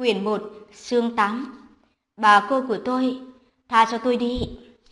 Quyển 1, chương 8. Bà cô của tôi, tha cho tôi đi.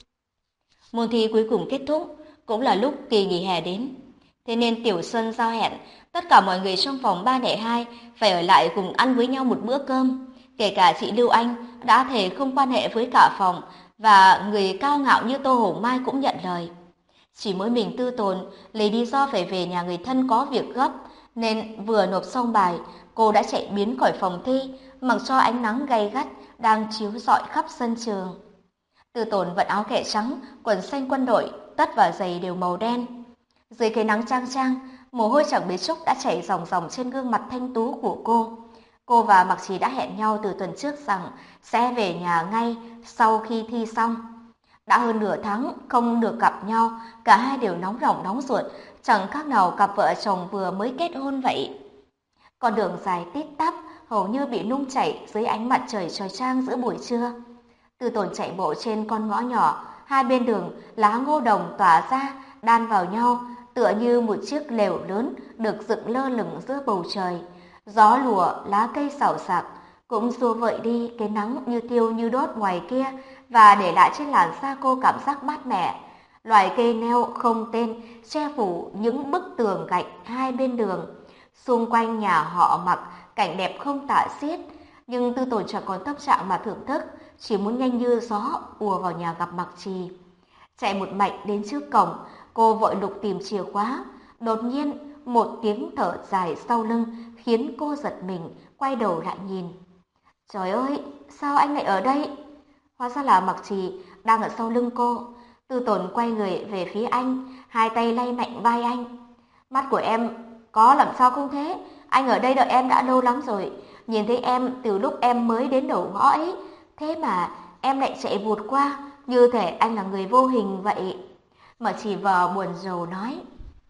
Môn thi cuối cùng kết thúc, cũng là lúc kỳ nghỉ hè đến. Thế nên Tiểu Xuân giao hẹn tất cả mọi người trong phòng 302 phải ở lại cùng ăn với nhau một bữa cơm. Kể cả chị Lưu Anh đã thề không quan hệ với cả phòng, và người cao ngạo như Tô Hồng Mai cũng nhận lời. Chỉ mỗi mình Tư Tồn lấy lý do phải về nhà người thân có việc gấp, nên vừa nộp xong bài, cô đã chạy biến khỏi phòng thi, mặc cho ánh nắng gay gắt đang chiếu rọi khắp sân trường. Tư Tồn vận áo kẻ trắng, quần xanh quân đội, tất và giày đều màu đen. Dưới cái nắng chang chang, mồ hôi chẳng biết chốc đã chảy ròng ròng trên gương mặt thanh tú của cô. Cô và Mạc Trì đã hẹn nhau từ tuần trước rằng sẽ về nhà ngay sau khi thi xong. Đã hơn nửa tháng không được gặp nhau, cả hai đều nóng lòng nóng ruột, chẳng khác nào cặp vợ chồng vừa mới kết hôn vậy. Con đường dài tít tắp, hầu như bị nung chảy dưới ánh mặt trời chói chang giữa buổi trưa. Tư Tồn chạy bộ trên con ngõ nhỏ, hai bên đường lá ngô đồng tỏa ra, đan vào nhau, tựa như một chiếc lều lớn được dựng lơ lửng giữa bầu trời. Gió lùa lá cây xào xạc, cũng xua vợi đi cái nắng như tiêu như đốt ngoài kia và để lại trên làn da cô cảm giác mát mẻ. Loài cây nêu không tên che phủ những bức tường gạch hai bên đường. Xung quanh nhà họ Mặc, cảnh đẹp không tả xiết, nhưng Tư Tồn chẳng còn tâm trạng mà thưởng thức, chỉ muốn nhanh như gió ùa vào nhà gặp Mặc Trì. Chạy một mạch đến trước cổng, cô vội lục tìm chìa khóa. Đột nhiên, một tiếng thở dài sau lưng khiến cô giật mình, quay đầu lại nhìn. Trời ơi, sao anh lại ở đây? Hóa ra là Mặc Trì đang ở sau lưng cô. Tư Tồn quay người về phía anh, hai tay lay mạnh vai anh. Mắt của em có làm sao không thế? Anh ở đây đợi em đã lâu lắm rồi. Nhìn thấy em từ lúc em mới đến đầu ngõ ấy. Thế mà em lại chạy vụt qua, như thể anh là người vô hình vậy. Mà chỉ vờ buồn rầu nói.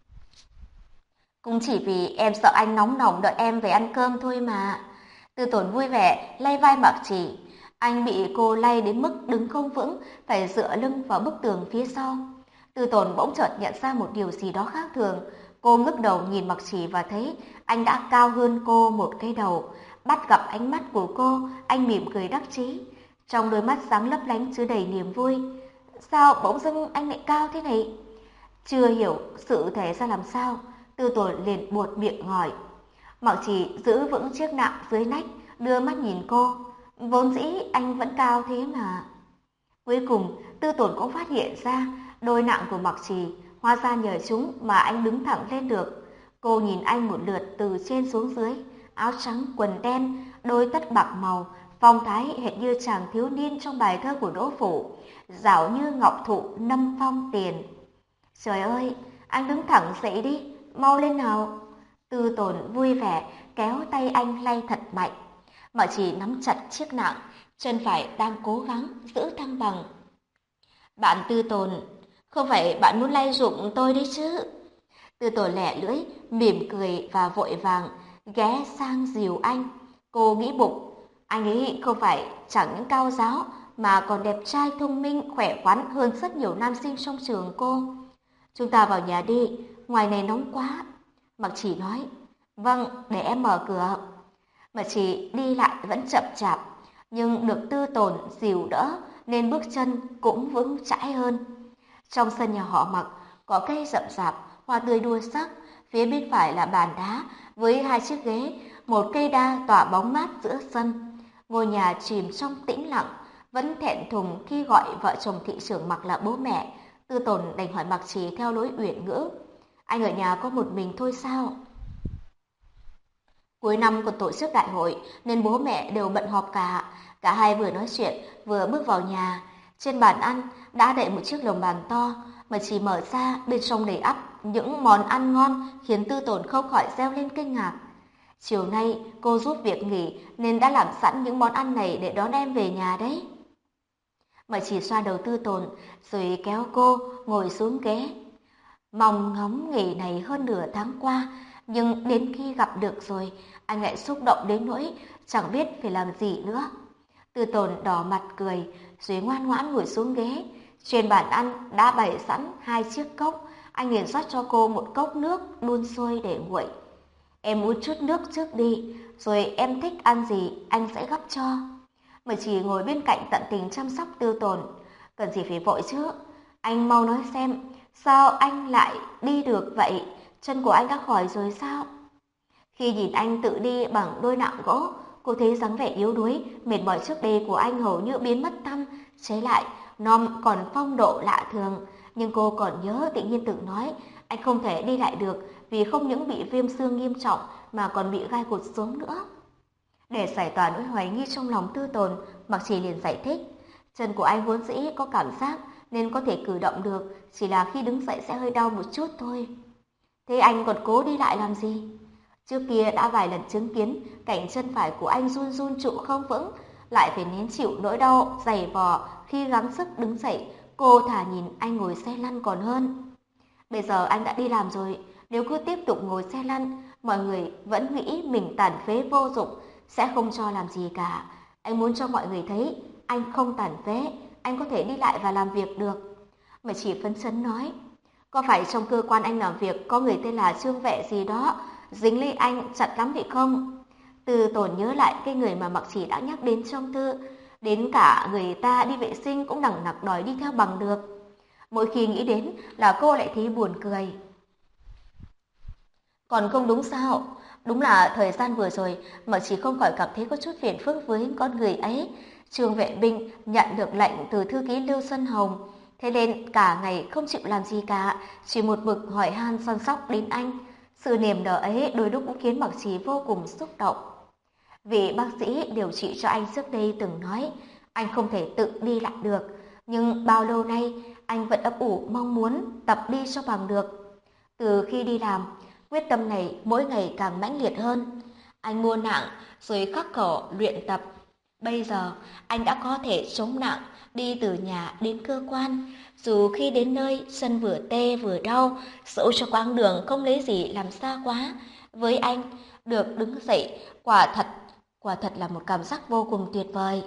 Cũng chỉ vì em sợ anh nóng lòng đợi em về ăn cơm thôi mà. Tư Tồn vui vẻ lay vai Mạc Chỉ. Anh bị cô lay đến mức đứng không vững, phải dựa lưng vào bức tường phía sau. Tư Tồn bỗng chợt nhận ra một điều gì đó khác thường. Cô ngước đầu nhìn Mạc Chỉ và thấy anh đã cao hơn cô một cái đầu. Bắt gặp ánh mắt của cô, anh mỉm cười đắc chí. Trong đôi mắt sáng lấp lánh chứa đầy niềm vui. Sao bỗng dưng anh lại cao thế này? Chưa hiểu sự thể ra làm sao, Tư Tồn liền buột miệng hỏi. Mạc Chỉ giữ vững chiếc nạng dưới nách, đưa mắt nhìn cô. Vốn dĩ anh vẫn cao thế mà. Cuối cùng, Tư Tồn cũng phát hiện ra đôi nạng của Mạc Trì, hóa ra nhờ chúng mà anh đứng thẳng lên được. Cô nhìn anh một lượt từ trên xuống dưới, áo trắng quần đen, đôi tất bạc màu, phong thái hệt như chàng thiếu niên trong bài thơ của Đỗ Phủ, dạo như ngọc thụ nâm phong tiền. Trời ơi, anh đứng thẳng dậy đi, mau lên nào. Tư Tồn vui vẻ kéo tay anh lay thật mạnh. Mạc Trì nắm chặt chiếc nạng, chân phải đang cố gắng giữ thăng bằng. Bạn Tư Tồn, không phải bạn muốn lay dụng tôi đấy chứ? Tư Tồn lẻ lưỡi, mỉm cười và vội vàng ghé sang dìu anh. Cô nghĩ bụng, anh ấy không phải chẳng những cao giáo mà còn đẹp trai thông minh, khỏe khoắn hơn rất nhiều nam sinh trong trường cô. Chúng ta vào nhà đi, ngoài này nóng quá. Mạc Chỉ nói. Vâng, để em mở cửa. Mạc Chỉ đi lại vẫn chậm chạp, nhưng được Tư Tồn dìu đỡ nên bước chân cũng vững chãi hơn. Trong sân nhà họ Mặc có cây rậm rạp, hoa tươi đua sắc, phía bên phải là bàn đá với hai chiếc ghế, một cây đa tỏa bóng mát giữa sân. Ngôi nhà chìm trong tĩnh lặng, vẫn thẹn thùng khi gọi vợ chồng thị trưởng Mặc là bố mẹ. Tư Tồn đành hỏi Mạc Chỉ theo lối uyển ngữ. Anh ở nhà có một mình thôi sao? Cuối năm còn tổ chức đại hội nên bố mẹ đều bận họp cả. Cả hai vừa nói chuyện vừa bước vào nhà. Trên bàn ăn đã đậy một chiếc lồng bàn to, mà chỉ mở ra bên trong đầy ắp những món ăn ngon khiến Tư Tồn không khỏi reo lên kinh ngạc. Chiều nay cô giúp việc nghỉ nên đã làm sẵn những món ăn này để đón em về nhà đấy. Mà chỉ xoa đầu Tư Tồn rồi kéo cô ngồi xuống ghế. Mong ngóng nghỉ này hơn nửa tháng qua, nhưng đến khi gặp được rồi, anh lại xúc động đến nỗi chẳng biết phải làm gì nữa. Tư Tồn đỏ mặt cười, rồi ngoan ngoãn ngồi xuống ghế. Trên bàn ăn đã bày sẵn hai chiếc cốc, anh liền rót cho cô một cốc nước đun sôi để nguội. Em uống chút nước trước đi, rồi em thích ăn gì anh sẽ gắp cho. Mà chỉ ngồi bên cạnh tận tình chăm sóc Tư Tồn. Cần gì phải vội chứ? Anh mau nói xem, sao anh lại đi được vậy? Chân của anh đã khỏi rồi sao? Khi nhìn anh tự đi bằng đôi nạng gỗ, cô thấy dáng vẻ yếu đuối, mệt mỏi trước đây của anh hầu như biến mất tăm. Trái lại, Nom còn phong độ lạ thường. Nhưng cô còn nhớ tự nhiên tự nói, anh không thể đi lại được vì không những bị viêm xương nghiêm trọng mà còn bị gai cột sống nữa. Để giải tỏa nỗi hoài nghi trong lòng Tư Tồn, Mạc Trì liền giải thích. Chân của anh vốn dĩ có cảm giác nên có thể cử động được, chỉ là khi đứng dậy sẽ hơi đau một chút thôi. Thế anh còn cố đi lại làm gì? Trước kia đã vài lần chứng kiến cảnh chân phải của anh run run trụ không vững, lại phải nén chịu nỗi đau dày vò khi gắng sức đứng dậy, cô thà nhìn anh ngồi xe lăn còn hơn. Bây giờ anh đã đi làm rồi, nếu cứ tiếp tục ngồi xe lăn, mọi người vẫn nghĩ mình tàn phế vô dụng, sẽ không cho làm gì cả. Anh muốn cho mọi người thấy anh không tàn phế, anh có thể đi lại và làm việc được. Mà chỉ phấn chấn nói, có phải trong cơ quan anh làm việc có người tên là Trương Vệ gì đó, dính lấy anh chặt lắm vậy không? Từ Tồn nhớ lại cái người mà Mạc Chỉ đã nhắc đến trong thư, đến cả người ta đi vệ sinh cũng nằng nặc đòi đi theo bằng được. Mỗi khi nghĩ đến là cô lại thấy buồn cười. Còn không đúng sao? Đúng là thời gian vừa rồi Mạc Chỉ không khỏi cảm thấy có chút phiền phức với con người ấy. Trương Vệ Binh nhận được lệnh từ thư ký Lưu Xuân Hồng, thế nên cả ngày không chịu làm gì cả, chỉ một mực hỏi han săn sóc đến anh. Sự niềm nở ấy đôi lúc cũng khiến Mạc Chỉ vô cùng xúc động. Vị bác sĩ điều trị cho anh trước đây từng nói, anh không thể tự đi lại được, nhưng bao lâu nay anh vẫn ấp ủ mong muốn tập đi cho bằng được. Từ khi đi làm, quyết tâm này mỗi ngày càng mãnh liệt hơn. Anh mua nạng rồi khắc khổ luyện tập. Bây giờ anh đã có thể chống nặng, đi từ nhà đến cơ quan. Dù khi đến nơi chân vừa tê vừa đau, dẫu cho quãng đường không lấy gì làm xa quá. Với anh, được đứng dậy quả thật là một cảm giác vô cùng tuyệt vời.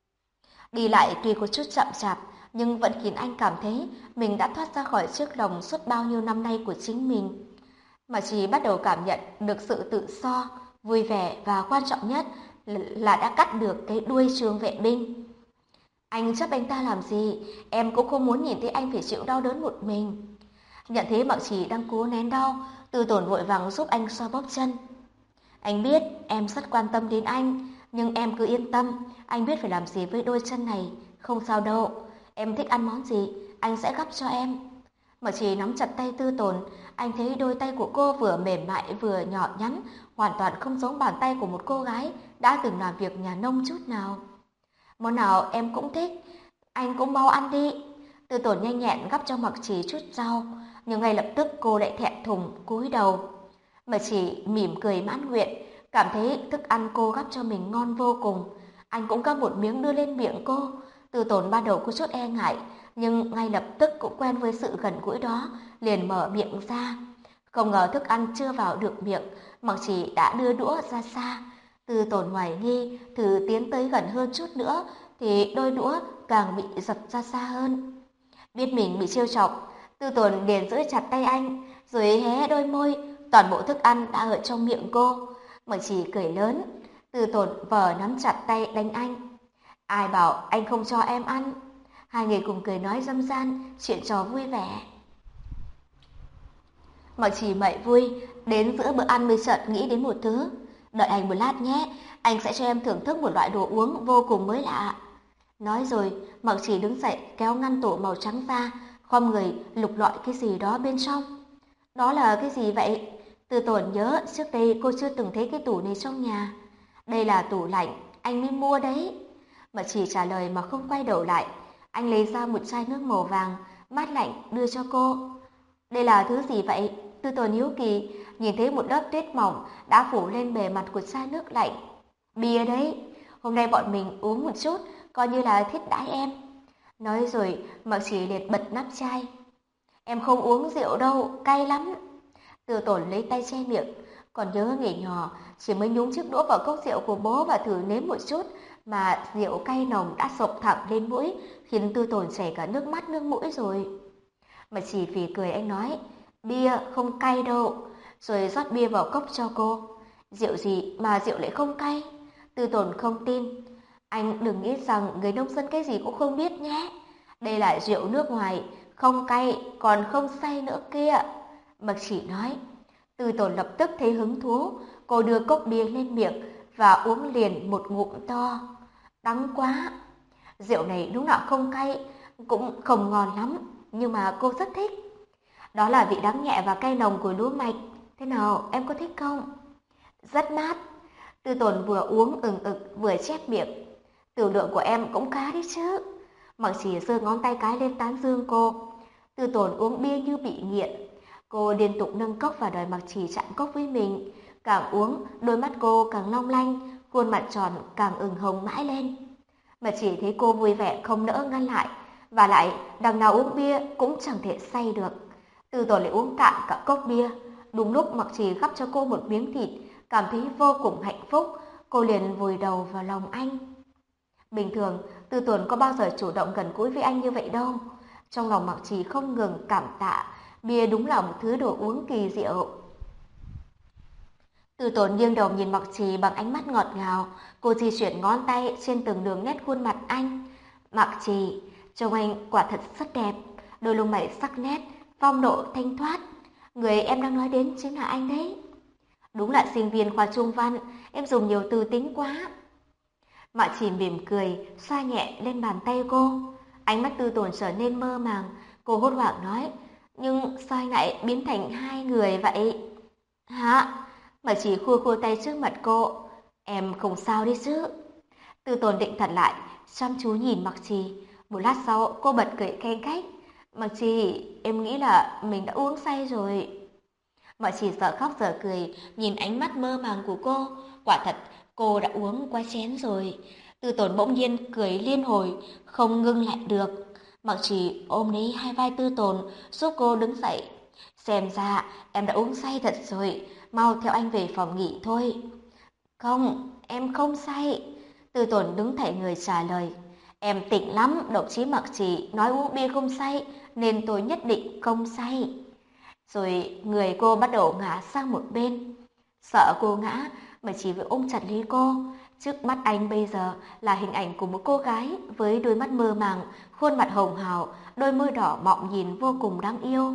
Đi lại tuy có chút chậm chạp, nhưng vẫn khiến anh cảm thấy mình đã thoát ra khỏi chiếc lồng suốt bao nhiêu năm nay của chính mình. Mà chỉ bắt đầu cảm nhận được sự tự do, vui vẻ và quan trọng nhất là đã cắt được cái đuôi Trương Vệ Binh. Anh chấp anh ta làm gì? Em cũng không muốn nhìn thấy anh phải chịu đau đớn một mình. Nhận thấy Mạc Chỉ đang cố nén đau, Tư Tồn vội vàng giúp anh xoa bóp chân. Anh biết em rất quan tâm đến anh, nhưng em cứ yên tâm, anh biết phải làm gì với đôi chân này, không sao đâu. Em thích ăn món gì, anh sẽ gắp cho em. Mạc Chỉ nắm chặt tay Tư Tồn, anh thấy đôi tay của cô vừa mềm mại vừa nhỏ nhắn, hoàn toàn không giống bàn tay của một cô gái đã từng làm việc nhà nông chút nào. Món nào em cũng thích, anh cũng mau ăn đi. Tư Tồn nhanh nhẹn gắp cho Mạc Chỉ chút rau, nhưng ngay lập tức cô lại thẹn thùng cúi đầu. Mạc Chỉ mỉm cười mãn nguyện, cảm thấy thức ăn cô gắp cho mình ngon vô cùng. Anh cũng gắp một miếng đưa lên miệng cô. Tư Tồn ban đầu có chút e ngại, nhưng ngay lập tức cũng quen với sự gần gũi đó, liền mở miệng ra. Không ngờ thức ăn chưa vào được miệng, Mạc Chỉ đã đưa đũa ra xa. Tư Tồn hoài nghi, thử tiến tới gần hơn chút nữa, thì đôi đũa càng bị giật ra xa hơn. Biết mình bị trêu chọc, Tư Tồn liền giữ chặt tay anh, rồi hé đôi môi, toàn bộ thức ăn đã ở trong miệng cô. Mạc Chỉ cười lớn, Tư Tồn vờ nắm chặt tay đánh anh. Ai bảo anh không cho em ăn? Hai người cùng cười nói râm ran, chuyện trò vui vẻ. Mạc Chỉ mậy vui, đến giữa bữa ăn mới chợt nghĩ đến một thứ. Đợi anh một lát nhé, anh sẽ cho em thưởng thức một loại đồ uống vô cùng mới lạ. Nói rồi, Mạc Chỉ đứng dậy kéo ngăn tủ màu trắng ra, khom người lục lọi cái gì đó bên trong. Đó là cái gì vậy? Tư Tồn nhớ trước đây cô chưa từng thấy cái tủ này trong nhà. Đây là tủ lạnh, anh mới mua đấy. Mạc Chỉ trả lời mà không quay đầu lại. Anh lấy ra một chai nước màu vàng, mát lạnh đưa cho cô. Đây là thứ gì vậy? Tư Tồn hiếu kỳ, nhìn thấy một lớp tuyết mỏng đã phủ lên bề mặt của chai nước lạnh. Bia đấy, hôm nay bọn mình uống một chút, coi như là thiết đãi em. Nói rồi, Mạc Chỉ liệt bật nắp chai. Em không uống rượu đâu, cay lắm. Tư Tồn lấy tay che miệng, còn nhớ ngày nhỏ, chỉ mới nhúng chiếc đũa vào cốc rượu của bố và thử nếm một chút, mà rượu cay nồng đã xộc thẳng lên mũi, khiến Tư Tồn chảy cả nước mắt nước mũi rồi. Mà chỉ vì cười anh nói, bia không cay đâu. rồi rót bia vào cốc cho cô. Rượu gì mà rượu lại không cay? Tư Tồn không tin. Anh đừng nghĩ rằng người nông dân cái gì cũng không biết nhé. Đây là rượu nước ngoài, không cay, còn không say nữa kia. Mạc Chỉ nói. Tư Tồn lập tức thấy hứng thú, cô đưa cốc bia lên miệng và uống liền một ngụm to. Đắng quá. Rượu này đúng là không cay, cũng không ngon lắm, nhưng mà cô rất thích. Đó là vị đắng nhẹ và cay nồng của lúa mạch. Thế nào, em có thích không? Rất mát. Tư Tồn vừa uống ực vừa chép miệng. Tiểu lượng của em cũng khá đấy chứ. Mạc Chỉ giơ ngón tay cái lên tán dương cô. Tư Tồn uống bia như bị nghiện. Cô liên tục nâng cốc và đòi Mạc Chỉ chạm cốc với mình. Càng uống, đôi mắt cô càng long lanh, khuôn mặt tròn càng ửng hồng mãi lên. Mạc Chỉ thấy cô vui vẻ không nỡ ngăn lại. Và lại, đằng nào uống bia cũng chẳng thể say được. Tư Tồn lại uống cạn cả cốc bia. Đúng lúc Mạc Chỉ gắp cho cô một miếng thịt, cảm thấy vô cùng hạnh phúc, cô liền vùi đầu vào lòng anh. Bình thường, Tư Tồn có bao giờ chủ động gần gũi với anh như vậy đâu. Trong lòng Mạc Chỉ không ngừng cảm tạ, bia đúng là một thứ đồ uống kỳ diệu. Tư Tồn nghiêng đầu nhìn Mạc Chỉ bằng ánh mắt ngọt ngào, cô di chuyển ngón tay trên từng đường nét khuôn mặt anh. Mạc Chỉ, trông anh quả thật rất đẹp, đôi lông mày sắc nét, phong độ thanh thoát. Người em đang nói đến chính là anh đấy. Đúng là sinh viên khoa Trung văn, em dùng nhiều từ tính quá. Mạc Chỉ mỉm cười, xoa nhẹ lên bàn tay cô. Ánh mắt Tư Tồn trở nên mơ màng, cô hốt hoảng nói, nhưng sao anh lại biến thành hai người vậy? Hả? Mạc Chỉ khua khua tay trước mặt cô. Em không sao đấy chứ? Tư Tồn định thần lại, chăm chú nhìn Mạc Chỉ. Một lát sau, cô bật cười khen khách. Mạc Chỉ, em nghĩ là mình đã uống say rồi. Mạc Chỉ giờ khóc giờ cười, nhìn ánh mắt mơ màng của cô. Quả thật, cô đã uống quá chén rồi. Tư Tồn bỗng nhiên cười liên hồi, không ngưng lại được. Mạc Chỉ ôm lấy hai vai Tư Tồn, giúp cô đứng dậy. Xem ra, em đã uống say thật rồi, mau theo anh về phòng nghỉ thôi. Không, em không say. Tư Tồn đứng thảy người trả lời. Em tỉnh lắm, đồng chí Mạc Chỉ nói uống bia không say, nên tôi nhất định không say. Rồi người cô bắt đầu ngã sang một bên. Sợ cô ngã, mà chỉ vừa ôm chặt lấy cô. Trước mắt anh bây giờ là hình ảnh của một cô gái với đôi mắt mơ màng, khuôn mặt hồng hào, đôi môi đỏ mọng nhìn vô cùng đáng yêu.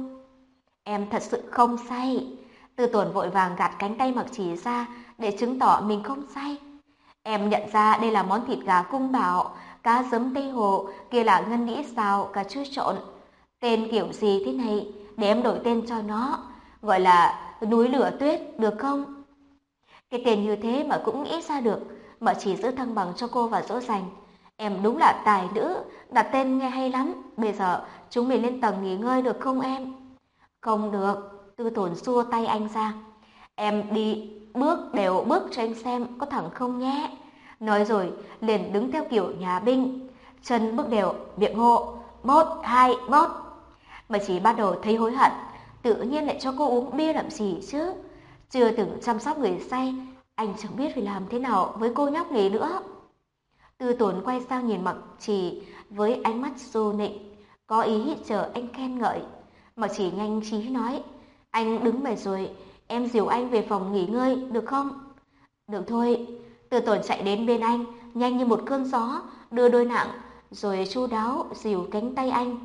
Em thật sự không say. Tư Tồn vội vàng gạt cánh tay Mạc Chỉ ra để chứng tỏ mình không say. Em nhận ra đây là món thịt gà cung bảo, cá giấm Tây Hồ, kia là ngân đĩ xào, cà chua trộn. Tên kiểu gì thế này? Để em đổi tên cho nó, gọi là núi lửa tuyết, được không? Cái tên như thế mà cũng nghĩ ra được, mà chỉ giữ thăng bằng cho cô và dỗ dành. Em đúng là tài nữ, đặt tên nghe hay lắm. Bây giờ chúng mình lên tầng nghỉ ngơi được không em? Không được, Tư Tồn xua tay anh ra. Em đi bước đều bước cho anh xem có thẳng không nhé. Nói rồi, liền đứng theo kiểu nhà binh. Chân bước đều, miệng hô, 1, 2, 1. Mà chỉ bắt đầu thấy hối hận, tự nhiên lại cho cô uống bia làm gì chứ? Chưa từng chăm sóc người say, anh chẳng biết phải làm thế nào với cô nhóc này nữa. Tư Tồn quay sang nhìn Mạc Chỉ với ánh mắt du nịnh, có ý chờ anh khen ngợi. Mạc Chỉ nhanh trí nói, anh đứng mệt rồi, em dìu anh về phòng nghỉ ngơi, được không? Được thôi. Tư Tồn chạy đến bên anh, nhanh như một cơn gió, đưa đôi nặng, rồi chu đáo dìu cánh tay anh.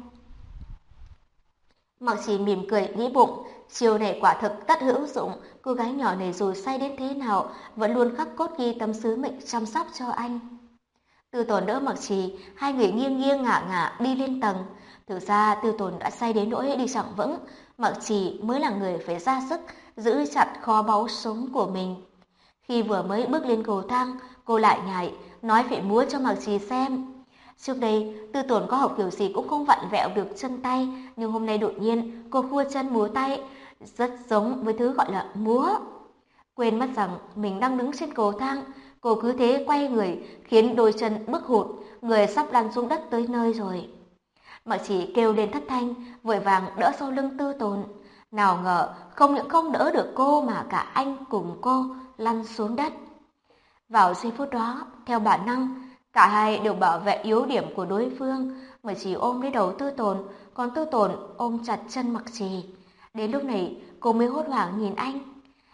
Mạc Chỉ mỉm cười nghĩ bụng, chiều này quả thực tất hữu dụng, cô gái nhỏ này dù say đến thế nào vẫn luôn khắc cốt ghi tâm sứ mệnh chăm sóc cho anh. Tư Tồn đỡ Mạc Chỉ, hai người nghiêng nghiêng ngả ngả đi lên tầng. Thực ra Tư Tồn đã say đến nỗi đi chẳng vững, Mạc Chỉ mới là người phải ra sức giữ chặt kho báu sống của mình. Khi vừa mới bước lên cầu thang, cô lại nhảy, nói phải múa cho Mạc Chỉ xem. Trước đây, Tư Tồn có học kiểu gì cũng không vặn vẹo được chân tay, nhưng hôm nay đột nhiên cô khua chân múa tay, rất giống với thứ gọi là múa. Quên mất rằng mình đang đứng trên cầu thang, cô cứ thế quay người, khiến đôi chân bước hụt, người sắp lăn xuống đất tới nơi rồi. Mạc Chỉ kêu lên thất thanh, vội vàng đỡ sau lưng Tư Tồn. Nào ngờ, không những không đỡ được cô mà cả anh cùng cô lăn xuống đất. Vào giây phút đó, theo bản năng, cả hai đều bảo vệ yếu điểm của đối phương, Mạc Chỉ ôm lấy đầu Tư Tồn, còn Tư Tồn ôm chặt chân Mạc Chỉ. Đến lúc này, cô mới hốt hoảng nhìn anh.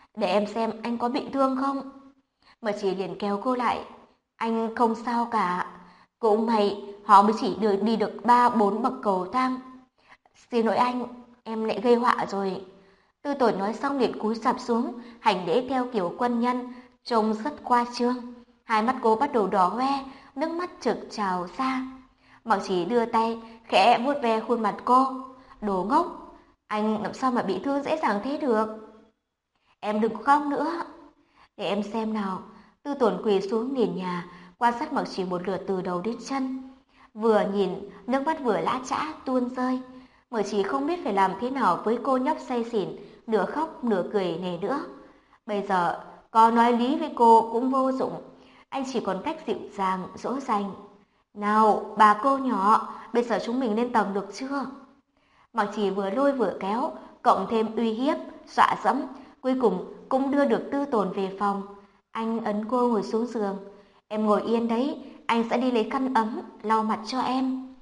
Để em xem anh có bị thương không? Mà chỉ liền kéo cô lại. Anh không sao cả. Cũng may họ mới chỉ đi được 3-4 bậc cầu thang. Xin lỗi anh, em lại gây họa rồi. Tư Tồn nói xong liền cúi sạp xuống, hành lễ theo kiểu quân nhân, trông rất khoa trương. Hai mắt cô bắt đầu đỏ hoe, nước mắt trực trào ra. Mặc Chỉ đưa tay, khẽ vuốt ve khuôn mặt cô. Đồ ngốc, anh làm sao mà bị thương dễ dàng thế được? Em đừng khóc nữa. Để em xem nào. Tư Tồn quỳ xuống nền nhà, quan sát Mặc Chỉ một lượt từ đầu đến chân. Vừa nhìn, nước mắt vừa lã chã tuôn rơi. Mặc Chỉ không biết phải làm thế nào với cô nhóc say xỉn, nửa khóc nửa cười này nữa. Bây giờ, có nói lý với cô cũng vô dụng. Anh chỉ còn cách dịu dàng, dỗ dành. Nào, bà cô nhỏ, bây giờ chúng mình lên tầng được chưa? Mặc Chỉ vừa lôi vừa kéo, cộng thêm uy hiếp, dọa dẫm, cuối cùng cũng đưa được Tư Tồn về phòng. Anh ấn cô ngồi xuống giường. Em ngồi yên đấy, anh sẽ đi lấy khăn ấm, lau mặt cho em.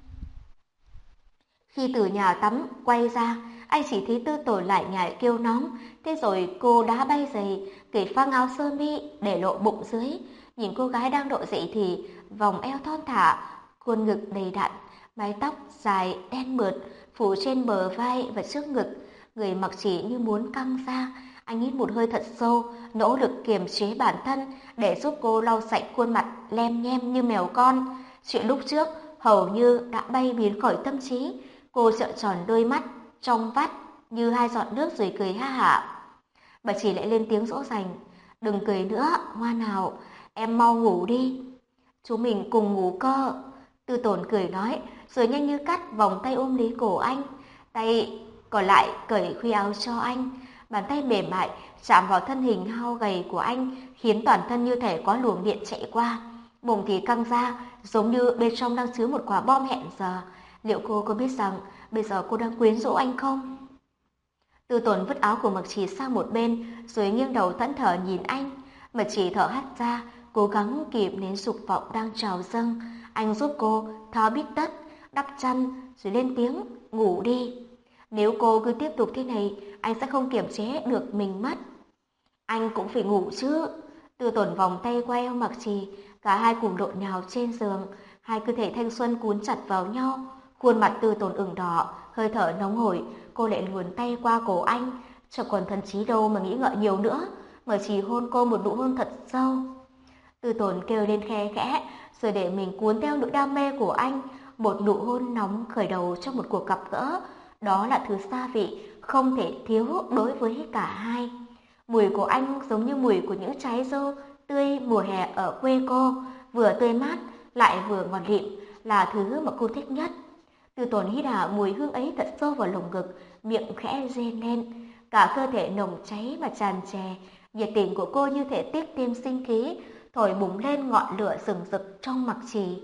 Khi từ nhà tắm quay ra, anh chỉ thấy Tư Tồn lại nhảy kêu nóng, thế rồi cô đá bay giày, cởi phăng áo sơ mi để lộ bụng dưới. Nhìn cô gái đang độ dậy thì vòng eo thon thả, khuôn ngực đầy đặn, mái tóc dài đen mượt phủ trên bờ vai và trước ngực, người Mặc Chỉ như muốn căng ra. Anh hít một hơi thật sâu, nỗ lực kiềm chế bản thân để giúp cô lau sạch khuôn mặt lem nhem như mèo con. Chuyện lúc trước hầu như đã bay biến khỏi tâm trí. Cô trợn tròn đôi mắt, trong vắt như hai giọt nước rồi cười ha hả. Bà Chỉ lại lên tiếng dỗ dành. Đừng cười nữa, ngoan nào, em mau ngủ đi. Chúng mình cùng ngủ cơ. Tư Tồn cười nói, rồi nhanh như cắt vòng tay ôm lấy cổ anh. Tay còn lại cởi khuy áo cho anh. Bàn tay mềm mại chạm vào thân hình hao gầy của anh, khiến toàn thân như thể có luồng điện chạy qua. Bụng thì căng ra, giống như bên trong đang chứa một quả bom hẹn giờ. Liệu cô có biết rằng bây giờ cô đang quyến rũ anh không? Tư Tồn vứt áo của Mặc Chỉ sang một bên, rồi nghiêng đầu thẫn thờ nhìn anh. Mặc Chỉ thở hắt ra, cố gắng kìm nén dục vọng đang trào dâng. Anh giúp cô tháo bít tất, đắp chăn, rồi lên tiếng, ngủ đi. Nếu cô cứ tiếp tục thế này, anh sẽ không kiềm chế được mình mất. Anh cũng phải ngủ chứ. Tư Tồn vòng tay qua eo Mặc Trì, cả hai cùng lộn nhào trên giường, hai cơ thể thanh xuân cuốn chặt vào nhau. Khuôn mặt Tư Tồn ửng đỏ, hơi thở nóng hổi, cô lại luồn tay qua cổ anh, chẳng còn thần trí đâu mà nghĩ ngợi nhiều nữa, mà chỉ hôn cô một nụ hôn thật sâu. Tư Tồn kêu lên khe khẽ, rồi để mình cuốn theo nỗi đam mê của anh, một nụ hôn nóng khởi đầu trong một cuộc gặp gỡ, đó là thứ gia vị không thể thiếu đối với cả hai. Mùi của anh giống như mùi của những trái dâu tươi mùa hè ở quê cô, vừa tươi mát lại vừa ngọt lịm, là thứ mà cô thích nhất. Tư Tồn hít hà mùi hương ấy thật sâu vào lồng ngực, miệng khẽ rên lên, cả cơ thể nồng cháy mà tràn trề, nhiệt tình của cô như thể tiếp thêm sinh khí, thổi bùng lên ngọn lửa rừng rực trong Mặc Trì.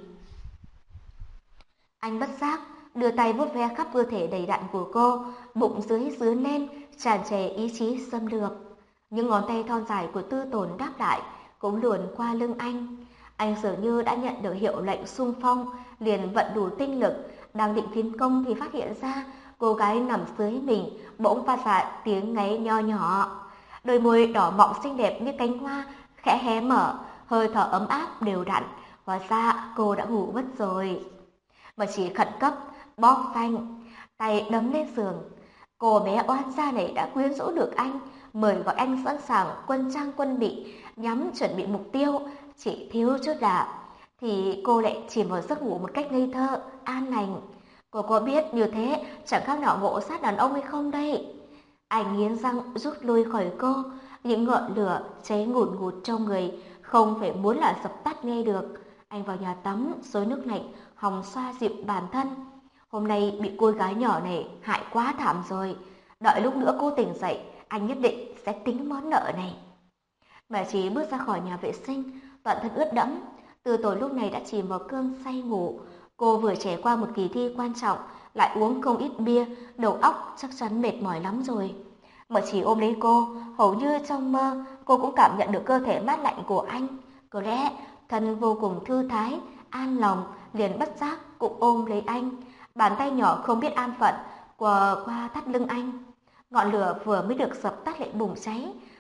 Anh bất giác đưa tay vuốt ve khắp cơ thể đầy đặn của cô, bụng dưới dướn lên, tràn trề ý chí xâm lược. Những ngón tay thon dài của Tư Tồn đáp lại, cũng luồn qua lưng anh. Anh dường như đã nhận được hiệu lệnh xung phong, liền vận đủ tinh lực, đang định tiến công thì phát hiện ra cô gái nằm dưới mình bỗng phát ra tiếng ngáy nho nhỏ. Đôi môi đỏ mọng xinh đẹp như cánh hoa khẽ hé mở, hơi thở ấm áp đều đặn, hóa ra cô đã ngủ mất rồi. Mà chỉ khẩn cấp bóp phanh, tay đấm lên giường. Cô bé oan gia này đã quyến rũ được anh, mời gọi anh sẵn sàng quân trang quân bị, nhắm chuẩn bị mục tiêu, chỉ thiếu chút đã thì cô lại chìm vào giấc ngủ một cách ngây thơ, an lành. Cô có biết như thế chẳng khác nào ngộ sát đàn ông hay không đây? Anh nghiến răng rút lui khỏi cô, những ngọn lửa cháy ngùn ngụt trong người, không phải muốn là dập tắt ngay được. Anh vào nhà tắm, xối nước lạnh, hòng xoa dịu bản thân. Hôm nay bị cô gái nhỏ này hại quá thảm rồi. Đợi lúc nữa cô tỉnh dậy, anh nhất định sẽ tính món nợ này. Bà Trí bước ra khỏi nhà vệ sinh, toàn thân ướt đẫm. Từ tối lúc này đã chìm vào cơn say ngủ. Cô vừa trải qua một kỳ thi quan trọng, lại uống không ít bia, đầu óc chắc chắn mệt mỏi lắm rồi. Mà chỉ ôm lấy cô, hầu như trong mơ, cô cũng cảm nhận được cơ thể mát lạnh của anh. Có lẽ thân vô cùng thư thái, an lòng, liền bất giác cũng ôm lấy anh. Bàn tay nhỏ không biết an phận, qua thắt lưng anh. Ngọn lửa vừa mới được dập tắt lại bùng cháy.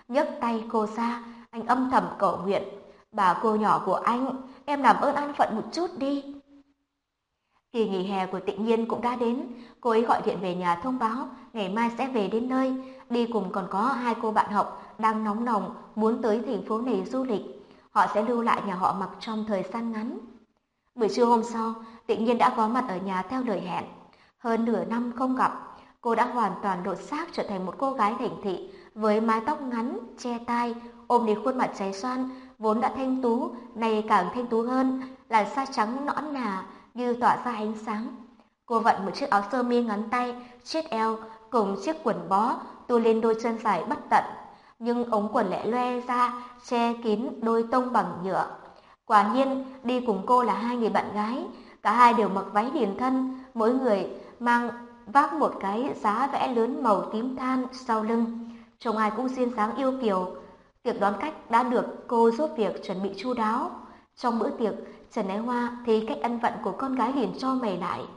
nhấc tay cô ra, anh âm thầm cầu nguyện. Bà cô nhỏ của anh, em làm ơn an phận một chút đi. Kỳ nghỉ hè của Tịnh Nhiên cũng đã đến, cô ấy gọi điện về nhà thông báo ngày mai sẽ về đến nơi, đi cùng còn có hai cô bạn học đang nóng lòng muốn tới thành phố này du lịch. Họ sẽ lưu lại nhà họ Mặc trong thời gian ngắn. Buổi trưa hôm sau, Tịnh Nhiên đã có mặt ở nhà theo lời hẹn. Hơn nửa năm không gặp, cô đã hoàn toàn lột xác trở thành một cô gái thành thị với mái tóc ngắn, che tai, ôm lấy khuôn mặt trái xoan vốn đã thanh tú, nay càng thanh tú hơn, làn da trắng nõn nà như tỏa ra ánh sáng. Cô vận một chiếc áo sơ mi ngắn tay, chiếc eo cùng chiếc quần bó tu lên đôi chân dài bất tận, nhưng ống quần lại loe ra che kín đôi tông bằng nhựa. Quả nhiên đi cùng cô là hai người bạn gái, cả hai đều mặc váy liền thân, mỗi người vác một cái giá vẽ lớn màu tím than sau lưng, trông ai cũng duyên dáng yêu kiều. Tiệc đón khách đã được cô giúp việc chuẩn bị chu đáo. Trong bữa tiệc, Trần Ái Hoa thấy cách ăn vận của con gái liền cho mày lại.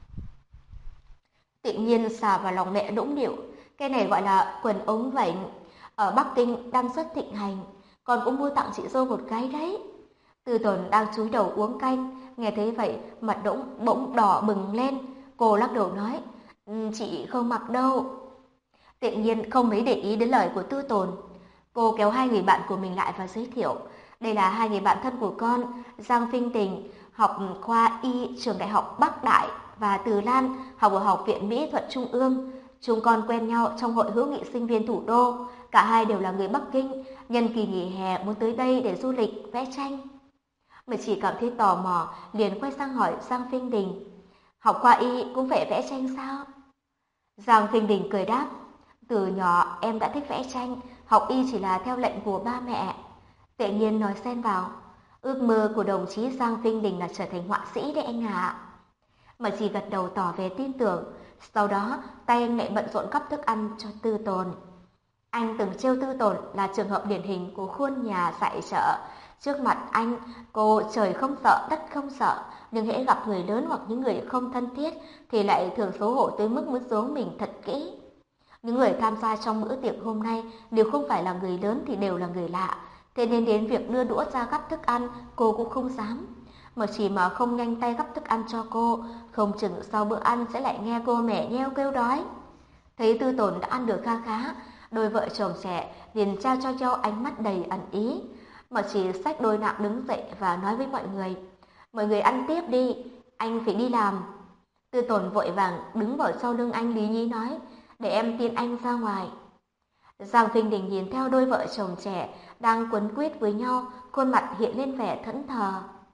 Tự nhiên xà vào lòng mẹ nũng nịu, cái này gọi là quần ống vảnh, ở Bắc Kinh đang rất thịnh hành, con cũng mua tặng chị dâu một cái đấy. Tư Tồn đang chúi đầu uống canh, nghe thấy vậy mặt bỗng đỏ bừng lên, cô lắc đầu nói, chị không mặc đâu. Tự nhiên không mấy để ý đến lời của Tư Tồn. Cô kéo hai người bạn của mình lại và giới thiệu, đây là hai người bạn thân của con, Giang Phinh Tình, học khoa y trường Đại học Bắc Đại, và Từ Lan, học ở Học viện Mỹ thuật Trung ương. Chúng con quen nhau trong hội hữu nghị sinh viên thủ đô, cả hai đều là người Bắc Kinh, nhân kỳ nghỉ hè muốn tới đây để du lịch, vẽ tranh. Mình chỉ cảm thấy tò mò, liền quay sang hỏi Giang Phinh Đình, học khoa y cũng phải vẽ tranh sao? Giang Phinh Đình cười đáp, từ nhỏ em đã thích vẽ tranh, học y chỉ là theo lệnh của ba mẹ. Tự nhiên nói xen vào, ước mơ của đồng chí Giang Phinh Đình là trở thành họa sĩ đấy anh ạ. Mà chỉ gật đầu tỏ vẻ tin tưởng, sau đó tay anh lại bận rộn gắp thức ăn cho Tư Tồn. Anh từng trêu Tư Tồn là trường hợp điển hình của khuôn nhà dạy sợ. Trước mặt anh, cô trời không sợ, đất không sợ, nhưng hễ gặp người lớn hoặc những người không thân thiết thì lại thường xấu hổ tới mức muốn giấu mình thật kỹ. Những người tham gia trong bữa tiệc hôm nay nếu không phải là người lớn thì đều là người lạ, thế nên đến việc đưa đũa ra gắp thức ăn cô cũng không dám. Mà chỉ mà không nhanh tay gắp thức ăn cho cô, không chừng sau bữa ăn sẽ lại nghe cô mẻ nheo kêu đói. Thấy Tư Tồn đã ăn được kha khá, đôi vợ chồng trẻ liền trao cho nhau ánh mắt đầy ẩn ý. Mà chỉ xách đôi nặng đứng dậy và nói với mọi người ăn tiếp đi, anh phải đi làm. Tư Tồn vội vàng đứng vào sau lưng anh lý nhí nói, để em tin anh ra ngoài. Giang Phinh Đình nhìn theo đôi vợ chồng trẻ đang quấn quýt với nhau, khuôn mặt hiện lên vẻ thẫn thờ.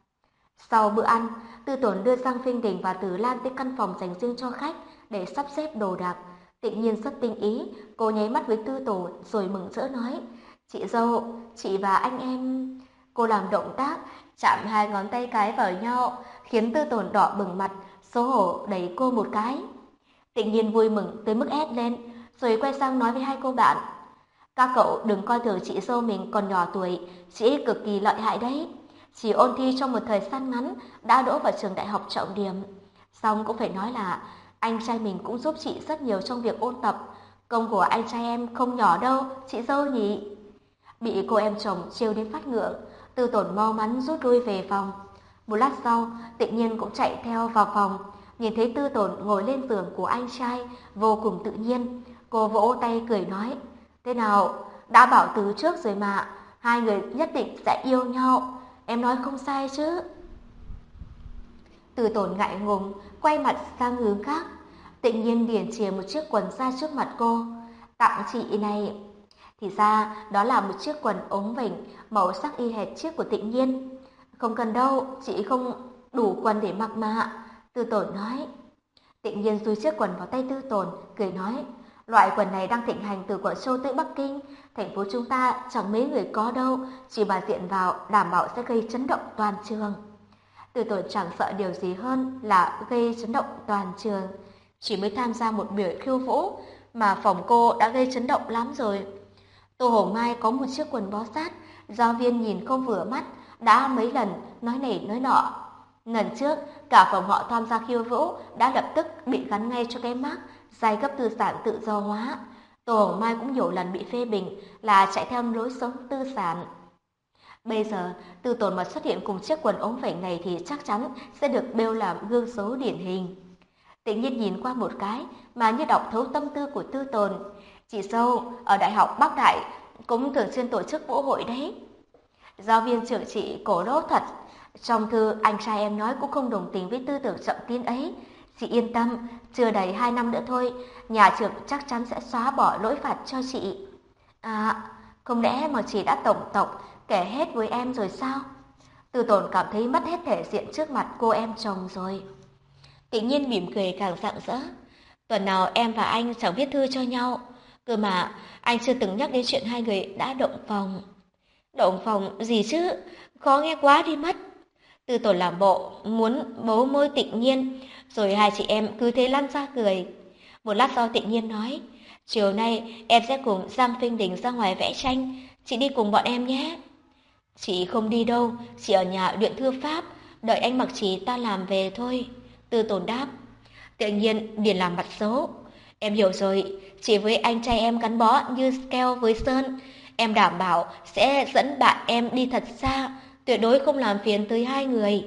Sau bữa ăn, Tư Tồn đưa Giang Phinh Đình và Từ Lan tới căn phòng dành riêng cho khách để sắp xếp đồ đạc. Tự nhiên rất tinh ý, cô nháy mắt với Tư Tồn rồi mừng rỡ nói, chị dâu, chị và anh em. Cô làm động tác chạm hai ngón tay cái vào nhau, khiến Tư Tồn đỏ bừng mặt, xấu hổ đẩy cô một cái. Tự nhiên vui mừng tới mức hét lên, rồi quay sang nói với hai cô bạn, các cậu đừng coi thường chị dâu mình còn nhỏ tuổi, chị ấy cực kỳ lợi hại đấy. Chỉ ôn thi trong một thời gian ngắn đã đỗ vào trường đại học trọng điểm. Xong cũng phải nói là anh trai mình cũng giúp chị rất nhiều trong việc ôn tập. Công của anh trai em không nhỏ đâu, chị dâu nhỉ. Bị cô em chồng trêu đến phát ngượng, Tư Tồn mau mắn rút lui về phòng. Một lát sau, Tự nhiên cũng chạy theo vào phòng, nhìn thấy Tư Tồn ngồi lên giường của anh trai, vô cùng tự nhiên. Cô vỗ tay cười nói, thế nào, đã bảo từ trước rồi mà, hai người nhất định sẽ yêu nhau, em nói không sai chứ. Tư Tồn ngại ngùng, quay mặt sang hướng khác. Tự nhiên điền chìa một chiếc quần ra trước mặt cô, tặng chị này. Thì ra đó là một chiếc quần ống vỉnh màu sắc y hệt chiếc của Tự nhiên. Không cần đâu, chị không đủ quần để mặc mà, Tư Tồn nói. Tự nhiên dùi chiếc quần vào tay Tư Tồn, cười nói, loại quần này đang thịnh hành từ Quảng Châu tới Bắc Kinh, thành phố chúng ta chẳng mấy người có đâu, chỉ bà diện vào đảm bảo sẽ gây chấn động toàn trường. Tư Tồn chẳng sợ điều gì hơn là gây chấn động toàn trường. Chỉ mới tham gia một buổi khiêu vũ mà phòng cô đã gây chấn động lắm rồi. Tô Hồng Mai có một chiếc quần bó sát, giáo viên nhìn không vừa mắt, đã mấy lần nói này nói nọ. Lần trước, cả phòng họ tham gia khiêu vũ đã lập tức bị gắn ngay cho cái mác giai cấp tư sản tự do hóa. Tô Hồng Mai cũng nhiều lần bị phê bình là chạy theo lối sống tư sản. Bây giờ, Tư Tồn mà xuất hiện cùng chiếc quần ống vảnh này thì chắc chắn sẽ được bêu làm gương xấu điển hình. Tự nhiên nhìn qua một cái mà như đọc thấu tâm tư của Tư Tồn. Chị dâu ở Đại học Bắc Đại cũng thường xuyên tổ chức vũ hội đấy. Giáo viên trưởng chị cổ lỗ thật. Trong thư anh trai em nói cũng không đồng tình với tư tưởng chậm tiến ấy. Chị yên tâm, chưa đầy 2 năm nữa thôi, nhà trường chắc chắn sẽ xóa bỏ lỗi phạt cho chị. À, không lẽ mà chị đã tổng tộc kể hết với em rồi sao? Tư Tồn cảm thấy mất hết thể diện trước mặt cô em chồng rồi. Tự nhiên mỉm cười càng rạng rỡ. Tuần nào em và anh chẳng viết thư cho nhau. Cơ mà anh chưa từng nhắc đến chuyện hai người đã động phòng. Động phòng gì chứ? Khó nghe quá đi mất. Tư Tồn làm bộ muốn bấu môi Tự nhiên, rồi hai chị em cứ thế lăn ra cười. Một lát sau Tự nhiên nói, chiều nay em sẽ cùng Giang Phinh Đình ra ngoài vẽ tranh, chị đi cùng bọn em nhé. Chị không đi đâu, chị ở nhà luyện thư pháp, đợi anh Mặc Trì ta làm về thôi. Tư Tồn đáp. Tự nhiên liền làm mặt xấu. Em hiểu rồi, chị với anh trai em gắn bó như keo với sơn. Em đảm bảo sẽ dẫn bạn em đi thật xa, tuyệt đối không làm phiền tới hai người.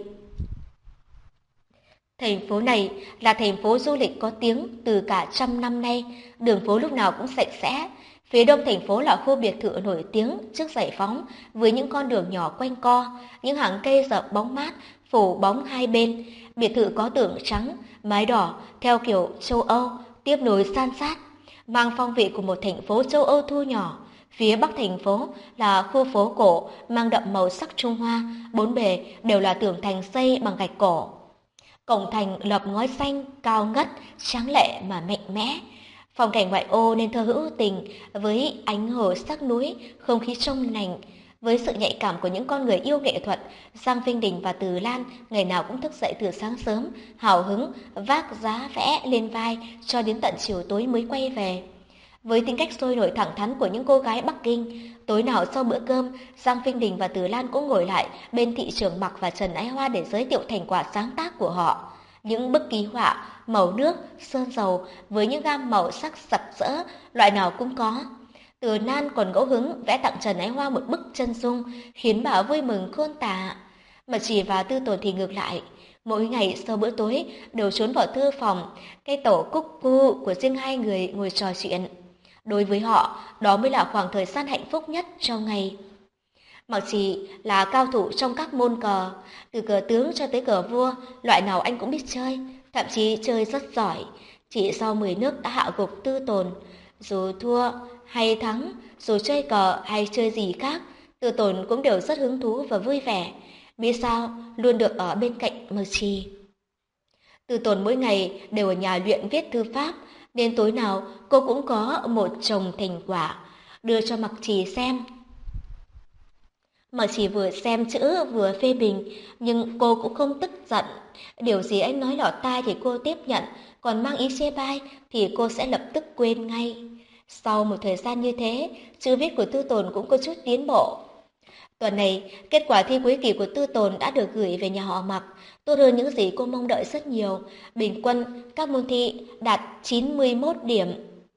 Thành phố này là thành phố du lịch có tiếng từ cả trăm năm nay, đường phố lúc nào cũng sạch sẽ. Phía đông thành phố là khu biệt thự nổi tiếng trước giải phóng với những con đường nhỏ quanh co, những hàng cây rậm bóng mát, phủ bóng hai bên. Biệt thự có tường trắng, mái đỏ theo kiểu châu Âu, tiếp nối san sát, mang phong vị của một thành phố châu Âu thu nhỏ. Phía bắc thành phố là khu phố cổ mang đậm màu sắc Trung Hoa, bốn bề đều là tường thành xây bằng gạch cổ. Cổng thành lợp ngói xanh cao ngất, tráng lệ mà mạnh mẽ. Phong cảnh ngoại ô nên thơ hữu tình với ánh hồ sắc núi, không khí trong lành. Với sự nhạy cảm của những con người yêu nghệ thuật, Giang Vinh Đình và Từ Lan ngày nào cũng thức dậy từ sáng sớm, hào hứng, vác giá vẽ lên vai cho đến tận chiều tối mới quay về. Với tính cách sôi nổi thẳng thắn của những cô gái Bắc Kinh, tối nào sau bữa cơm, Giang Vinh Đình và Từ Lan cũng ngồi lại bên thị trường Mặc và Trần Ái Hoa để giới thiệu thành quả sáng tác của họ. Những bức ký họa, màu nước, sơn dầu với những gam màu sắc sặc sỡ, loại nào cũng có. Từ Lan còn ngẫu hứng vẽ tặng Trần Ái Hoa một bức chân dung, khiến bà vui mừng khôn tả. Mà chỉ và Tư Tồn thì ngược lại. Mỗi ngày sau bữa tối đều trốn vào thư phòng, cái tổ cúc cu của riêng hai người ngồi trò chuyện. Đối với họ, đó mới là khoảng thời gian hạnh phúc nhất trong ngày. Mặc chỉ là cao thủ trong các môn cờ, từ cờ tướng cho tới cờ vua, loại nào anh cũng biết chơi, thậm chí chơi rất giỏi. Chỉ sau 10 nước đã hạ gục Tư Tồn. Dù thua hay thắng, dù chơi cờ hay chơi gì khác, Tư Tồn cũng đều rất hứng thú và vui vẻ. Biết sao luôn được ở bên cạnh Mờ Trì. Tư Tồn mỗi ngày đều ở nhà luyện viết thư pháp, nên tối nào cô cũng có một chồng thành quả, đưa cho Mặc Trì xem. Mặc Trì vừa xem chữ vừa phê bình, nhưng cô cũng không tức giận. Điều gì anh nói lọt tai thì cô tiếp nhận, còn mang ý chê bai thì cô sẽ lập tức quên ngay. Sau một thời gian như thế, chữ viết của Tư Tồn cũng có chút tiến bộ. Tuần này, kết quả thi cuối kỳ của Tư Tồn đã được gửi về nhà họ Mặc, tốt hơn những gì cô mong đợi rất nhiều. Bình quân, các môn thi đạt 91 điểm.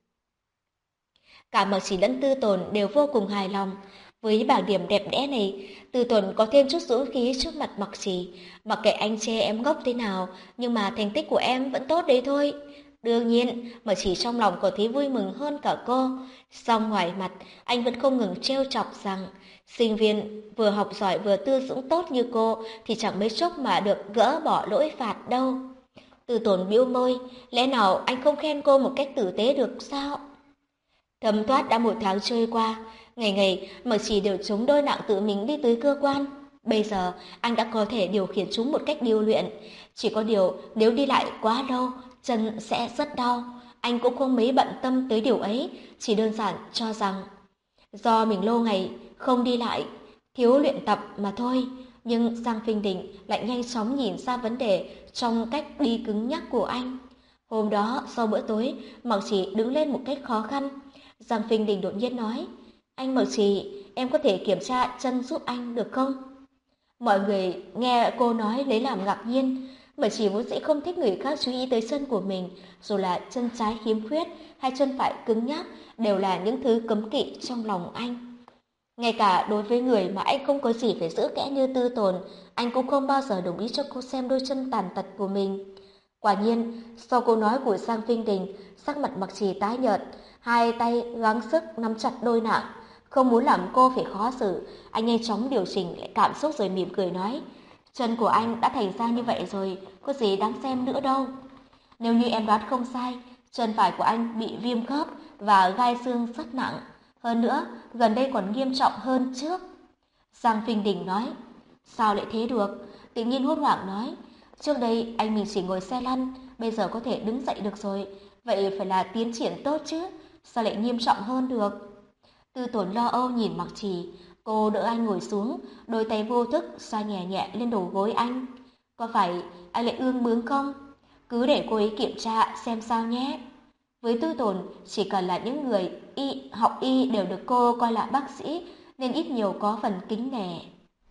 Cả Mặc Chỉ lẫn Tư Tồn đều vô cùng hài lòng. Với bảng điểm đẹp đẽ này, Tư Tồn có thêm chút dũng khí trước mặt Mặc Chỉ. Mặc kệ anh chê em ngốc thế nào, nhưng mà thành tích của em vẫn tốt đấy thôi. Đương nhiên, Mặc Chỉ trong lòng còn thấy vui mừng hơn cả cô. Song ngoài mặt, anh vẫn không ngừng trêu chọc rằng sinh viên vừa học giỏi vừa tư dưỡng tốt như cô thì chẳng mấy chốc mà được gỡ bỏ lỗi phạt đâu. Tư Tồn bĩu môi, lẽ nào anh không khen cô một cách tử tế được sao? Thấm thoát đã một tháng trôi qua, ngày ngày Mặc Chỉ đều chống đôi nặng tự mình đi tới cơ quan. Bây giờ anh đã có thể điều khiển chúng một cách điêu luyện. Chỉ có điều nếu đi lại quá lâu, chân sẽ rất đau. Anh cũng không mấy bận tâm tới điều ấy, chỉ đơn giản cho rằng do mình lâu ngày không đi lại, thiếu luyện tập mà thôi. Nhưng Giang Phinh Đình lại nhanh chóng nhìn ra vấn đề trong cách đi cứng nhắc của anh. Hôm đó sau bữa tối, Mặc Chỉ đứng lên một cách khó khăn. Giang Phinh Đình đột nhiên nói, anh Mặc Chỉ, em có thể kiểm tra chân giúp anh được không? Mọi người nghe cô nói lấy làm ngạc nhiên. Bởi chỉ vốn dĩ không thích người khác chú ý tới chân của mình, dù là chân trái khiếm khuyết hay chân phải cứng nhắc, đều là những thứ cấm kỵ trong lòng anh. Ngay cả đối với người mà anh không có gì phải giữ kẽ như Tư Tồn, anh cũng không bao giờ đồng ý cho cô xem đôi chân tàn tật của mình. Quả nhiên, sau câu nói của Giang Vinh Đình, sắc mặt Mặc Trì tái nhợt, hai tay gắng sức nắm chặt đôi nạng, không muốn làm cô phải khó xử. Anh nhanh chóng điều chỉnh lại cảm xúc rồi mỉm cười nói, chân của anh đã thành ra như vậy rồi, có gì đáng xem nữa đâu. Nếu như em đoán không sai, chân phải của anh bị viêm khớp và gai xương rất nặng. Hơn nữa, gần đây còn nghiêm trọng hơn trước. Giang Vinh Đình nói, sao lại thế được? Tự nhiên hốt hoảng nói, trước đây anh mình chỉ ngồi xe lăn, bây giờ có thể đứng dậy được rồi, vậy phải là tiến triển tốt chứ, sao lại nghiêm trọng hơn được? Tư Tồn lo âu nhìn Mặc Trì, cô đỡ anh ngồi xuống, đôi tay vô thức xoa nhẹ nhẹ lên đầu gối anh. Có phải anh lại ương bướng không? Cứ để cô ấy kiểm tra xem sao nhé. Với Tư Tồn, chỉ cần là những người học y đều được cô coi là bác sĩ, nên ít nhiều có phần kính nể.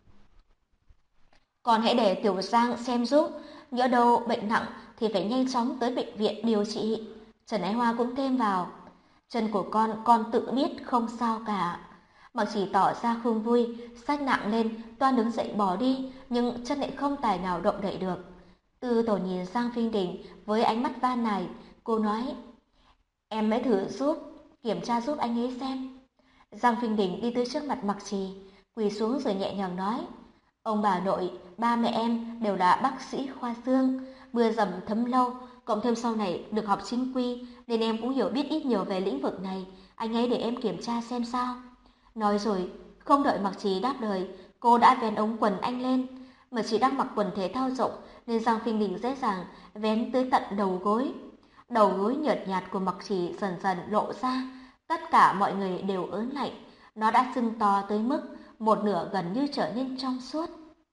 Còn hãy để Tiểu Giang xem giúp, nhỡ đâu bệnh nặng thì phải nhanh chóng tới bệnh viện điều trị. Trần Ái Hoa cũng thêm vào, chân của con tự biết không sao cả. Mặc Chỉ tỏ ra không vui, xách nặng lên, toan đứng dậy bỏ đi, nhưng chân lại không tài nào động đậy được. Tư Tồn nhìn Giang Vinh Đình với ánh mắt van nài, cô nói, em hãy thử kiểm tra giúp anh ấy xem. Giang Vinh Đình đi tới trước mặt Mặc Trì, quỳ xuống rồi nhẹ nhàng nói, ông bà nội, ba mẹ em đều là bác sĩ khoa xương, mưa dầm thấm lâu, cộng thêm sau này được học chính quy, nên em cũng hiểu biết ít nhiều về lĩnh vực này, anh ấy để em kiểm tra xem sao. Nói rồi, không đợi Mặc Trì đáp lời, cô đã vén ống quần anh lên. Mặc Trì đang mặc quần thể thao rộng nên Giang Vinh Đình dễ dàng vén tới tận đầu gối. Đầu gối nhợt nhạt của Mặc Trì dần dần lộ ra, tất cả mọi người đều ớn lạnh, nó đã sưng to tới mức một nửa gần như trở nên trong suốt.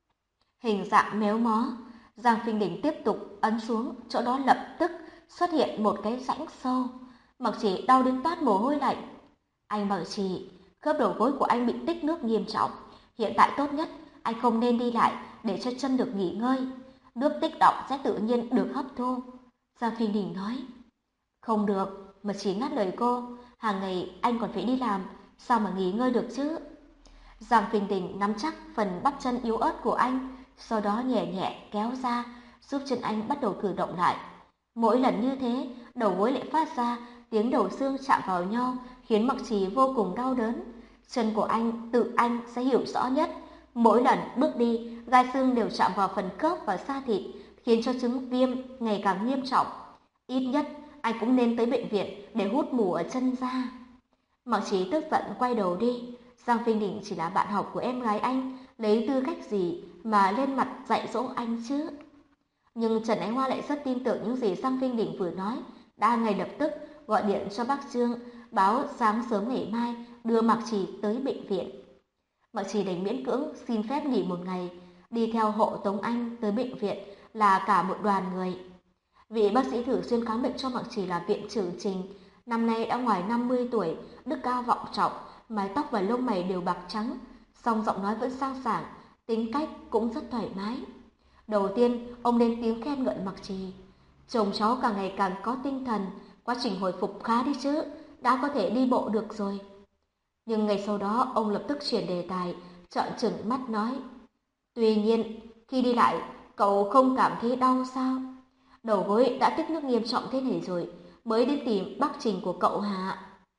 Hình dạng méo mó, Giang Vinh Đình tiếp tục ấn xuống, chỗ đó lập tức xuất hiện một cái rãnh sâu. Mặc Trì đau đến toát mồ hôi lạnh. Anh Mặc Trì, khớp đầu gối của anh bị tích nước nghiêm trọng, hiện tại tốt nhất anh không nên đi lại để cho chân được nghỉ ngơi, nước tích đọng sẽ tự nhiên được hấp thu. Giang Vinh Đình nói, không được, Mặc Trì ngắt lời cô, hàng ngày anh còn phải đi làm, sao mà nghỉ ngơi được chứ? Giang Vinh Đình nắm chắc phần bắp chân yếu ớt của anh, sau đó nhẹ nhẹ kéo ra, giúp chân anh bắt đầu cử động lại. Mỗi lần như thế, đầu gối lại phát ra tiếng đầu xương chạm vào nhau, khiến Mặc Trì vô cùng đau đớn. Chân của anh tự anh sẽ hiểu rõ nhất. Mỗi lần bước đi, gai xương đều chạm vào phần khớp và da thịt, khiến cho chứng viêm ngày càng nghiêm trọng. Ít nhất, anh cũng nên tới bệnh viện để hút mù ở chân ra. Mặc Trì tức giận quay đầu đi. Giang Vinh Đình chỉ là bạn học của em gái anh, lấy tư cách gì mà lên mặt dạy dỗ anh chứ? Nhưng Trần Ái Hoa lại rất tin tưởng những gì Giang Vinh Đình vừa nói, đã ngay lập tức gọi điện cho bác Trương, báo sáng sớm ngày mai đưa Mặc Trì tới bệnh viện. Mặc Trì đành miễn cưỡng xin phép nghỉ một ngày, đi theo hộ tống anh tới bệnh viện là cả một đoàn người. Vị bác sĩ thường xuyên khám bệnh cho Mặc Trì là viện trưởng Trình, năm nay đã ngoài 50 tuổi, đức cao vọng trọng, mái tóc và lông mày đều bạc trắng, song giọng nói vẫn sang sảng, tính cách cũng rất thoải mái. Đầu tiên, ông lên tiếng khen ngợi Mặc Trì. Chồng cháu càng ngày càng có tinh thần, quá trình hồi phục khá đi chứ, đã có thể đi bộ được rồi. Nhưng ngày sau đó, ông lập tức chuyển đề tài, trợn trừng mắt nói. Tuy nhiên, khi đi lại, cậu không cảm thấy đau sao? Đầu gối đã tích nước nghiêm trọng thế này rồi, mới đến tìm bác Trình của cậu hả?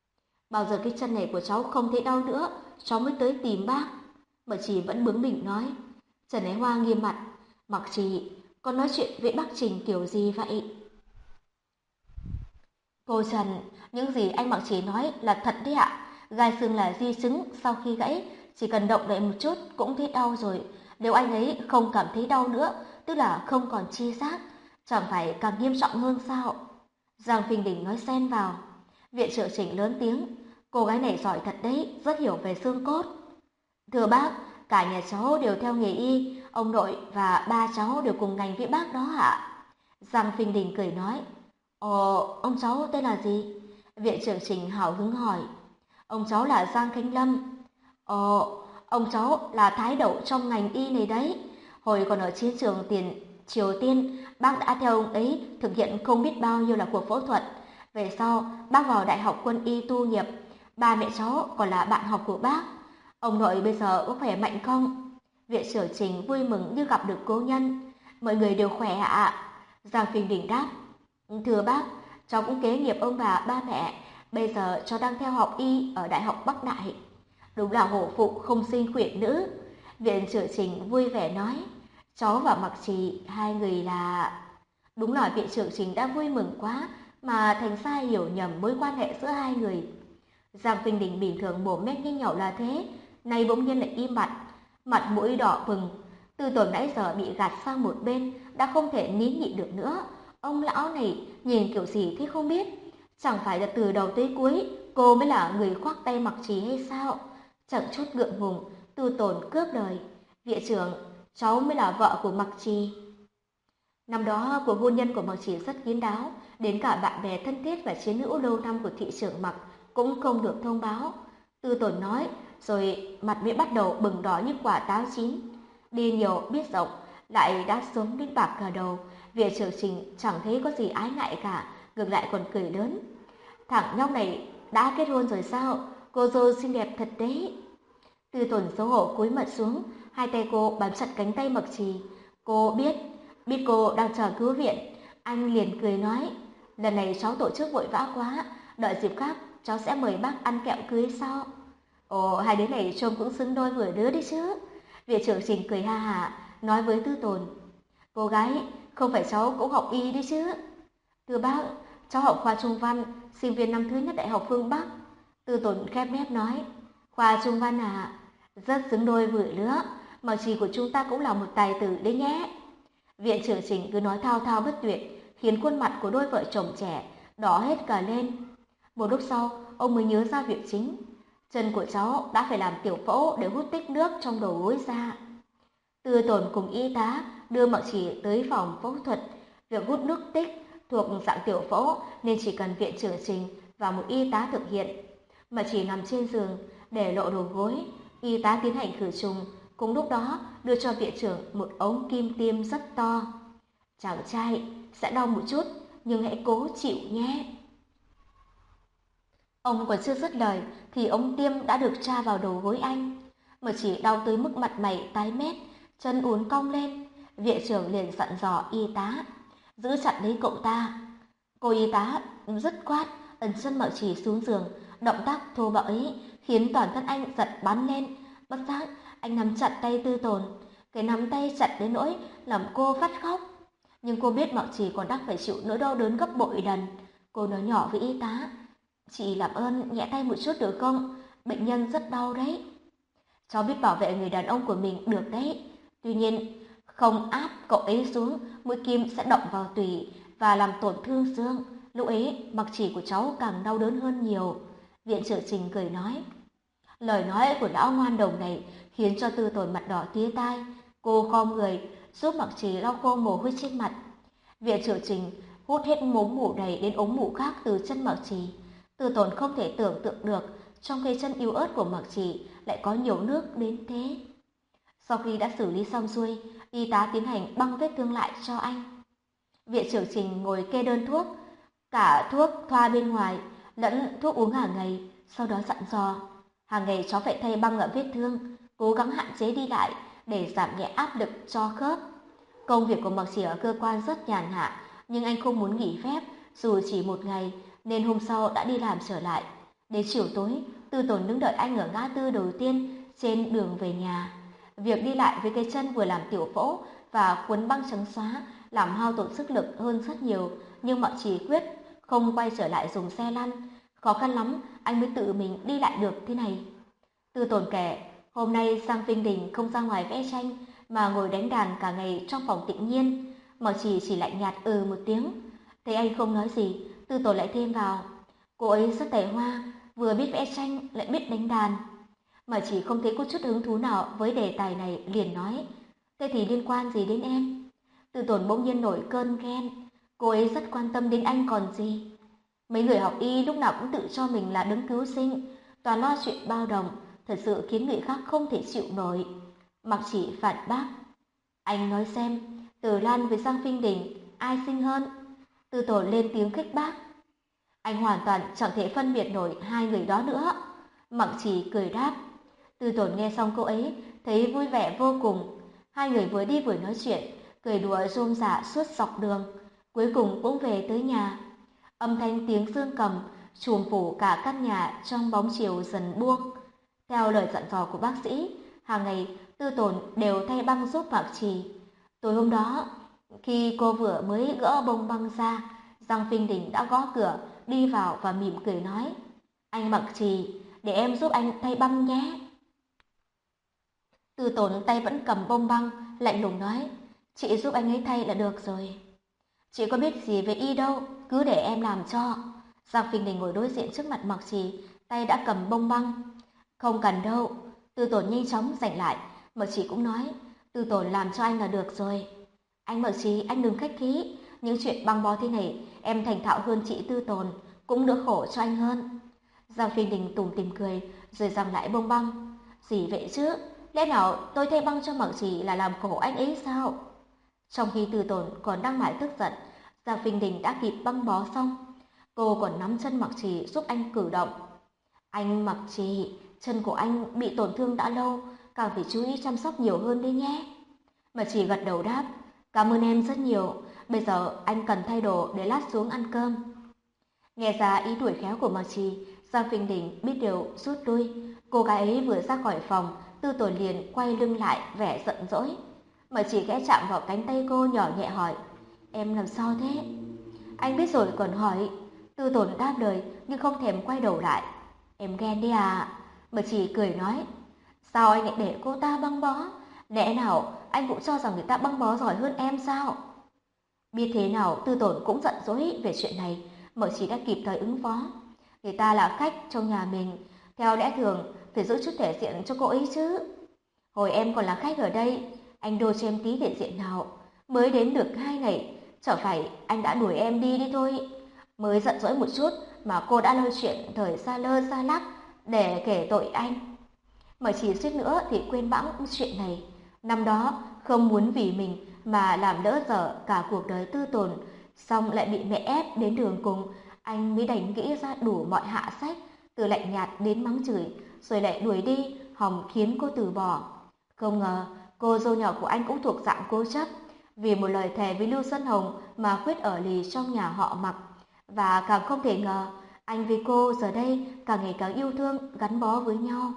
Bao giờ cái chân này của cháu không thấy đau nữa, cháu mới tới tìm bác. Mà Trì vẫn bướng bỉnh nói. Trần Ái Hoa nghiêm mặt. Mặc Trì, con nói chuyện với bác Trình kiểu gì vậy? Cô Trần, những gì anh Mặc Trì nói là thật đấy ạ. Gai xương là di chứng sau khi gãy, chỉ cần động đậy một chút cũng thấy đau rồi. Nếu anh ấy không cảm thấy đau nữa, tức là không còn chi giác, chẳng phải càng nghiêm trọng hơn sao? Giang Vinh Đình nói xen vào. Viện trưởng Trình lớn tiếng. Cô gái này giỏi thật đấy, rất hiểu về xương cốt. Thưa bác, cả nhà cháu đều theo nghề y, ông nội và ba cháu đều cùng ngành với bác đó ạ. Giang Vinh Đình cười nói. Ồ, ông cháu tên là gì? Viện trưởng Trình hào hứng hỏi. Ông cháu là Giang Khánh Lâm. Ồ, ông cháu là thái đậu trong ngành y này đấy. Hồi còn ở chiến trường tiền Triều Tiên, bác đã theo ông ấy thực hiện không biết bao nhiêu là cuộc phẫu thuật. Về sau, bác vào Đại học Quân y tu nghiệp. Ba mẹ cháu còn là bạn học của bác. Ông nội bây giờ có khỏe mạnh không? Viện trưởng Trình vui mừng như gặp được cố nhân. Mọi người đều khỏe ạ. Giang Phình Đình đáp. Thưa bác, cháu cũng kế nghiệp ông bà ba mẹ. Bây giờ cháu đang theo học y ở Đại học Bắc Đại. Đúng là hổ phụ không sinh khuyển nữ. Viện trưởng Trình vui vẻ nói. Cháu và Mặc Trì, hai người là... Đúng là viện trưởng Trình đã vui mừng quá mà thành ra hiểu nhầm mối quan hệ giữa hai người. Giang Phình Đình bình thường mồm mép nhanh nhậu là thế, nay bỗng nhiên lại im bặt, mặt mũi đỏ bừng. Từ tốn nãy giờ bị gạt sang một bên, đã không thể nín nhịn được nữa. Ông lão này nhìn kiểu gì thế không biết, chẳng phải là từ đầu tới cuối cô mới là người khoác tay Mặc Trì hay sao? Chẳng chút ngượng ngùng, Từ Tốn cướp lời. Viện trưởng, cháu mới là vợ của Mặc Trì. Năm đó cuộc hôn nhân của Mặc Trì rất kín đáo, đến cả bạn bè thân thiết và chiến hữu lâu năm của thị trưởng Mặc cũng không được thông báo. Tư Tồn nói, rồi mặt mới bắt đầu bừng đỏ như quả táo chín. Đi nhiều biết rộng, lại đã sớm đến bạc cả đầu. Viện trưởng Trình chẳng thấy có gì ái ngại cả, ngược lại còn cười lớn. Thằng nhóc này đã kết hôn rồi sao? Cô dâu xinh đẹp thật đấy. Tư Tồn xấu hổ cúi mặt xuống, hai tay cô bám chặt cánh tay Mặc Trì. Cô biết cô đang chờ cứu viện. Anh liền cười nói, lần này cháu tổ chức vội vã quá, đợi dịp khác cháu sẽ mời bác ăn kẹo cưới sau. Ồ, hai đứa này trông cũng xứng đôi vừa đứa đấy chứ. Viện trưởng Trình cười ha hả, nói với Tư Tồn. Cô gái, không phải cháu cũng học y đấy chứ. Thưa bác, cháu học khoa Trung Văn, sinh viên năm thứ nhất Đại học Phương Bắc. Tư Tồn khép nép nói, khoa Trung Văn à, rất xứng đôi vừa lứa, mà Trì của chúng ta cũng là một tài tử đấy nhé. Viện trưởng Trình cứ nói thao thao bất tuyệt, khiến khuôn mặt của đôi vợ chồng trẻ đỏ hết cả lên. Một lúc sau, ông mới nhớ ra việc chính. Chân của cháu đã phải làm tiểu phẫu để hút tích nước trong đầu gối ra. Tư Tồn cùng y tá đưa Mạc Chỉ tới phòng phẫu thuật. Việc hút nước tích thuộc dạng tiểu phẫu nên chỉ cần viện trưởng Trình và một y tá thực hiện. Mạc Chỉ nằm trên giường để lộ đầu gối, y tá tiến hành khử trùng. Cùng lúc đó đưa cho viện trưởng một ống kim tiêm rất to. Chàng trai sẽ đau một chút, nhưng hãy cố chịu nhé. Ông còn chưa dứt lời thì ống tiêm đã được tra vào đầu gối anh. Mà chỉ đau tới mức mặt mày tái mét, chân uốn cong lên. Viện trưởng liền dặn dò y tá, giữ chặt lấy cậu ta. Cô y tá dứt khoát ấn chân Mạo Chỉ xuống giường, động tác thô bạo ấy khiến toàn thân anh giật bắn lên. Bất giác anh nắm chặt tay Tư Tồn, cái nắm tay chặt đến nỗi làm cô phát khóc. Nhưng cô biết Mạo Chỉ còn đang phải chịu nỗi đau đớn gấp bội lần. Cô nói nhỏ với y tá, chị làm ơn nhẹ tay một chút được không? Bệnh nhân rất đau đấy. Cháu biết bảo vệ người đàn ông của mình được đấy. Tuy nhiên, không áp cậu ấy xuống, mũi kim sẽ động vào tủy và làm tổn thương xương. Lúc ấy, Mặc Chỉ của cháu càng đau đớn hơn nhiều. Viện trưởng Trình cười nói. Lời nói của lão ngoan đồng này khiến cho Tư Tồn mặt đỏ tía tai. Cô khom người, giúp Mặc Chỉ lau khô mồ hôi trên mặt. Viện trưởng Trình hút hết ống mủ này đến ống mủ khác từ chân Mặc Chỉ. Tư Tồn không thể tưởng tượng được trong cái chân yếu ớt của Mặc Chỉ lại có nhiều nước đến thế. Sau khi đã xử lý xong xuôi, y tá tiến hành băng vết thương lại cho anh. Viện trưởng Trình ngồi kê đơn thuốc, cả thuốc thoa bên ngoài lẫn thuốc uống hàng ngày, sau đó dặn dò. Hàng ngày cháu phải thay băng ở vết thương, cố gắng hạn chế đi lại để giảm nhẹ áp lực cho khớp. Công việc của Mặc Chỉ ở cơ quan rất nhàn hạ, nhưng anh không muốn nghỉ phép dù chỉ một ngày, nên hôm sau đã đi làm trở lại. Đến chiều tối, Tư Tồn đứng đợi anh ở ngã tư đầu tiên trên đường về nhà. Việc đi lại với cái chân vừa làm tiểu phẫu và cuốn băng trắng xóa làm hao tổn sức lực hơn rất nhiều, nhưng Mạo Chỉ quyết không quay trở lại dùng xe lăn. Khó khăn lắm anh mới tự mình đi lại được thế này. Tư Tồn kể, hôm nay Giang Vinh Đình không ra ngoài vẽ tranh mà ngồi đánh đàn cả ngày trong phòng tĩnh nhiên. Mạo chỉ lạnh nhạt một tiếng. Thấy anh không nói gì, Tư Tồn lại thêm vào. Cô ấy rất tài hoa, vừa biết vẽ tranh lại biết đánh đàn. Mà chỉ không thấy có chút hứng thú nào với đề tài này, liền nói. Thế thì liên quan gì đến em? Tư Tồn bỗng nhiên nổi cơn ghen. Cô ấy rất quan tâm đến anh còn gì. Mấy người học y lúc nào cũng tự cho mình là đấng cứu sinh, toàn lo chuyện bao đồng, thật sự khiến người khác không thể chịu nổi. Mặc Chỉ phản bác. Anh nói xem, Từ Lan với Giang Phinh Đình, ai xinh hơn? Tư Tồn lên tiếng khích bác. Anh hoàn toàn chẳng thể phân biệt nổi hai người đó nữa. Mặng Trì cười đáp. Tư Tồn nghe xong cô ấy, thấy vui vẻ vô cùng. Hai người vừa đi vừa nói chuyện, cười đùa rôm rả suốt dọc đường. Cuối cùng cũng về tới nhà. Âm thanh tiếng dương cầm trùm phủ cả căn nhà trong bóng chiều dần buông. Theo lời dặn dò của bác sĩ, hàng ngày Tư Tồn đều thay băng giúp Mạc Trì. Tối hôm đó, khi cô vừa mới gỡ bông băng ra, Giang Phinh Đình đã gõ cửa, đi vào và mỉm cười nói: "Anh Mạc Trì, để em giúp anh thay băng nhé." Tư Tồn tay vẫn cầm bông băng, lạnh lùng nói: "Chị giúp anh ấy thay là được rồi. Chị có biết gì về y đâu, cứ để em làm cho." Giang Phinh Đình ngồi đối diện trước mặt Mạc Trì, tay đã cầm bông băng. "Không cần đâu." Tư Tồn nhanh chóng giành lại. Mạc Trì cũng nói: "Tư Tồn làm cho anh là được rồi." "Anh Mạc Trì, anh đừng khách khí. Những chuyện băng bó thế này, em thành thạo hơn chị Tư Tồn, cũng đỡ khổ cho anh hơn." Giang Phinh Đình tủm tỉm cười, rồi giằng lại bông băng. "Gì vậy chứ? Lẽ nào tôi thay băng cho Mạc Trì là làm khổ anh ấy sao?" Trong khi Tư Tồn còn đang mải tức giận, Giang Phinh Đình đã kịp băng bó xong. Cô còn nắm chân Mạc Trì giúp anh cử động. "Anh Mạc Trì, chân của anh bị tổn thương đã lâu, càng phải chú ý chăm sóc nhiều hơn đấy nhé." Mạc Trì gật đầu đáp: "Cảm ơn em rất nhiều, bây giờ anh cần thay đồ để lát xuống ăn cơm." Nghe ra ý đuổi khéo của Mạc Trì, Giang Phinh Đình biết điều rút lui. Cô gái ấy vừa ra khỏi phòng, Tư Tồn liền quay lưng lại vẻ giận dỗi. Mạc Trì khẽ chạm vào cánh tay cô, nhỏ nhẹ hỏi: "Em làm sao thế?" "Anh biết rồi còn hỏi." Tư Tồn đáp lời nhưng không thèm quay đầu lại. "Em ghen đi à?" Mạc Trì cười nói: "Sao anh lại để cô ta băng bó? Lẽ nào anh cũng cho rằng người ta băng bó giỏi hơn em sao?" Biết thế nào Tư Tồn cũng giận dỗi về chuyện này, Mạc Trì đã kịp thời ứng phó. Người ta là khách trong nhà mình, theo lẽ thường phải giữ chút thể diện cho cô ấy chứ. "Hồi em còn là khách ở đây, anh đô cho em tí thể diện nào? Mới đến được 2 ngày, chẳng phải anh đã đuổi em đi đi thôi." Mới giận dỗi một chút mà cô đã lôi chuyện thời xa lơ xa lắc để kể tội anh. Mà chỉ suýt nữa thì quên bẵng chuyện này. Năm đó không muốn vì mình mà làm lỡ dở cả cuộc đời Tư Tồn, xong lại bị mẹ ép đến đường cùng, anh mới đành nghĩ ra đủ mọi hạ sách, từ lạnh nhạt đến mắng chửi, rồi lại đuổi đi, hòng khiến cô từ bỏ. Không ngờ cô dâu nhỏ của anh cũng thuộc dạng cố chấp, vì một lời thề với Lưu Xuân Hồng mà quyết ở lì trong nhà họ Mặc. Và càng không thể ngờ, anh với cô giờ đây càng ngày càng yêu thương, gắn bó với nhau.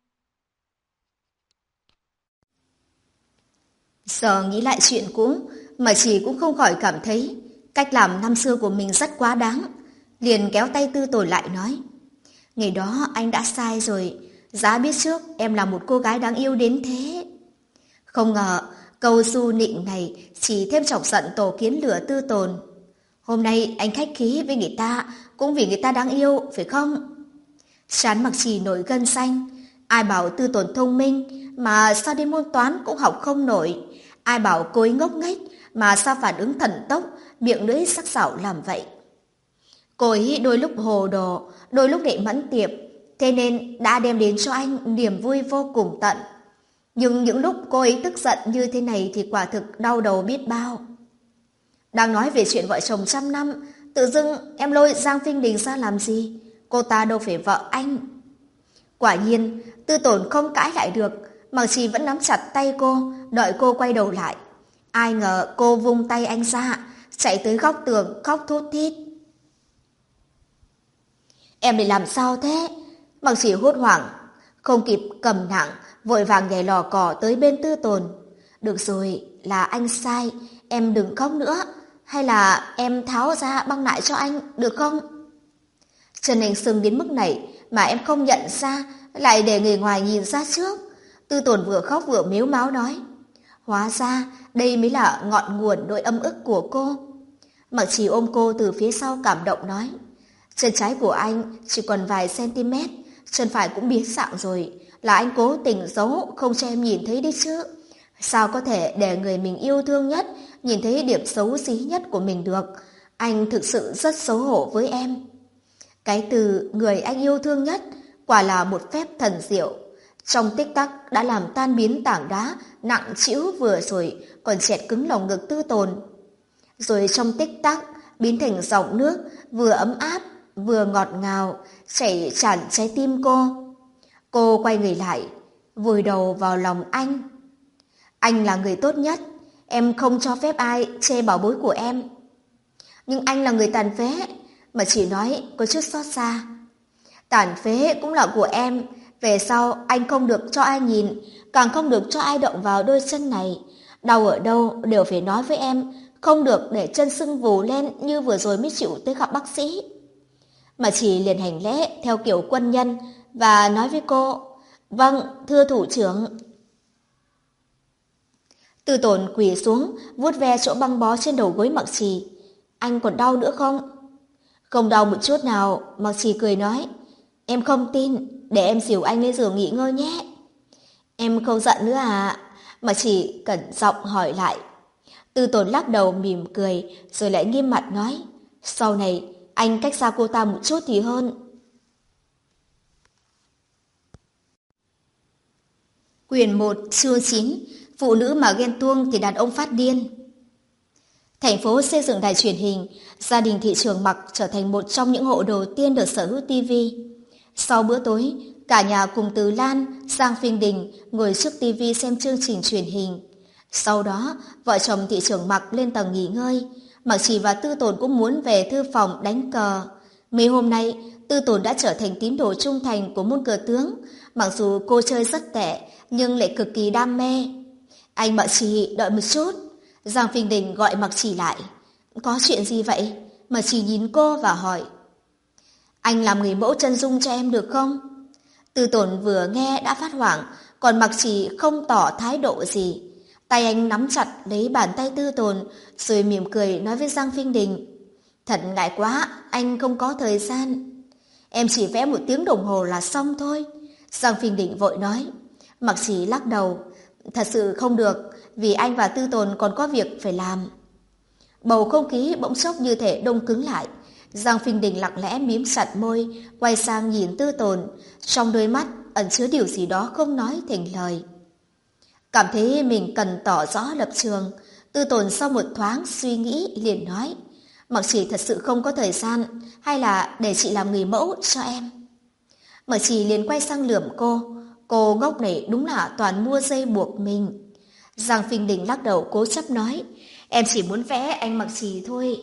Giờ nghĩ lại chuyện cũ, mà chị cũng không khỏi cảm thấy cách làm năm xưa của mình rất quá đáng. Liền kéo tay Tư Tồn lại nói: "Ngày đó anh đã sai rồi, giá biết trước em là một cô gái đáng yêu đến thế." Không ngờ câu du nịnh này chỉ thêm chọc giận tổ kiến lửa Tư Tồn. "Hôm nay anh khách khí với người ta cũng vì người ta đáng yêu, phải không?" Trán Mặc Trì nổi gân xanh. Ai bảo Tư Tồn thông minh mà sao đến môn toán cũng học không nổi? Ai bảo cô ấy ngốc nghếch mà sao phản ứng thần tốc, miệng lưỡi sắc sảo làm vậy? Cô ấy đôi lúc hồ đồ, đôi lúc lại mẫn tiệp, thế nên đã đem đến cho anh niềm vui vô cùng tận. Nhưng những lúc cô ấy tức giận như thế này thì quả thực đau đầu biết bao. Đang nói về chuyện vợ chồng trăm năm, tự dưng em lôi Giang Phinh Đình ra làm gì? Cô ta đâu phải vợ anh. Quả nhiên, Tư Tồn không cãi lại được, Mặc Trì vẫn nắm chặt tay cô, đợi cô quay đầu lại. Ai ngờ cô vung tay anh ra, chạy tới góc tường khóc thút thít. "Em bị làm sao thế?" Mặc Trì hốt hoảng, không kịp cầm nặng, vội vàng nhảy lò cò tới bên Tư Tồn. "Được rồi, là anh sai, em đừng khóc nữa. Hay là em tháo ra băng lại cho anh, được không?" "Chân anh sưng đến mức này mà em không nhận ra, lại để người ngoài nhìn ra trước." Tư Tồn vừa khóc vừa mếu máo nói. Hóa ra đây mới là ngọn nguồn nỗi âm ức của cô. Mặc Trì ôm cô từ phía sau cảm động nói: "Chân trái của anh chỉ còn vài cm, chân phải cũng biến dạng rồi, là anh cố tình giấu không cho em nhìn thấy đấy chứ. Sao có thể để người mình yêu thương nhất nhìn thấy điểm xấu xí nhất của mình được? Anh thực sự rất xấu hổ với em." Cái từ người anh yêu thương nhất quả là một phép thần diệu. Trong tích tắc đã làm tan biến tảng đá nặng trĩu vừa rồi còn chẹt cứng lòng ngực Tư Tồn. Rồi trong tích tắc biến thành dòng nước vừa ấm áp vừa ngọt ngào chảy tràn trái tim cô. Cô quay người lại, vùi đầu vào lòng anh. Anh là người tốt nhất, em không cho phép ai chê bảo bối của em. Nhưng anh là người tàn phế, mà chỉ nói có chút xót xa. Tàn phế cũng là của em, về sau anh không được cho ai nhìn, càng không được cho ai động vào đôi chân này. Đau ở đâu đều phải nói với em, không được để chân sưng vù lên như vừa rồi mới chịu tới gặp bác sĩ. Mà chỉ liền hành lễ theo kiểu quân nhân và nói với cô, vâng, thưa thủ trưởng. Tư Tồn quỳ xuống, vuốt ve chỗ băng bó trên đầu gối Mặc Trì. Anh còn đau nữa không? Không đau một chút nào, Mặc Trì cười nói. Em không tin, để em dìu anh lên giường nghỉ ngơi nhé. Em không giận nữa à? Mặc Trì cẩn giọng hỏi lại. Tư Tồn lắc đầu mỉm cười, rồi lại nghiêm mặt nói. Sau này, anh cách xa cô ta một chút thì hơn. Quyển 1, chương 9. Phụ nữ mà ghen tuông thì đàn ông phát điên. Thành phố xây dựng đài truyền hình, gia đình thị trưởng Mặc trở thành một trong những hộ đầu tiên được sở hữu TV. Sau bữa tối, cả nhà cùng từ Lan sang Phinh Đình ngồi trước TV xem chương trình truyền hình. Sau đó, vợ chồng thị trưởng Mặc lên tầng nghỉ ngơi. Mặc Trì và Tư Tồn cũng muốn về thư phòng đánh cờ. Mấy hôm nay, Tư Tồn đã trở thành tín đồ trung thành của môn cờ tướng. Mặc dù cô chơi rất tệ, nhưng lại cực kỳ đam mê. Anh Mặc Trì đợi một chút. Giang Phinh Đình gọi Mặc Trì lại. Có chuyện gì vậy? Mặc Trì nhìn cô và hỏi. Anh làm người mẫu chân dung cho em được không? Tư Tồn vừa nghe đã phát hoảng, còn Mặc Trì không tỏ thái độ gì. Tay anh nắm chặt lấy bàn tay Tư Tồn, rồi mỉm cười nói với Giang Phinh Đình. Thật ngại quá, anh không có thời gian. Em chỉ vẽ 1 tiếng đồng hồ là xong thôi. Giang Phinh Đình vội nói. Mặc Trì lắc đầu. Thật sự không được, vì anh và Tư Tồn còn có việc phải làm. Bầu không khí bỗng chốc như thể đông cứng lại. Giang Phinh Đình lặng lẽ mím chặt môi, quay sang nhìn Tư Tồn. Trong đôi mắt ẩn chứa điều gì đó không nói thành lời. Cảm thấy mình cần tỏ rõ lập trường, Tư Tồn sau một thoáng suy nghĩ liền nói. Mặc Trì thật sự không có thời gian, hay là để chị làm người mẫu cho em? Mặc Trì liền quay sang lườm cô. Cô ngốc này đúng là toàn mua dây buộc mình. Giang Phinh Đình lắc đầu cố chấp nói. Em chỉ muốn vẽ anh Mặc Trì thôi.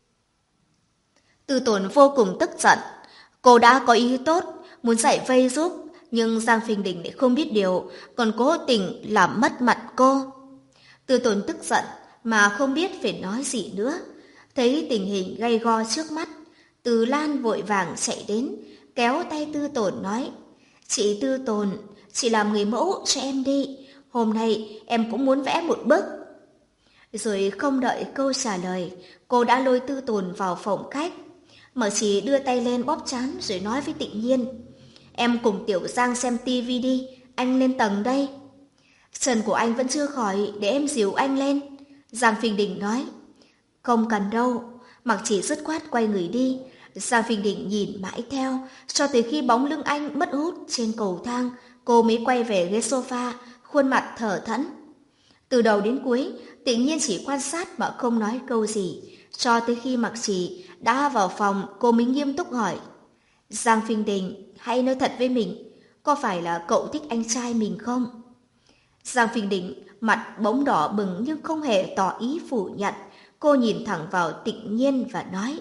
Tư Tồn vô cùng tức giận. Cô đã có ý tốt, muốn giải vây giúp, nhưng Giang Phinh Đình lại không biết điều, còn cố tình làm mất mặt cô. Tư Tồn tức giận mà không biết phải nói gì nữa. Thấy tình hình gay go trước mắt, Từ Lan vội vàng chạy đến, kéo tay Tư Tồn nói. Chị Tư Tồn, chị làm người mẫu cho em đi. Hôm nay em cũng muốn vẽ một bức. Rồi không đợi câu trả lời, cô đã lôi Tư Tồn vào phòng khách. Mở Chỉ đưa tay lên bóp trán rồi nói với Tịnh Nhiên. Em cùng Tiểu Giang xem tivi đi, anh lên tầng đây. Chân của anh vẫn chưa khỏi, để em dìu anh lên. Giang Phinh Đình nói. Không cần đâu. Mặc Chỉ dứt khoát quay người đi. Giang Phinh Đình nhìn mãi theo, cho tới khi bóng lưng anh mất hút trên cầu thang, cô mới quay về ghế sofa, khuôn mặt thở thẫn. Từ đầu đến cuối, Tịnh Nhiên chỉ quan sát mà không nói câu gì, cho tới khi Mặc Chỉ đã vào phòng, cô mới nghiêm túc hỏi. Giang Phinh Đình, hãy nói thật với mình, có phải là cậu thích anh trai mình không? Giang Phinh Đình mặt bỗng đỏ bừng nhưng không hề tỏ ý phủ nhận. Cô nhìn thẳng vào Tịnh Nhiên và nói.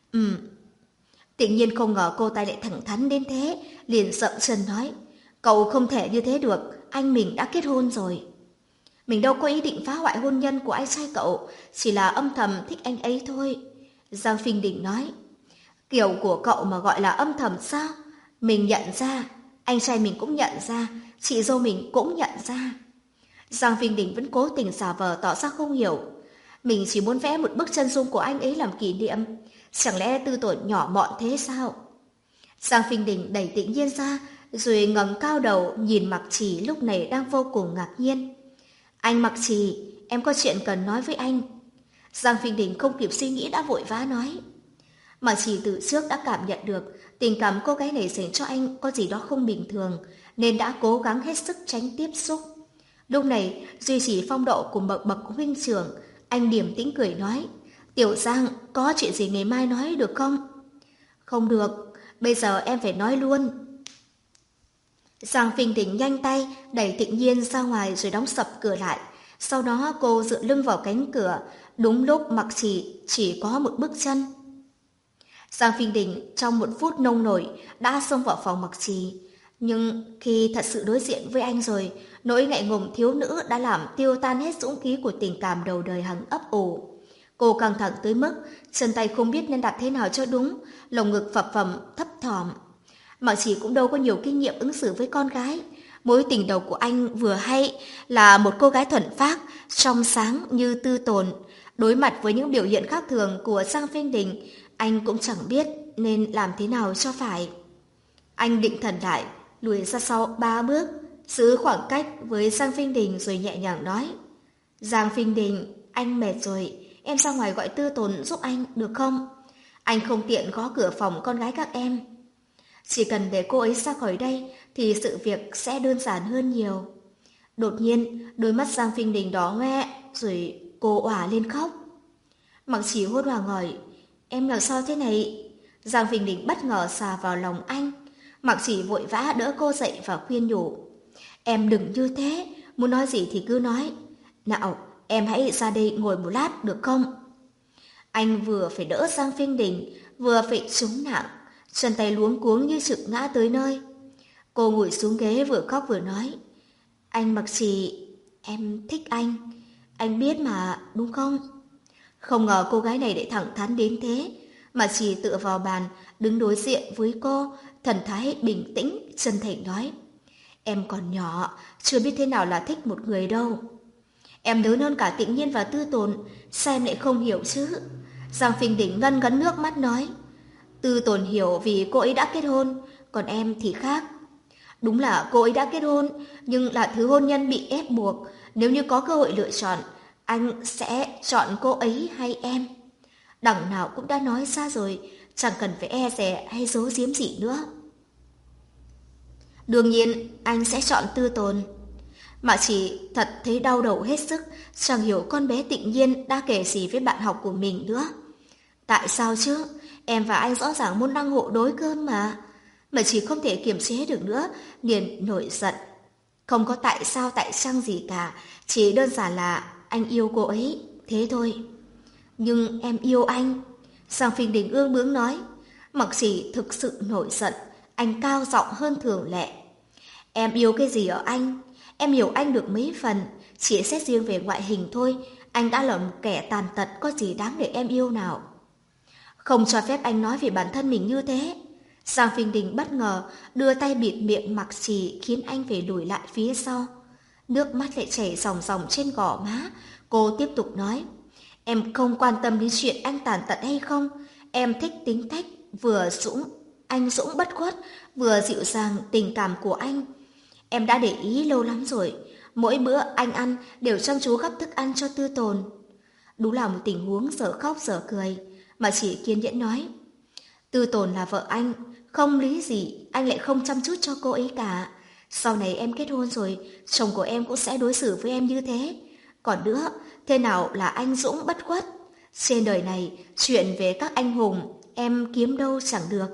Tịnh Nhiên không ngờ cô ta lại thẳng thắn đến thế, liền dậm chân nói. Cậu không thể như thế được, anh mình đã kết hôn rồi. Mình đâu có ý định phá hoại hôn nhân của anh trai cậu, chỉ là âm thầm thích anh ấy thôi. Giang Phinh Đình nói. Kiểu của cậu mà gọi là âm thầm sao? Mình nhận ra, anh trai mình cũng nhận ra, chị dâu mình cũng nhận ra. Giang Phinh Đình vẫn cố tình giả vờ tỏ ra không hiểu. Mình chỉ muốn vẽ một bức chân dung của anh ấy làm kỷ niệm. Chẳng lẽ Tư Tồn nhỏ mọn thế sao? Giang Phinh Đình đẩy Tịnh Nhiên ra, rồi ngẩng cao đầu nhìn Mặc Chỉ lúc này đang vô cùng ngạc nhiên. Anh Mặc Chỉ, em có chuyện cần nói với anh. Giang Phinh Đình không kịp suy nghĩ đã vội vã nói. Mặc Chỉ từ trước đã cảm nhận được tình cảm cô gái này dành cho anh có gì đó không bình thường, nên đã cố gắng hết sức tránh tiếp xúc. Lúc này, duy trì phong độ của bậc huynh trưởng, anh điềm tĩnh cười nói, Tiểu Giang, có chuyện gì ngày mai nói được không? Không được, bây giờ em phải nói luôn. Giang Phinh Đình nhanh tay đẩy Tịnh Nhiên ra ngoài rồi đóng sập cửa lại. Sau đó cô dựa lưng vào cánh cửa, đúng lúc Mặc chỉ có một bước chân. Giang Phinh Đình trong một phút nông nổi đã xông vào phòng Mặc Trì. Nhưng khi thật sự đối diện với anh rồi, nỗi ngại ngùng thiếu nữ đã làm tiêu tan hết dũng khí của tình cảm đầu đời hằng ấp ủ. Cô căng thẳng tới mức chân tay không biết nên đặt thế nào cho đúng, lồng ngực phập phồng thấp thỏm. Mặc Trì cũng đâu có nhiều kinh nghiệm ứng xử với con gái. Mối tình đầu của anh vừa hay là một cô gái thuần phác, trong sáng như Tư Tồn. Đối mặt với những biểu hiện khác thường của Giang Phinh Đình, anh cũng chẳng biết nên làm thế nào cho phải. Anh định thần lại, lùi ra sau 3 bước, giữ khoảng cách với Giang Phinh Đình rồi nhẹ nhàng nói. Giang Phinh Đình, anh mệt rồi, em ra ngoài gọi Tư Tồn giúp anh được không? Anh không tiện gõ cửa phòng con gái các em. Chỉ cần để cô ấy ra khỏi đây thì sự việc sẽ đơn giản hơn nhiều. Đột nhiên, đôi mắt Giang Phinh Đình đỏ hoe rồi cô òa lên khóc. Mặc Chỉ hốt hoảng hỏi, em làm sao thế này? Giang Phinh Đình bất ngờ xà vào lòng anh. Mặc Chỉ vội vã đỡ cô dậy và khuyên nhủ. Em đừng như thế, muốn nói gì thì cứ nói. Nào, em hãy ra đây ngồi một lát được không? Anh vừa phải đỡ Giang Phinh Đình, vừa phải chống nặng, chân tay luống cuống như trực ngã tới nơi. Cô ngồi xuống ghế vừa khóc vừa nói. Anh Mặc Chỉ, em thích anh biết mà, đúng không? Không ngờ cô gái này lại thẳng thắn đến thế. Mặc Chỉ tựa vào bàn, đứng đối diện với cô, thần thái bình tĩnh, chân thành nói. Em còn nhỏ, chưa biết thế nào là thích một người đâu. Em lớn hơn cả Tịnh Nhiên và Tư Tồn, sao em lại không hiểu chứ? Giang Phinh Đình ngân ngấn nước mắt nói. Tư Tồn hiểu vì cô ấy đã kết hôn, còn em thì khác. Đúng là cô ấy đã kết hôn, nhưng là thứ hôn nhân bị ép buộc. Nếu như có cơ hội lựa chọn, anh sẽ chọn cô ấy hay em? Đằng nào cũng đã nói ra rồi, chẳng cần phải e dè hay giấu giếm gì nữa. Đương nhiên, anh sẽ chọn Tư Tồn. Mà chỉ thật thấy đau đầu hết sức, chẳng hiểu con bé Tịnh Nhiên đã kể gì với bạn học của mình nữa. Tại sao chứ? Em và anh rõ ràng môn đăng hộ đối cơ mà. Mà chỉ không thể kiềm chế được nữa, liền nổi giận. Không có tại sao tại chăng gì cả, chỉ đơn giản là anh yêu cô ấy, thế thôi. Nhưng em yêu anh. Giang Phinh Đình ương bướng nói. Mặc chỉ thực sự nổi giận, anh cao giọng hơn thường lệ. Em yêu cái gì ở anh? Em hiểu anh được mấy phần, chỉ xét riêng về ngoại hình thôi, anh đã là một kẻ tàn tật, có gì đáng để em yêu nào. Không cho phép anh nói về bản thân mình như thế. Giang Phinh Đình bất ngờ đưa tay bịt miệng Mặc Chỉ, khiến anh phải lùi lại phía sau. Nước mắt lại chảy ròng ròng trên gò má. Cô tiếp tục nói. Em không quan tâm đến chuyện anh tàn tật hay không. Em thích tính cách vừa anh dũng bất khuất, vừa dịu dàng tình cảm của anh. Em đã để ý lâu lắm rồi. Mỗi bữa anh ăn đều chăm chú gắp thức ăn cho Tư Tồn. Đúng là một tình huống dở khóc dở cười. Mà chỉ kiên nhẫn nói. Tư Tồn là vợ anh, không lý gì anh lại không chăm chút cho cô ấy cả. Sau này em kết hôn rồi, chồng của em cũng sẽ đối xử với em như thế. Còn nữa, thế nào là anh dũng bất khuất? Trên đời này, chuyện về các anh hùng em kiếm đâu chẳng được.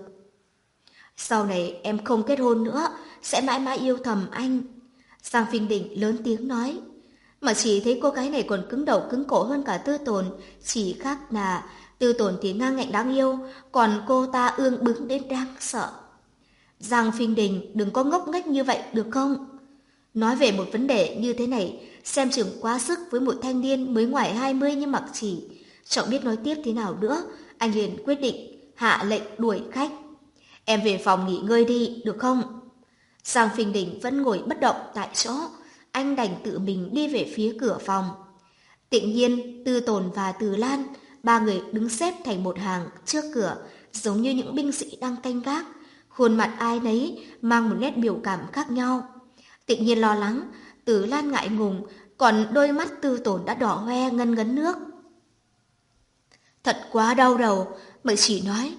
Sau này em không kết hôn nữa, sẽ mãi mãi yêu thầm anh. Giang Phinh Đình lớn tiếng nói. Mà chỉ thấy cô gái này còn cứng đầu cứng cổ hơn cả Tư Tồn, chỉ khác là Tư Tồn thì ngang ngạnh đáng yêu, còn cô ta ương bướng đến đáng sợ. Giang Phinh Đình đừng có ngốc nghếch như vậy được không? Nói về một vấn đề như thế này, xem chừng quá sức với một thanh niên mới ngoài 20 như Mặc Chỉ. Chẳng biết nói tiếp thế nào nữa, anh liền quyết định hạ lệnh đuổi khách. Em về phòng nghỉ ngơi đi, được không? Giang Phinh Đình vẫn ngồi bất động tại chỗ, anh đành tự mình đi về phía cửa phòng. Tịnh Nhiên, Tư Tồn và Từ Lan, ba người đứng xếp thành một hàng trước cửa, giống như những binh sĩ đang canh gác. Khuôn mặt ai nấy mang một nét biểu cảm khác nhau. Tịnh Nhiên lo lắng, Từ Lan ngại ngùng, còn đôi mắt Tư Tồn đã đỏ hoe ngân ngấn nước. Thật quá đau đầu, Mày chỉ nói,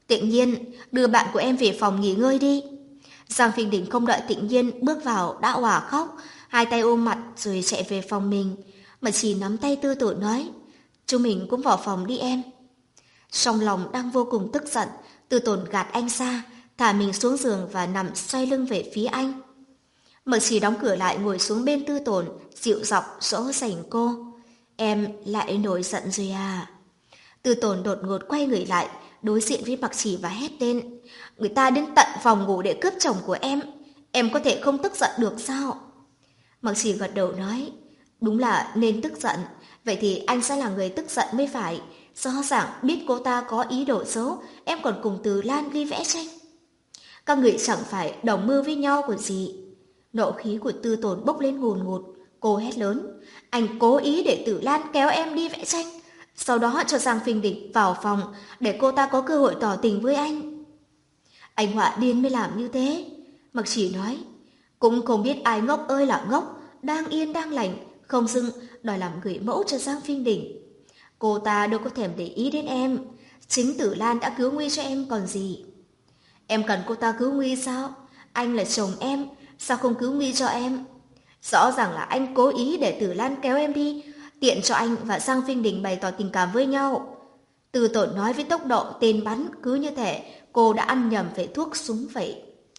Tịnh Nhiên, đưa bạn của em về phòng nghỉ ngơi đi. Giang Phinh Đình không đợi Tịnh Nhiên bước vào đã òa khóc, hai tay ôm mặt rồi chạy về phòng mình. Mà chỉ nắm tay Tư Tổn nói, chúng mình cũng vào phòng đi em. Trong lòng đang vô cùng tức giận, Tư Tổn gạt anh ra, thả mình xuống giường và nằm xoay lưng về phía anh. Mợ chỉ đóng cửa lại ngồi xuống bên Tư Tổn, dịu giọng dỗ dành cô. Em lại nổi giận rồi à? Tư Tổn đột ngột quay người lại, đối diện với Mặc Chỉ và hét lên. Người ta đến tận phòng ngủ để cướp chồng của em có thể không tức giận được sao? Mặc Chỉ gật đầu nói, đúng là nên tức giận, vậy thì anh sẽ là người tức giận mới phải. Rõ ràng biết cô ta có ý đồ xấu, em còn cùng Từ Lan đi vẽ tranh. Các người chẳng phải đồng mưu với nhau còn gì. Nộ khí của Tư Tổn bốc lên ngùn ngụt, cô hét lớn, anh cố ý để Tử Lan kéo em đi vẽ tranh, sau đó cho Giang Phinh Địch vào phòng để cô ta có cơ hội tỏ tình với anh. Anh họa điên mới làm như thế. Mặc Chỉ nói, cũng không biết ai ngốc ơi là ngốc, đang yên đang lành, không dưng đòi làm người mẫu cho Giang Phinh Địch. Cô ta đâu có thèm để ý đến em, chính Tử Lan đã cứu nguy cho em còn gì. Em cần cô ta cứu nguy sao? Anh là chồng em, sao không cứu nguy cho em? Rõ ràng là anh cố ý để Tử Lan kéo em đi, tiện cho anh và Giang Phinh Đình bày tỏ tình cảm với nhau. Từ Tổn nói với tốc độ tên bắn cứ như thể cô đã ăn nhầm về thuốc súng vậy.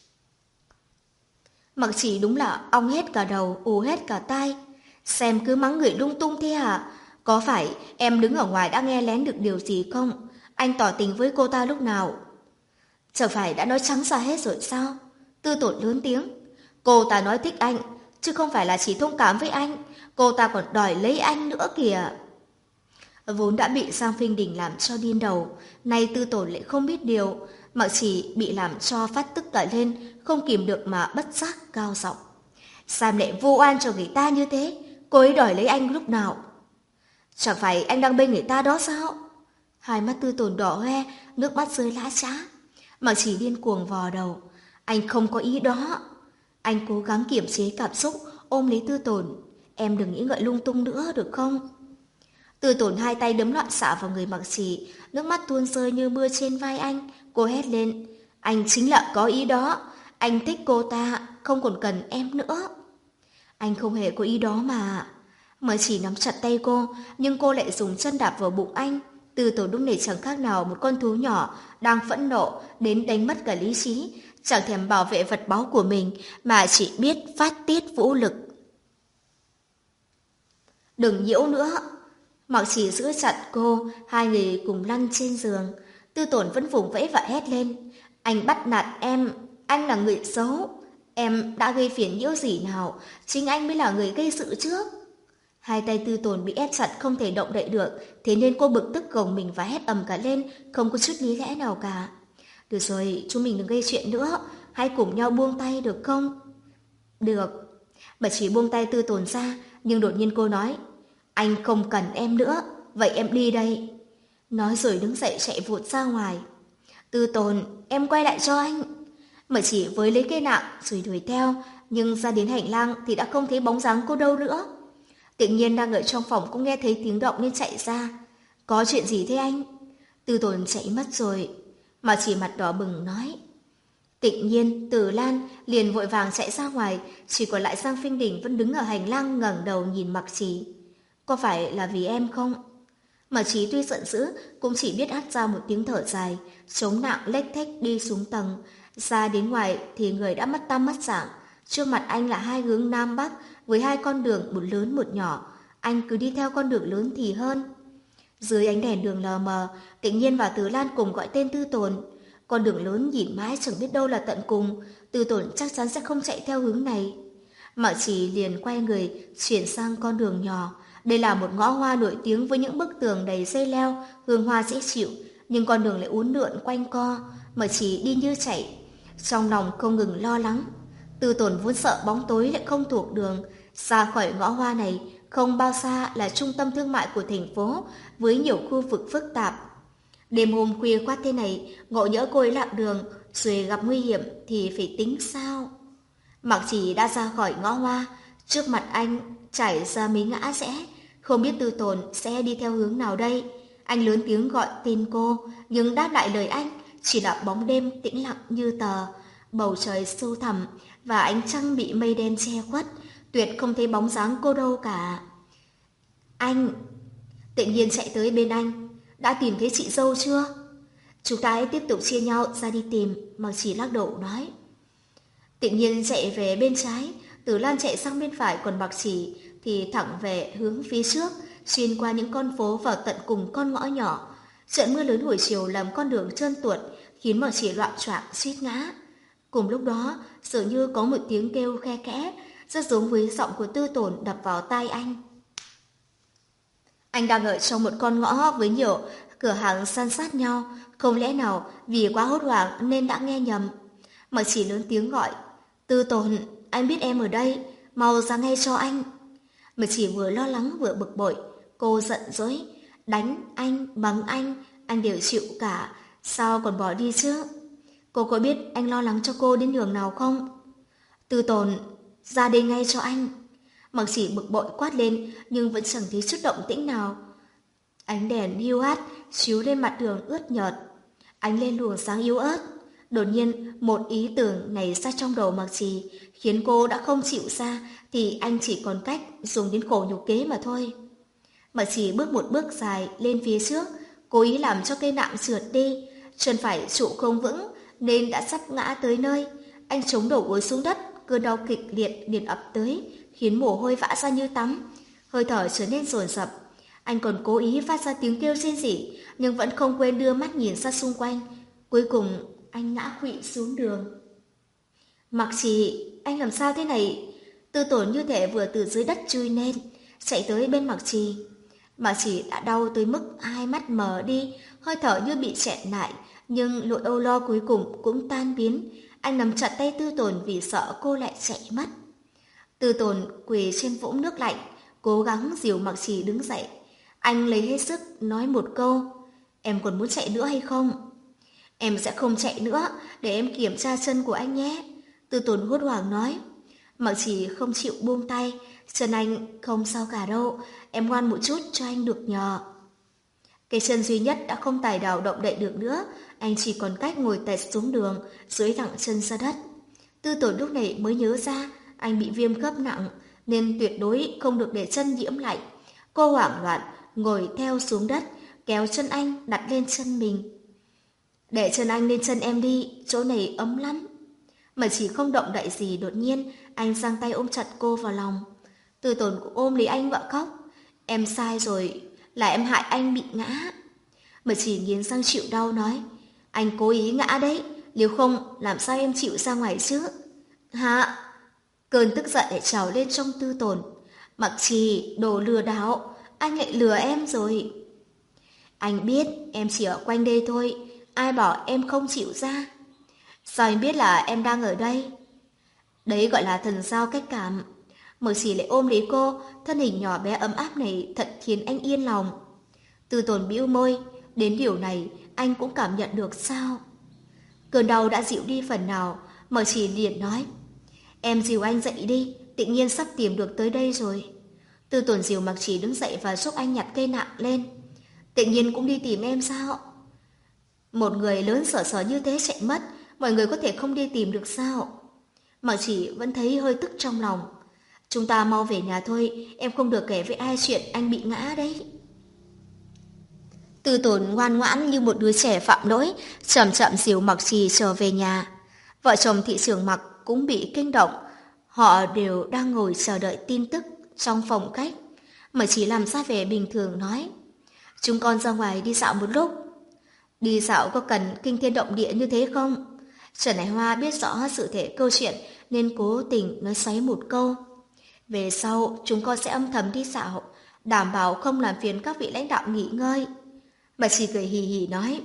Mặc Chỉ đúng là ong hết cả đầu, ù hết cả tai. Xem cứ mắng người lung tung thế hả? Có phải em đứng ở ngoài đã nghe lén được điều gì không? Anh tỏ tình với cô ta lúc nào? Chẳng phải đã nói trắng ra hết rồi sao? Tư Tổn lớn tiếng. Cô ta nói thích anh, chứ không phải là chỉ thông cảm với anh. Cô ta còn đòi lấy anh nữa kìa. Vốn đã bị Giang Phinh Đình làm cho điên đầu, nay Tư Tổn lại không biết điều, mà chỉ bị làm cho phát tức cả lên, không kìm được mà bất giác cao giọng. Sao lại vu oan cho người ta như thế? Cô ấy đòi lấy anh lúc nào? Chẳng phải anh đang bênh người ta đó sao? Hai mắt Tư Tổn đỏ hoe, nước mắt rơi lã chã. Mà chỉ điên cuồng vò đầu. Anh không có ý đó. Anh cố gắng kiềm chế cảm xúc, ôm lấy Tư Tổn. Em đừng nghĩ ngợi lung tung nữa được không? Tư Tổn hai tay đấm loạn xạ vào người Mặc Chỉ, nước mắt tuôn rơi như mưa trên vai anh. Cô hét lên, anh chính là có ý đó. Anh thích cô ta, không còn cần em nữa. Anh không hề có ý đó mà. Mặc Chỉ nắm chặt tay cô, nhưng cô lại dùng chân đạp vào bụng anh. Tư Tổn lúc này chẳng khác nào một con thú nhỏ đang phẫn nộ đến đánh mất cả lý trí, chẳng thèm bảo vệ vật báu của mình mà chỉ biết phát tiết vũ lực. Đừng nhiễu nữa. Mặc Chỉ giữ chặt cô, hai người cùng lăn trên giường. Tư Tổn vẫn vùng vẫy và hét lên, anh bắt nạt em, anh là người xấu. Em đã gây phiền nhiễu gì nào, chính anh mới là người gây sự trước. Hai tay Tư Tổn bị ép chặt không thể động đậy được, thế nên cô bực tức gồng mình và hét ầm cả lên, không có chút lý lẽ nào cả. Được rồi, chúng mình đừng gây chuyện nữa, hãy cùng nhau buông tay được không? Được. Bà chỉ buông tay Tư Tổn ra, nhưng đột nhiên cô nói, anh không cần em nữa, vậy em đi đây. Nói rồi đứng dậy chạy vụt ra ngoài. Tư Tổn, em quay lại cho anh. Mà chỉ với lấy cây nạng rồi đuổi theo, nhưng ra đến hành lang thì đã không thấy bóng dáng cô đâu nữa. Tự nhiên đang ở trong phòng cũng nghe thấy tiếng động nên chạy ra. Có chuyện gì thế anh? Tư Tổn chạy mất rồi. Mà chỉ mặt đỏ bừng nói. Tịnh Nhiên, Từ Lan liền vội vàng chạy ra ngoài, chỉ còn lại Giang Phinh Đình vẫn đứng ở hành lang ngẩng đầu nhìn Mặc Chỉ. Có phải là vì em không? Mặc Chỉ tuy giận dữ cũng chỉ biết át ra một tiếng thở dài, chống nạng lếch thếch đi xuống tầng. Ra đến ngoài thì người đã mất tăm mất dạng. Trước mặt anh là hai hướng Nam Bắc với hai con đường, một lớn một nhỏ. Anh cứ đi theo con đường lớn thì hơn. Dưới ánh đèn đường lờ mờ, Tịnh Nhiên và Từ Lan cùng gọi tên Tư Tổn. Con đường lớn nhìn mãi chẳng biết đâu là tận cùng, Tư Tổn chắc chắn sẽ không chạy theo hướng này. Mặc Chỉ liền quay người chuyển sang con đường nhỏ. Đây là một ngõ hoa nổi tiếng với những bức tường đầy dây leo, hương hoa dễ chịu, nhưng con đường lại uốn lượn quanh co, Mặc Chỉ đi như chạy, trong lòng không ngừng lo lắng. Tư Tổn vốn sợ bóng tối lại không thuộc đường, ra khỏi ngõ hoa này không bao xa là trung tâm thương mại của thành phố với nhiều khu vực phức tạp. Đêm hôm khuya khoắt thế này, ngộ nhỡ cô ấy lạc đường rồi gặp nguy hiểm thì phải tính sao? Mặc Chỉ đã ra khỏi ngõ hoa, trước mặt anh trải ra mấy ngã rẽ, không biết Tư Tổn sẽ đi theo hướng nào đây. Anh lớn tiếng gọi tên cô, nhưng đáp lại lời anh chỉ là bóng đêm tĩnh lặng như tờ, bầu trời sâu thẳm và ánh trăng bị mây đen che khuất, tuyệt không thấy bóng dáng cô đâu cả. Anh! Tự nhiên chạy tới bên anh. Đã tìm thấy chị dâu chưa? Chúng ta hãy tiếp tục chia nhau ra đi tìm, Mặc Chỉ lắc đầu nói. Tự nhiên chạy về bên trái, Tử Lan chạy sang bên phải, còn Mặc Chỉ thì thẳng về hướng phía trước, xuyên qua những con phố vào tận cùng con ngõ nhỏ. Trận mưa lớn hồi chiều làm con đường trơn tuột, khiến Mặc Chỉ loạng choạng suýt ngã. Cùng lúc đó, dường như có một tiếng kêu khe khẽ, rất giống với giọng của Tư Tồn đập vào tai anh. Anh đang ở trong một con ngõ với nhiều cửa hàng san sát nhau, không lẽ nào vì quá hốt hoảng nên đã nghe nhầm. Mặc Chỉ lớn tiếng gọi, Tư Tồn, anh biết em ở đây, mau ra ngay cho anh. Mặc Chỉ vừa lo lắng vừa bực bội, cô giận dỗi, đánh anh, mắng anh đều chịu cả, sao còn bỏ đi chứ? Cô có biết anh lo lắng cho cô đến nhường nào không? Tư Tồn, ra đây ngay cho anh. Mặc Chỉ bực bội quát lên nhưng vẫn chẳng thấy chút động tĩnh nào. Ánh đèn hiu hắt chiếu lên mặt đường ướt nhợt, ánh lên luồng sáng yếu ớt. Đột nhiên một ý tưởng nảy ra trong đầu Mặc Chỉ, khiến cô đã không chịu ra thì anh chỉ còn cách dùng đến khổ nhục kế mà thôi. Mặc Chỉ bước một bước dài lên phía trước, cố ý làm cho cây nạng trượt đi, chân phải trụ không vững nên đã sắp ngã tới nơi. Anh chống đầu gối xuống đất, cơn đau kịch liệt liền ập tới, khiến mồ hôi vã ra như tắm, hơi thở trở nên dồn dập. Anh còn cố ý phát ra tiếng kêu rên rỉ, nhưng vẫn không quên đưa mắt nhìn ra xung quanh. Cuối cùng anh ngã khuỵu xuống đường. Mặc Chỉ, anh làm sao thế này? Tư Tồn như thể vừa từ dưới đất chui lên, chạy tới bên Mặc Chỉ. Mặc Chỉ đã đau tới mức hai mắt mở đi, hơi thở như bị chẹn lại, nhưng nỗi âu lo cuối cùng cũng tan biến. Anh nắm chặt tay Tư Tồn vì sợ cô lại chạy mất. Tư Tồn quỳ trên vũng nước lạnh, cố gắng dìu Mặc Chỉ đứng dậy. Anh lấy hết sức nói một câu, em còn muốn chạy nữa hay không? Em sẽ không chạy nữa, để em kiểm tra chân của anh nhé. Tư Tồn hốt hoảng nói. Mặc Chỉ không chịu buông tay, chân anh không sao cả đâu, em ngoan một chút cho anh được nhờ. Cái chân duy nhất đã không tài nào động đậy được nữa, anh chỉ còn cách ngồi tẹt xuống đường, duỗi thẳng chân ra đất. Tư Tồn lúc này mới nhớ ra anh bị viêm khớp nặng, nên tuyệt đối không được để chân nhiễm lạnh. Cô hoảng loạn ngồi theo xuống đất, kéo chân anh đặt lên chân mình. Để chân anh lên chân em đi, chỗ này ấm lắm. Mà chỉ không động đậy gì, đột nhiên anh giang tay ôm chặt cô vào lòng. Tư Tồn cũng ôm lấy anh vợ khóc. Em sai rồi, là em hại anh bị ngã. Mà chỉ nghiến răng chịu đau nói, anh cố ý ngã đấy, nếu không làm sao em chịu ra ngoài chứ? Hả? Cơn tức giận lại trào lên trong Tư Tồn. Mặc Chỉ, đồ lừa đảo, anh lại lừa em rồi. Anh biết em chỉ ở quanh đây thôi, ai bảo em không chịu ra? Sao anh biết là em đang ở đây? Đấy gọi là thần giao cách cảm. Mặc Chỉ lại ôm lấy cô, thân hình nhỏ bé ấm áp này thật khiến anh yên lòng. Tư Tồn bĩu môi, đến điều này anh cũng cảm nhận được sao? Cơn đau đã dịu đi phần nào, Mặc Chỉ liền nói, em dìu anh dậy đi, tự nhiên sắp tìm được tới đây rồi. Tư Tồn dìu Mặc Chỉ đứng dậy và giúp anh nhặt cây nạng lên. Tự nhiên cũng đi tìm em sao? Một người lớn sở sở như thế chạy mất, mọi người có thể không đi tìm được sao? Mặc Chỉ vẫn thấy hơi tức trong lòng. Chúng ta mau về nhà thôi, em không được kể với ai chuyện anh bị ngã đấy. Tư Tồn ngoan ngoãn như một đứa trẻ phạm lỗi, chậm chậm dìu Mặc Chỉ trở về nhà. Vợ chồng thị trưởng Mặc cũng bị kinh động. Họ đều đang ngồi chờ đợi tin tức trong phòng khách. Mặc Chỉ làm ra vẻ bình thường nói, chúng con ra ngoài đi dạo một lúc. Đi dạo có cần kinh thiên động địa như thế không? Trần Hải Hoa biết rõ sự thể câu chuyện nên cố tình nói xoáy một câu. Về sau chúng con sẽ âm thầm đi dạo, đảm bảo không làm phiền các vị lãnh đạo nghỉ ngơi. Bà chỉ cười hì hì nói.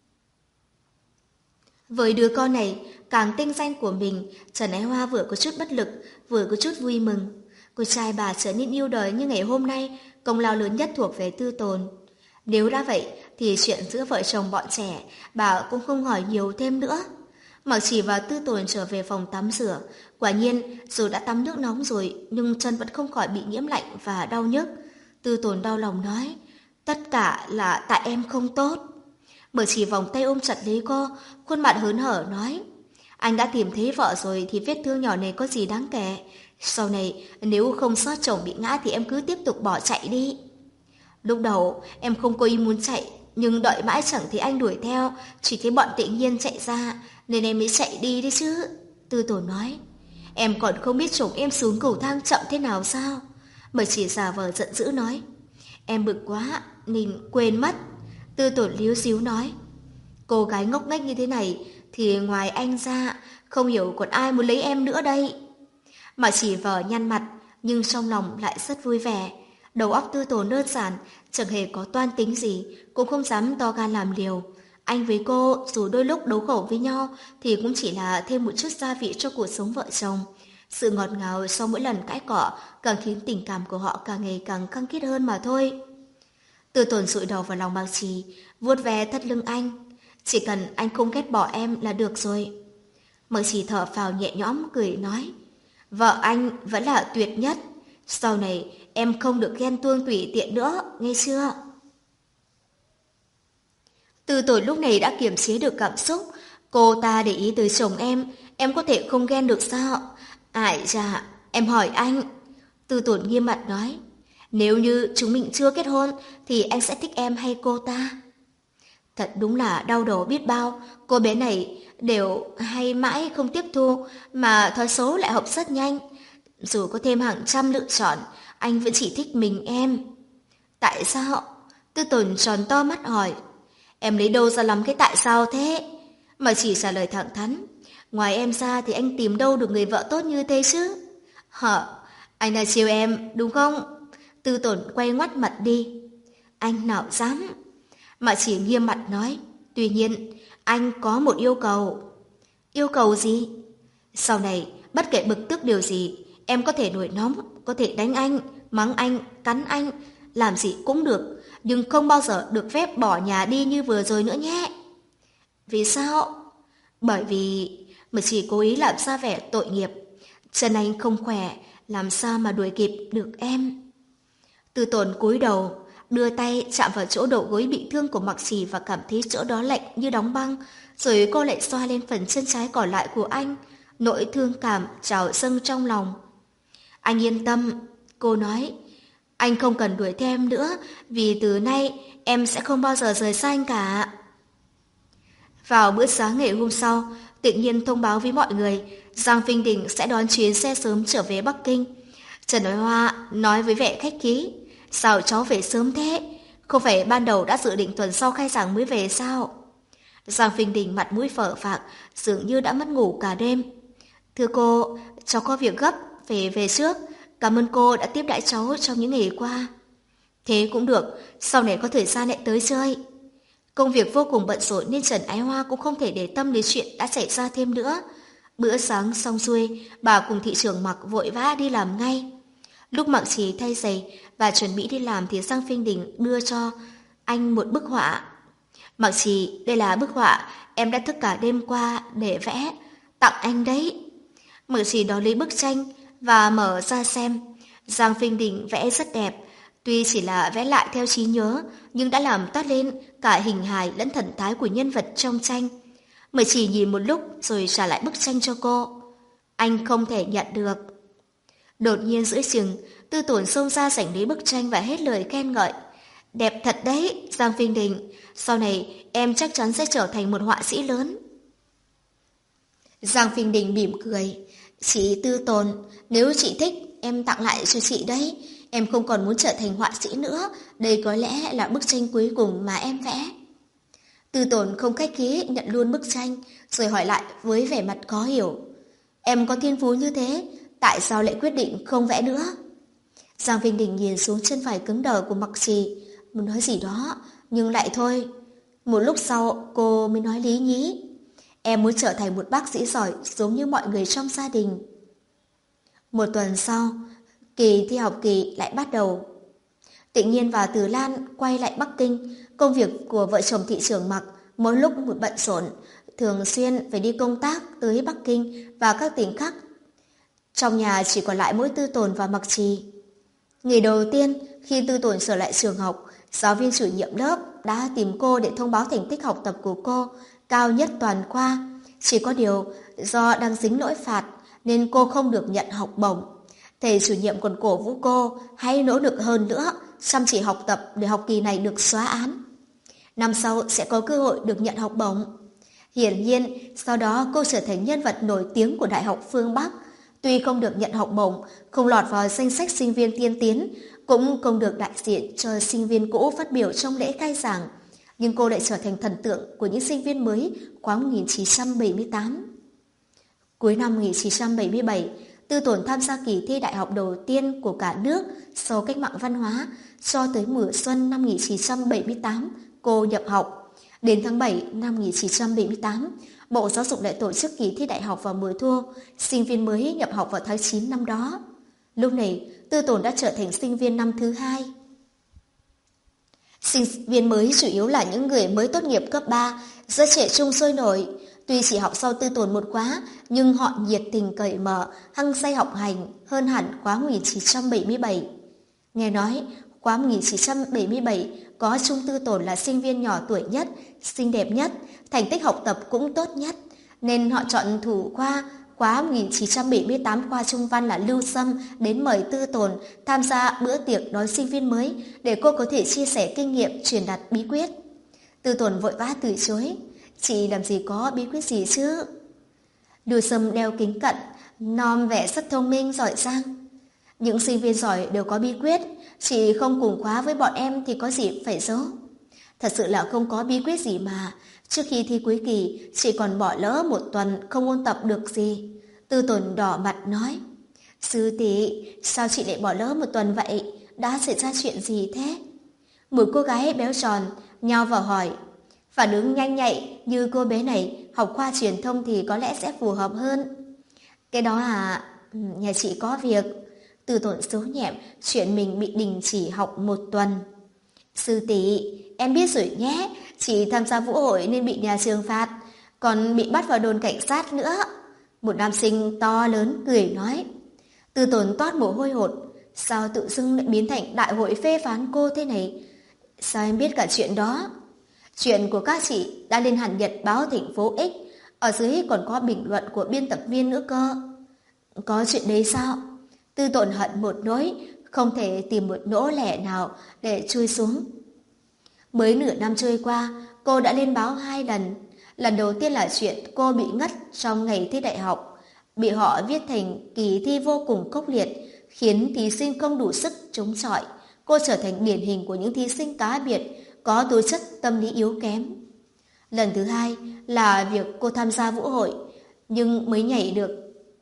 Với đứa con này, càng tinh danh của mình, Trần Ái Hoa vừa có chút bất lực, vừa có chút vui mừng. Cô trai bà trở nên yêu đời như ngày hôm nay, công lao lớn nhất thuộc về Tư Tồn. Nếu đã vậy, thì chuyện giữa vợ chồng bọn trẻ, bà cũng không hỏi nhiều thêm nữa. Mặc Chỉ và Tư Tồn trở về phòng tắm rửa. Quả nhiên, dù đã tắm nước nóng rồi, nhưng chân vẫn không khỏi bị nhiễm lạnh và đau nhức. Tư Tồn đau lòng nói, tất cả là tại em không tốt. Mở Chỉ vòng tay ôm chặt lấy cô, khuôn mặt hớn hở nói: anh đã tìm thấy vợ rồi thì vết thương nhỏ này có gì đáng kể. Sau này nếu không sót chồng bị ngã thì em cứ tiếp tục bỏ chạy đi. Lúc đầu em không có ý muốn chạy, nhưng đợi mãi chẳng thấy anh đuổi theo, chỉ thấy bọn Tịnh Nhiên chạy ra nên em mới chạy đi đấy chứ. Tư Tồn nói. Em còn không biết chồng em xuống cầu thang chậm thế nào sao? Mở Chỉ giả vờ giận dữ nói. Em bực quá nên quên mất. Tư Tồn líu xíu nói. Cô gái ngốc nghếch như thế này thì ngoài anh ra không hiểu còn ai muốn lấy em nữa đây. Mà Chỉ vờ nhăn mặt nhưng trong lòng lại rất vui vẻ. Đầu óc Tư Tồn đơn giản, chẳng hề có toan tính gì, cũng không dám to gan làm liều. Anh với cô dù đôi lúc đấu khẩu với nhau thì cũng chỉ là thêm một chút gia vị cho cuộc sống vợ chồng. Sự ngọt ngào sau mỗi lần cãi cọ càng khiến tình cảm của họ càng ngày càng căng kết hơn mà thôi. Tư Tồn dụi đầu vào lòng Mạc Trì, vuốt ve thắt lưng anh. Chỉ cần anh không ghét bỏ em là được rồi. Mạc Trì thở phào nhẹ nhõm cười nói. Vợ anh vẫn là tuyệt nhất. Sau này em không được ghen tuông tùy tiện nữa, nghe chưa? Tư Tồn lúc này đã kiềm chế được cảm xúc. Cô ta để ý tới chồng em có thể không ghen được sao? Ai dạ, em hỏi anh. Tư Tồn nghiêm mặt nói. Nếu như chúng mình chưa kết hôn thì anh sẽ thích em hay cô ta? Thật đúng là đau đầu biết bao. Cô bé này đều hay mãi không tiếp thu, mà thói xấu lại học rất nhanh. Dù có thêm hàng trăm lựa chọn, anh vẫn chỉ thích mình em. Tại sao? Tư Tồn tròn to mắt hỏi. Em lấy đâu ra lắm cái tại sao thế? Mà Chỉ trả lời thẳng thắn. Ngoài em ra thì anh tìm đâu được người vợ tốt như thế chứ? Hả? Anh là chiều em, đúng không? Tư Tồn quay ngoắt mặt đi. Anh nào dám? Mà Chỉ nghiêm mặt nói. Tuy nhiên, anh có một yêu cầu. Yêu cầu gì? Sau này, bất kể bực tức điều gì, em có thể nổi nóng, có thể đánh anh, mắng anh, cắn anh, làm gì cũng được, nhưng không bao giờ được phép bỏ nhà đi như vừa rồi nữa nhé. Vì sao? Bởi vì mà Chỉ cố ý làm ra vẻ tội nghiệp. Chân anh không khỏe, làm sao mà đuổi kịp được em. Tư Tồn cúi đầu, đưa tay chạm vào chỗ đầu gối bị thương của Mạc Chỉ và cảm thấy chỗ đó lạnh như đóng băng, rồi cô lại xoa lên phần chân trái còn lại của anh. Nỗi thương cảm trào dâng trong lòng. Anh yên tâm, cô nói. Anh không cần đuổi theo em nữa, vì từ nay em sẽ không bao giờ rời xa anh cả. Vào bữa sáng ngày hôm sau, tự nhiên thông báo với mọi người Giang Vinh Đình sẽ đón chuyến xe sớm trở về Bắc Kinh. Trần Nói Hoa nói với vẻ khách khí. Sao cháu về sớm thế? Không phải ban đầu đã dự định tuần sau khai giảng mới về sao? Giang Vinh Đình mặt mũi phở phạc, dường như đã mất ngủ cả đêm. Thưa cô, cháu có việc gấp, phải về trước. Cảm ơn cô đã tiếp đãi cháu trong những ngày qua. Thế cũng được, sau này có thời gian lại tới chơi. Công việc vô cùng bận rộn nên Trần Ái Hoa cũng không thể để tâm đến chuyện đã xảy ra thêm nữa. Bữa sáng xong xuôi, bà cùng thị trưởng Mặc vội vã đi làm ngay. Lúc Mặc Trì thay giày và chuẩn bị đi làm thì Giang Vinh Đình đưa cho anh một bức họa. Mặc Trì, đây là bức họa em đã thức cả đêm qua để vẽ, tặng anh đấy. Mặc Trì đón lấy bức tranh và mở ra xem. Giang Vinh Đình vẽ rất đẹp, tuy chỉ là vẽ lại theo trí nhớ nhưng đã làm toát lên cả hình hài lẫn thần thái của nhân vật trong tranh. Mặc Trì nhìn một lúc rồi trả lại bức tranh cho cô. Anh không thể nhận được. Đột nhiên giữa chừng, Tư Tồn xông ra giành lấy bức tranh và hết lời khen ngợi. Đẹp thật đấy, Giang Vinh Đình. Sau này em chắc chắn sẽ trở thành một họa sĩ lớn. Giang Vinh Đình mỉm cười. Chị Tư Tồn, nếu chị thích, em tặng lại cho chị đấy. Em không còn muốn trở thành họa sĩ nữa. Đây có lẽ là bức tranh cuối cùng mà em vẽ. Tư Tồn không khách khí nhận luôn bức tranh, rồi hỏi lại với vẻ mặt khó hiểu. Em có thiên phú như thế, tại sao lại quyết định không vẽ nữa? Giang Vinh Đình nhìn xuống chân phải cứng đờ của Mặc Trì, muốn nói gì đó, nhưng lại thôi. Một lúc sau, cô mới nói lý nhí. Em muốn trở thành một bác sĩ giỏi giống như mọi người trong gia đình. Một tuần sau, kỳ thi học kỳ lại bắt đầu. Tịnh Nhiên và Từ Lan quay lại Bắc Kinh. Công việc của vợ chồng thị trưởng Mặc mỗi lúc một bận rộn, thường xuyên phải đi công tác tới Bắc Kinh và các tỉnh khác. Trong nhà chỉ còn lại mỗi Tư Tồn và Mặc Trì. Ngày đầu tiên, khi Tư Tồn trở lại trường học, giáo viên chủ nhiệm lớp đã tìm cô để thông báo thành tích học tập của cô cao nhất toàn khoa. Chỉ có điều do đang dính lỗi phạt nên cô không được nhận học bổng. Thầy chủ nhiệm còn cổ vũ cô hãy nỗ lực hơn nữa, chăm chỉ học tập để học kỳ này được xóa án. Năm sau sẽ có cơ hội được nhận học bổng. Hiển nhiên, sau đó cô trở thành nhân vật nổi tiếng của Đại học Phương Bắc. Tuy không được nhận học bổng, không lọt vào danh sách sinh viên tiên tiến, cũng không được đại diện cho sinh viên cũ phát biểu trong lễ khai giảng, nhưng cô lại trở thành thần tượng của những sinh viên mới khóa 1978. Cuối năm 1977, Tư Tồn tham gia kỳ thi đại học đầu tiên của cả nước sau cách mạng văn hóa. Cho tới mùa xuân năm 1978, cô nhập học. Đến tháng 7 năm 1978, Bộ Giáo dục lại tổ chức kỳ thi đại học vào mùa thu, sinh viên mới nhập học vào tháng 9 năm đó. Lúc này, Tư Tồn đã trở thành sinh viên năm thứ 2. Sinh viên mới chủ yếu là những người mới tốt nghiệp cấp 3, rất trẻ trung sôi nổi. Tuy chỉ học sau Tư Tồn một khóa, nhưng họ nhiệt tình cởi mở, hăng say học hành hơn hẳn khóa 1977. Nghe nói, khóa 1977 có Trung Tư Tồn là sinh viên nhỏ tuổi nhất, xinh đẹp nhất, thành tích học tập cũng tốt nhất, nên họ chọn thủ khoa khóa 1978 khoa Trung Văn là Lưu Sâm đến mời Tư Tồn tham gia bữa tiệc đón sinh viên mới để cô có thể chia sẻ kinh nghiệm truyền đạt bí quyết. Tư Tồn vội vã từ chối. Chị làm gì có bí quyết gì chứ? Lưu Sâm đeo kính cận, nom vẻ rất thông minh, giỏi giang. Những sinh viên giỏi đều có bí quyết, chị không cùng khóa với bọn em thì có gì phải giấu. Thật sự là không có bí quyết gì mà. Trước khi thi cuối kỳ, chị còn bỏ lỡ một tuần không ôn tập được gì. Tư Tồn đỏ mặt nói. Sư tỷ, sao chị lại bỏ lỡ một tuần vậy? Đã xảy ra chuyện gì thế? Một cô gái béo tròn nhao vào hỏi. Phản ứng nhanh nhạy như cô bé này, học khoa truyền thông thì có lẽ sẽ phù hợp hơn. Cái đó à, nhà chị có việc. Tư Tồn xấu nhẹm chuyện mình bị đình chỉ học một tuần. Sư tỷ, em biết rồi nhé, chị tham gia vũ hội nên bị nhà trường phạt, còn bị bắt vào đồn cảnh sát nữa. Một nam sinh to lớn cười nói. Tư Tồn toát mồ hôi hột, sao tự dưng lại biến thành đại hội phê phán cô thế này? Sao em biết cả chuyện đó? Chuyện của các chị đã lên hẳn nhật báo thành phố X, ở dưới còn có bình luận của biên tập viên nữa cơ. Có chuyện đấy sao? Tư Tồn hận một nỗi, không thể tìm một lỗ lẻ nào để chui xuống. Mới nửa năm trôi qua, cô đã lên báo 2 lần. Lần đầu tiên là chuyện cô bị ngất trong ngày thi đại học, bị họ viết thành kỳ thi vô cùng khốc liệt, khiến thí sinh không đủ sức chống chọi. Cô trở thành điển hình của những thí sinh cá biệt, có tố chất tâm lý yếu kém. Lần thứ 2 là việc cô tham gia vũ hội, nhưng mới nhảy được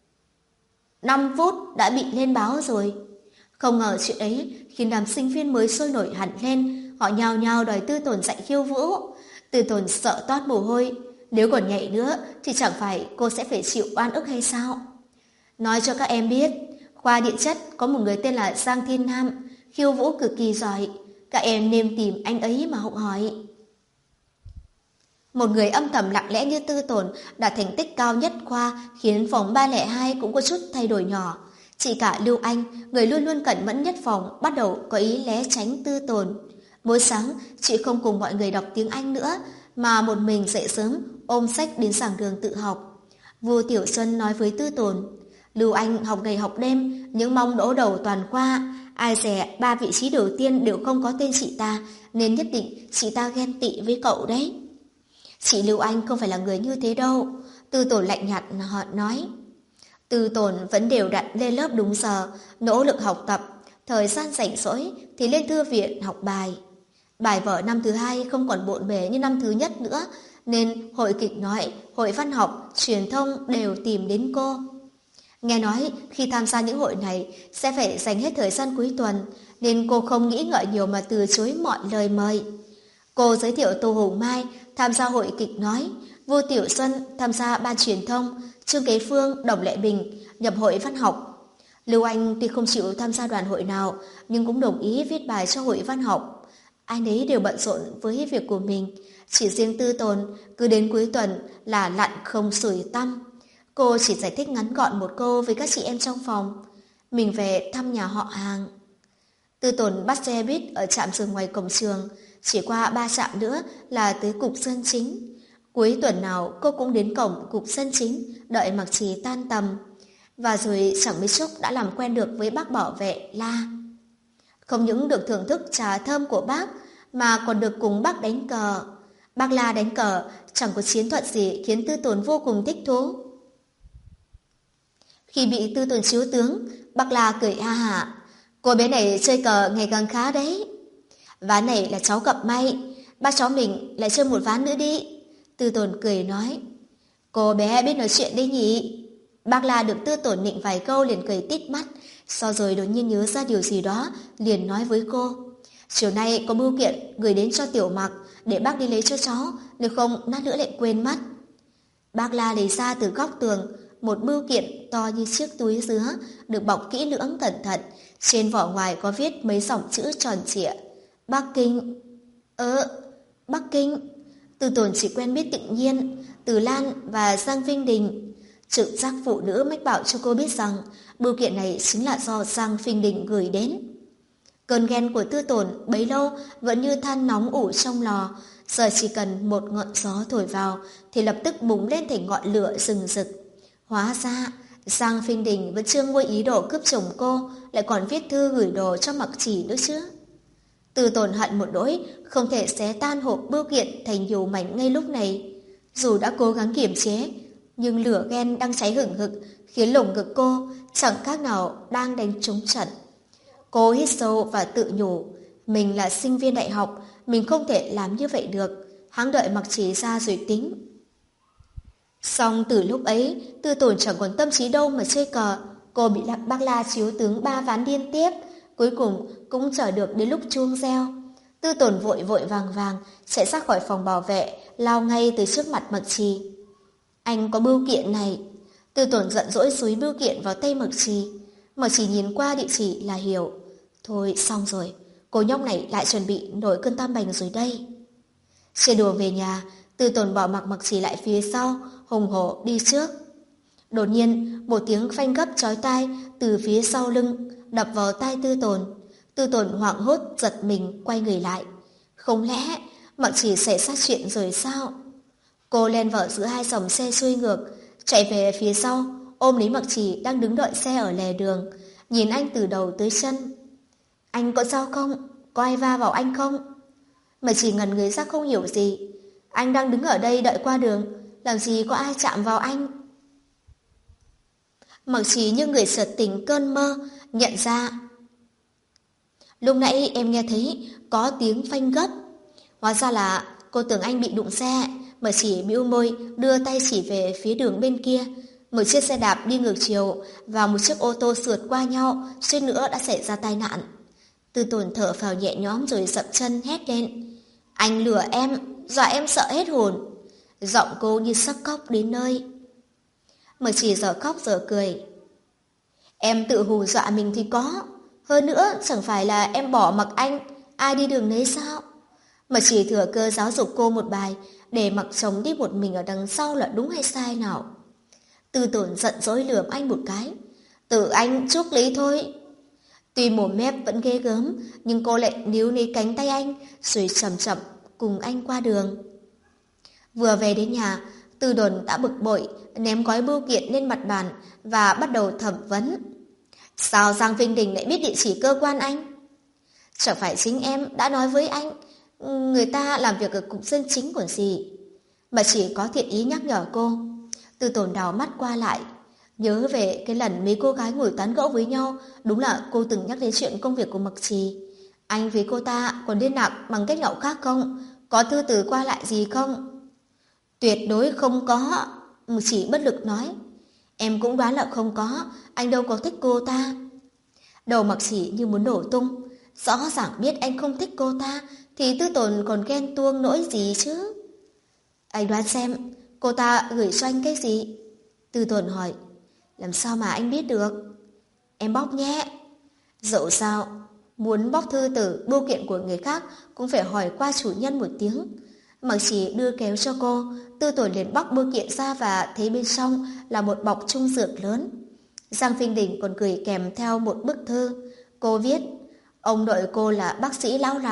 5 phút đã bị lên báo rồi. Không ngờ chuyện ấy khiến đám sinh viên mới sôi nổi hẳn lên, họ nhao nhao đòi Tư Tồn dạy khiêu vũ. Tư Tồn sợ toát mồ hôi, nếu còn nhảy nữa thì chẳng phải cô sẽ phải chịu oan ức hay sao? Nói cho các em biết, khoa điện chất có một người tên là Giang Thiên Nam, khiêu vũ cực kỳ giỏi, các em nên tìm anh ấy mà học hỏi. Một người âm thầm lặng lẽ như Tư Tồn đạt thành tích cao nhất khoa khiến phòng 302 cũng có chút thay đổi nhỏ. Chỉ cả Lưu Anh, người luôn luôn cẩn mẫn nhất phòng, bắt đầu có ý né tránh Tư Tồn. Mỗi sáng, chị không cùng mọi người đọc tiếng Anh nữa, mà một mình dậy sớm, ôm sách đến giảng đường tự học. Vu Tiểu Xuân nói với Tư Tồn, Lưu Anh học ngày học đêm, những mong đỗ đầu toàn khoa, ai dè 3 vị trí đầu tiên đều không có tên chị ta, nên nhất định chị ta ghen tị với cậu đấy. Chị Lưu Anh không phải là người như thế đâu, Tư Tồn lạnh nhạt họ nói. Tư Tồn vẫn đều đặn lên lớp đúng giờ, nỗ lực học tập, thời gian rảnh rỗi thì lên thư viện học bài. Bài vở năm thứ 2 không còn bộn bề như năm thứ nhất nữa, nên hội kịch nói, hội văn học, truyền thông đều tìm đến cô. Nghe nói khi tham gia những hội này sẽ phải dành hết thời gian cuối tuần, nên cô không nghĩ ngợi nhiều mà từ chối mọi lời mời. Cô giới thiệu Tô Hồng Mai tham gia hội kịch nói, Vu Tiểu Xuân tham gia ban truyền thông, Trương Kế Phương, Đồng Lệ Bình nhập hội văn học. Lưu Anh tuy không chịu tham gia đoàn hội nào, nhưng cũng đồng ý viết bài cho hội văn học. Ai nấy đều bận rộn với việc của mình, chỉ riêng Tư Tồn cứ đến cuối tuần là lặn không sủi tăm. Cô chỉ giải thích ngắn gọn một câu với các chị em trong phòng, mình về thăm nhà họ hàng. Tư Tồn bắt xe buýt ở trạm dừng ngoài cổng trường, chỉ qua 3 trạm nữa là tới cục dân chính. Cuối tuần nào cô cũng đến cổng cục dân chính đợi Mặc Trì tan tầm. Và rồi chẳng mấy chốc đã làm quen được với bác bảo vệ La. Không những được thưởng thức trà thơm của bác mà còn được cùng bác đánh cờ. Bác La đánh cờ chẳng có chiến thuật gì khiến Tư Tồn vô cùng thích thú. Khi bị Tư Tồn chiếu tướng, bác La cười ha hả. Cô bé này chơi cờ ngày càng khá đấy. Ván này là cháu gặp may, bác cháu mình lại chơi một ván nữa đi. Tư Tồn cười nói. Cô bé biết nói chuyện đấy nhỉ? Bác La được Tư Tồn nịnh vài câu liền cười tít mắt, sau rồi đột nhiên nhớ ra điều gì đó, liền nói với cô. Chiều nay có bưu kiện gửi đến cho Tiểu Mặc, để bác đi lấy cho cháu, nếu không lát nữa lại quên mất. Bác La lấy ra từ góc tường một bưu kiện to như chiếc túi dứa, được bọc kỹ lưỡng cẩn thận, trên vỏ ngoài có viết mấy dòng chữ tròn trịa. Bắc Kinh. Bắc Kinh. Tư Tồn chỉ quen biết tự nhiên Từ Lan và Giang Vinh Đình. Trực giác phụ nữ mách bảo cho cô biết rằng bưu kiện này chính là do Giang Vinh Đình gửi đến. Cơn ghen của Tư Tồn bấy lâu vẫn như than nóng ủ trong lò, giờ chỉ cần một ngọn gió thổi vào thì lập tức bùng lên thành ngọn lửa rừng rực. Hóa ra Giang Vinh Đình vẫn chưa nguôi ý đồ cướp chồng cô, lại còn viết thư gửi đồ cho Mặc Trì nữa chứ. Tư Tồn hận một nỗi không thể xé tan hộp bưu kiện thành nhiều mảnh ngay lúc này. Dù đã cố gắng kiềm chế, nhưng lửa ghen đang cháy hừng hực khiến lồng ngực cô chẳng khác nào đang đánh trống trận. Cô hít sâu và tự nhủ, mình là sinh viên đại học, mình không thể làm như vậy được, hãng đợi Mặc Trì ra rồi tính. Xong từ lúc ấy, Tư Tồn chẳng còn tâm trí đâu mà chơi cờ. Cô bị bác La chiếu tướng 3 ván liên tiếp, cuối cùng cũng chờ được đến lúc chuông reo. Tư Tồn vội vội vàng vàng chạy ra khỏi phòng bảo vệ, lao ngay tới trước mặt Mặc Trì. Anh có bưu kiện này. Tư Tồn giận dỗi xúi bưu kiện vào tay Mặc Trì. Mặc Trì nhìn qua địa chỉ là hiểu. Thôi xong rồi, cô nhóc này lại chuẩn bị nổi cơn tam bành rồi đây. Trên đường về nhà, Tư Tồn bỏ mặc Mặc Trì lại phía sau, hùng hổ đi trước. Đột nhiên, một tiếng phanh gấp chói tai từ phía sau lưng đập vào tai Tư Tồn. Tư Tồn hoảng hốt giật mình quay người lại. Không lẽ Mặc Trì xảy ra chuyện rồi sao? Cô len vào giữa hai dòng xe xuôi ngược, chạy về phía sau, ôm lấy Mặc Trì đang đứng đợi xe ở lề đường, nhìn anh từ đầu tới chân. Anh có sao không? Có ai va vào anh không? Mặc Trì ngẩn người ra không hiểu gì. Anh đang đứng ở đây đợi qua đường, làm gì có ai chạm vào anh? Mặc Trì như người chợt tỉnh cơn mơ, nhận ra. Lúc nãy em nghe thấy có tiếng phanh gấp. Hóa ra là cô tưởng anh bị đụng xe. Mặc Trì bĩu môi đưa tay chỉ về phía đường bên kia. Một chiếc xe đạp đi ngược chiều và một chiếc ô tô sượt qua nhau, suýt nữa đã xảy ra tai nạn. Tư Tồn thở phào nhẹ nhõm rồi dậm chân hét lên. Anh lừa em, dọa em sợ hết hồn. Giọng cô như sắp khóc đến nơi. Mặc Trì giờ khóc giờ cười. Em tự hù dọa mình thì có. Hơn nữa chẳng phải là em bỏ mặc anh, ai đi đường nấy sao? Mặc Trì thừa cơ giáo dục cô một bài, để mặc chồng đi một mình ở đằng sau là đúng hay sai nào. Tư Tồn giận dỗi lườm anh một cái. Tự anh chuốc lấy thôi. Tuy mồm mép vẫn ghê gớm, nhưng cô lại níu lấy cánh tay anh, rồi chậm chậm cùng anh qua đường. Vừa về đến nhà, Tư Tồn đã bực bội, ném gói bưu kiện lên mặt bàn và bắt đầu thẩm vấn. Sao Giang Vinh Đình lại biết địa chỉ cơ quan anh? Chẳng phải chính em đã nói với anh, người ta làm việc ở cục dân chính còn gì. Mà chỉ có thiện ý nhắc nhở cô. Tư Tồn đảo mắt qua lại, nhớ về cái lần mấy cô gái ngồi tán gẫu với nhau. Đúng là cô từng nhắc đến chuyện công việc của Mặc Trì. Anh với cô ta còn liên lạc bằng cách nào khác không? Có thư từ qua lại gì không? Tuyệt đối không có. Mặc Trì bất lực nói. Em cũng đoán là không có, anh đâu có thích cô ta. Đầu Mặc Trì như muốn nổ tung. Rõ ràng biết anh không thích cô ta thì Tư Tồn còn ghen tuông nỗi gì chứ? Anh đoán xem cô ta gửi cho anh cái gì? Tư Tồn hỏi. Làm sao mà anh biết được? Em bóc nhé. Dẫu sao, muốn bóc thư từ bưu kiện của người khác cũng phải hỏi qua chủ nhân một tiếng. Mặc Trì đưa kéo cho cô, Tư Tồn liền bóc bưu kiện ra và thấy bên trong là một bọc trung dược lớn. Giang Vinh Đình còn gửi kèm theo một bức thư. Cô viết, ông nội cô là bác sĩ lão làng,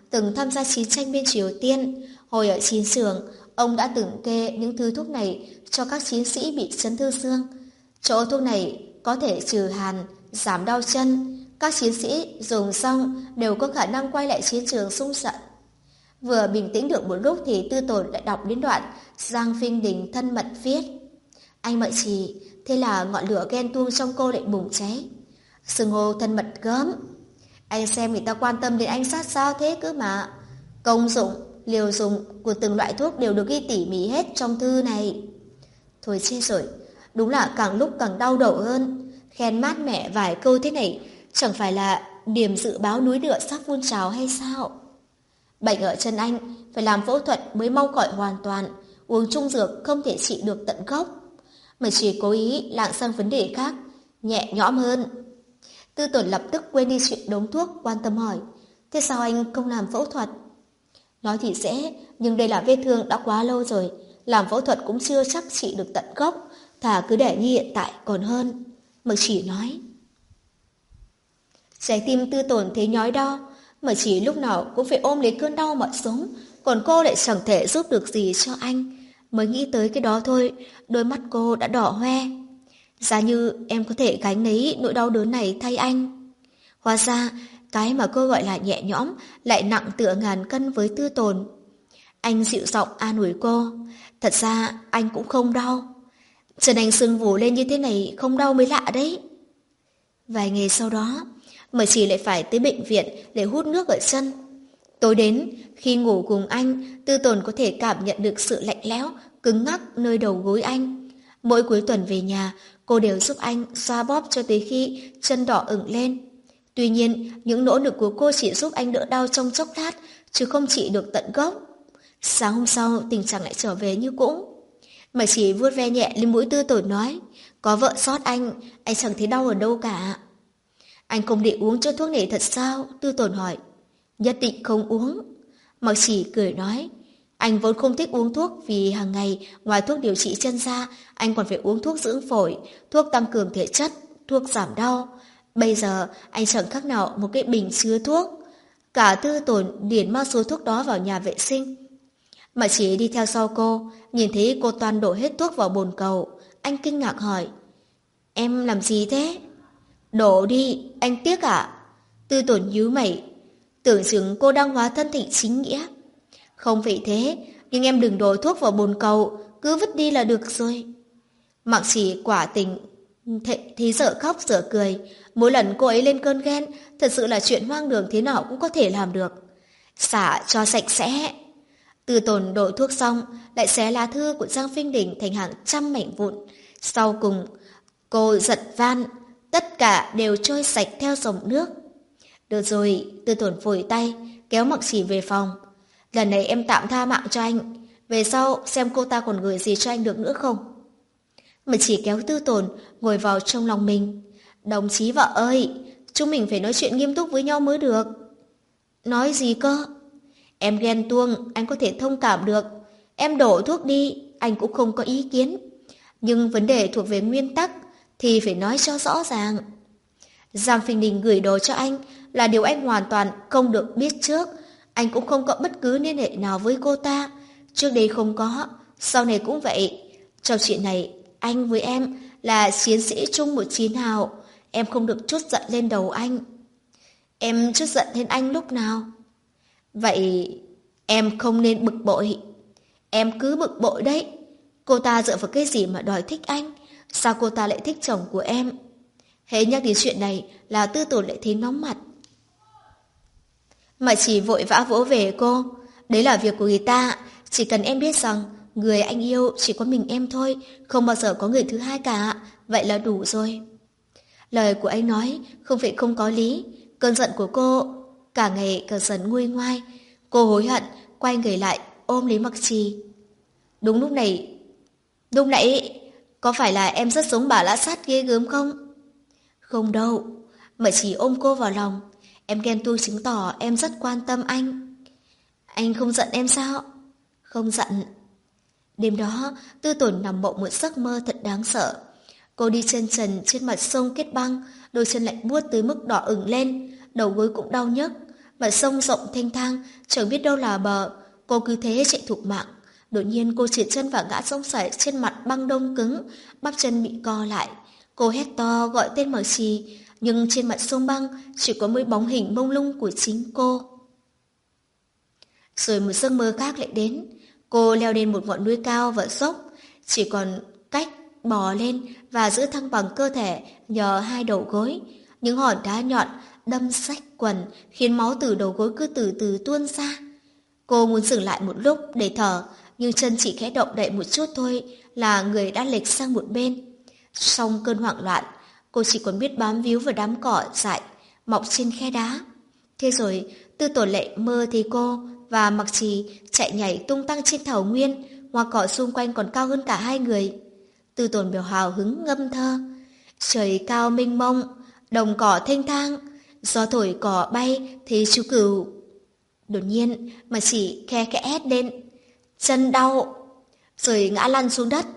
từng tham gia chiến tranh bên Triều Tiên. Hồi ở chiến trường, ông đã từng kê những thứ thuốc này cho các chiến sĩ bị chấn thương xương. Chỗ thuốc này có thể trừ hàn, giảm đau chân. Các chiến sĩ dùng xong đều có khả năng quay lại chiến trường xung trận. Vừa bình tĩnh được một lúc thì Tư Tồn lại đọc đến đoạn Giang Phinh Đình thân mật viết: Anh Mợ Trì, thế là ngọn lửa ghen tuông trong cô lại bùng cháy. Xưng hô thân mật gớm. Anh xem người ta quan tâm đến anh sát sao thế cơ mà. Công dụng, liều dùng của từng loại thuốc đều được ghi tỉ mỉ hết trong thư này. Thôi chết rồi, đúng là càng lúc càng đau đầu hơn. Khen mát mẻ vài câu thế này chẳng phải là điểm dự báo núi lửa sắp phun trào hay sao? Bệnh ở chân anh phải làm phẫu thuật mới mau khỏi hoàn toàn, uống trung dược không thể trị được tận gốc. Mà chỉ cố ý lảng sang vấn đề khác, nhẹ nhõm hơn. Tư Tồn lập tức quên đi chuyện đống thuốc, quan tâm hỏi: Thế sao anh không làm phẫu thuật? Nói thì dễ, nhưng đây là vết thương đã quá lâu rồi, làm phẫu thuật cũng chưa chắc trị được tận gốc, thà cứ để như hiện tại còn hơn. Mợ Chỉ nói. Trái tim Tư Tồn thấy nhói đau, Mợ Chỉ lúc nào cũng phải ôm lấy cơn đau mà sống, còn cô lại chẳng thể giúp được gì cho anh. Mới nghĩ tới cái đó thôi, đôi mắt cô đã đỏ hoe. Giá như em có thể gánh lấy nỗi đau đớn này thay anh. Hóa ra, cái mà cô gọi là nhẹ nhõm lại nặng tựa ngàn cân với Tư Tồn. Anh dịu giọng an ủi cô. Thật ra anh cũng không đau. Chân anh sưng vù lên như thế này không đau mới lạ đấy. Vài ngày sau đó, Mợ Chỉ lại phải tới bệnh viện để hút nước ở chân. Tối đến, khi ngủ cùng anh, Tư Tồn có thể cảm nhận được sự lạnh lẽo, cứng ngắc nơi đầu gối anh. Mỗi cuối tuần về nhà, cô đều giúp anh xoa bóp cho tới khi chân đỏ ửng lên. Tuy nhiên, những nỗ lực của cô chỉ giúp anh đỡ đau trong chốc lát, chứ không trị được tận gốc. Sáng hôm sau, tình trạng lại trở về như cũ. Mợ Chỉ vuốt ve nhẹ lên mũi Tư Tồn nói: Có vợ sót anh chẳng thấy đau ở đâu cả. Anh không định uống cho thuốc này thật sao? Tư Tồn hỏi. Nhất định không uống. Mợ Chỉ cười nói: Anh vốn không thích uống thuốc vì hàng ngày ngoài thuốc điều trị chân ra, anh còn phải uống thuốc dưỡng phổi, thuốc tăng cường thể chất, thuốc giảm đau. Bây giờ anh chẳng khác nào một cái bình chứa thuốc. Cả Tư Tồn điền mang số thuốc đó vào nhà vệ sinh. Mợ Chỉ đi theo sau cô, nhìn thấy cô toàn đổ hết thuốc vào bồn cầu. Anh kinh ngạc hỏi: Em làm gì thế? Đổ đi, anh tiếc à? Tư Tồn nhíu mày, tưởng chừng cô đang hóa thân thành chính nghĩa. Không phải thế, nhưng em đừng đổ thuốc vào bồn cầu, cứ vứt đi là được rồi. Mợ Chỉ quả tình thì dở khóc dở cười. Mỗi lần cô ấy lên cơn ghen, thật sự là chuyện hoang đường thế nào cũng có thể làm được. Xả cho sạch sẽ. Tư Tồn đổ thuốc xong, lại xé lá thư của Giang Phinh Đình thành hàng trăm mảnh vụn. Sau cùng, cô giận van, tất cả đều trôi sạch theo dòng nước. Được rồi, Tư Tồn phủi tay, kéo Mợ Chỉ về phòng. Lần này em tạm tha mạng cho anh, về sau xem cô ta còn gửi gì cho anh được nữa không. Mợ Chỉ kéo Tư Tồn ngồi vào trong lòng mình. Đồng chí vợ ơi, chúng mình phải nói chuyện nghiêm túc với nhau mới được. Nói gì cơ? Em ghen tuông, anh có thể thông cảm được. Em đổ thuốc đi, anh cũng không có ý kiến. Nhưng vấn đề thuộc về nguyên tắc thì phải nói cho rõ ràng. Giang Phinh Đình gửi đồ cho anh là điều anh hoàn toàn không được biết trước. Anh cũng không có bất cứ liên hệ nào với cô ta. Trước đây không có, sau này cũng vậy. Trong chuyện này, anh với em là chiến sĩ chung một chiến hào. Em không được trút giận lên đầu anh. Em trút giận lên anh lúc nào? Vậy em không nên bực bội. Em cứ bực bội đấy. Cô ta dựa vào cái gì mà đòi thích anh? Sao cô ta lại thích chồng của em? Hễ nhắc đến chuyện này là Tư Tồn lại thấy nóng mặt. Mà chỉ vội vã vỗ về cô. Đấy là việc của người ta. Chỉ cần em biết rằng người anh yêu chỉ có mình em thôi, không bao giờ có người thứ hai cả. Vậy là đủ rồi. Lời của anh nói không phải không có lý. Cơn giận của cô cả ngày càng dần nguôi ngoai. Cô hối hận, quay người lại ôm lấy Mợ Chỉ. Đúng lúc này, lúc nãy có phải là em rất giống bà lã sát ghê gớm không? Không đâu. Mợ Chỉ ôm cô vào lòng. Em ghen tuông chứng tỏ em rất quan tâm anh. Anh không giận em sao? Không giận. Đêm đó, Tư Tồn nằm mộng một giấc mơ thật đáng sợ. Cô đi chân trần trên mặt sông kết băng, đôi chân lạnh buốt tới mức đỏ ửng lên, đầu gối cũng đau nhức. Mà sông rộng thênh thang, chẳng biết đâu là bờ. Cô cứ thế chạy thục mạng. Đột nhiên cô trượt chân và ngã xông xoài trên mặt băng đông cứng, bắp chân bị co lại. Cô hét to gọi tên Mạc Trì, nhưng trên mặt sông băng chỉ có mấy bóng hình mông lung của chính cô. Rồi một giấc mơ khác lại đến. Cô leo lên một ngọn núi cao và dốc, chỉ còn cách bò lên và giữ thăng bằng cơ thể nhờ hai đầu gối. Những hòn đá nhọn đâm rách quần khiến máu từ đầu gối cứ từ từ tuôn ra. Cô muốn dừng lại một lúc để thở, nhưng chân chỉ khẽ động đậy một chút thôi là người đã lệch sang một bên. Trong cơn hoảng loạn, cô chỉ còn biết bám víu vào đám cỏ dại mọc trên khe đá. Thế rồi Tư Tồn Lệ mơ thấy cô và Mạc Trì chạy nhảy tung tăng trên thảo nguyên, hoa cỏ xung quanh còn cao hơn cả hai người. Tư Tồn Biểu hào hứng ngâm thơ: trời cao mênh mông, đồng cỏ thênh thang, gió thổi cỏ bay thấy chú cừu. Đột nhiên Mạc Trì khe khẽ hét lên: chân đau, rồi ngã lăn xuống đất.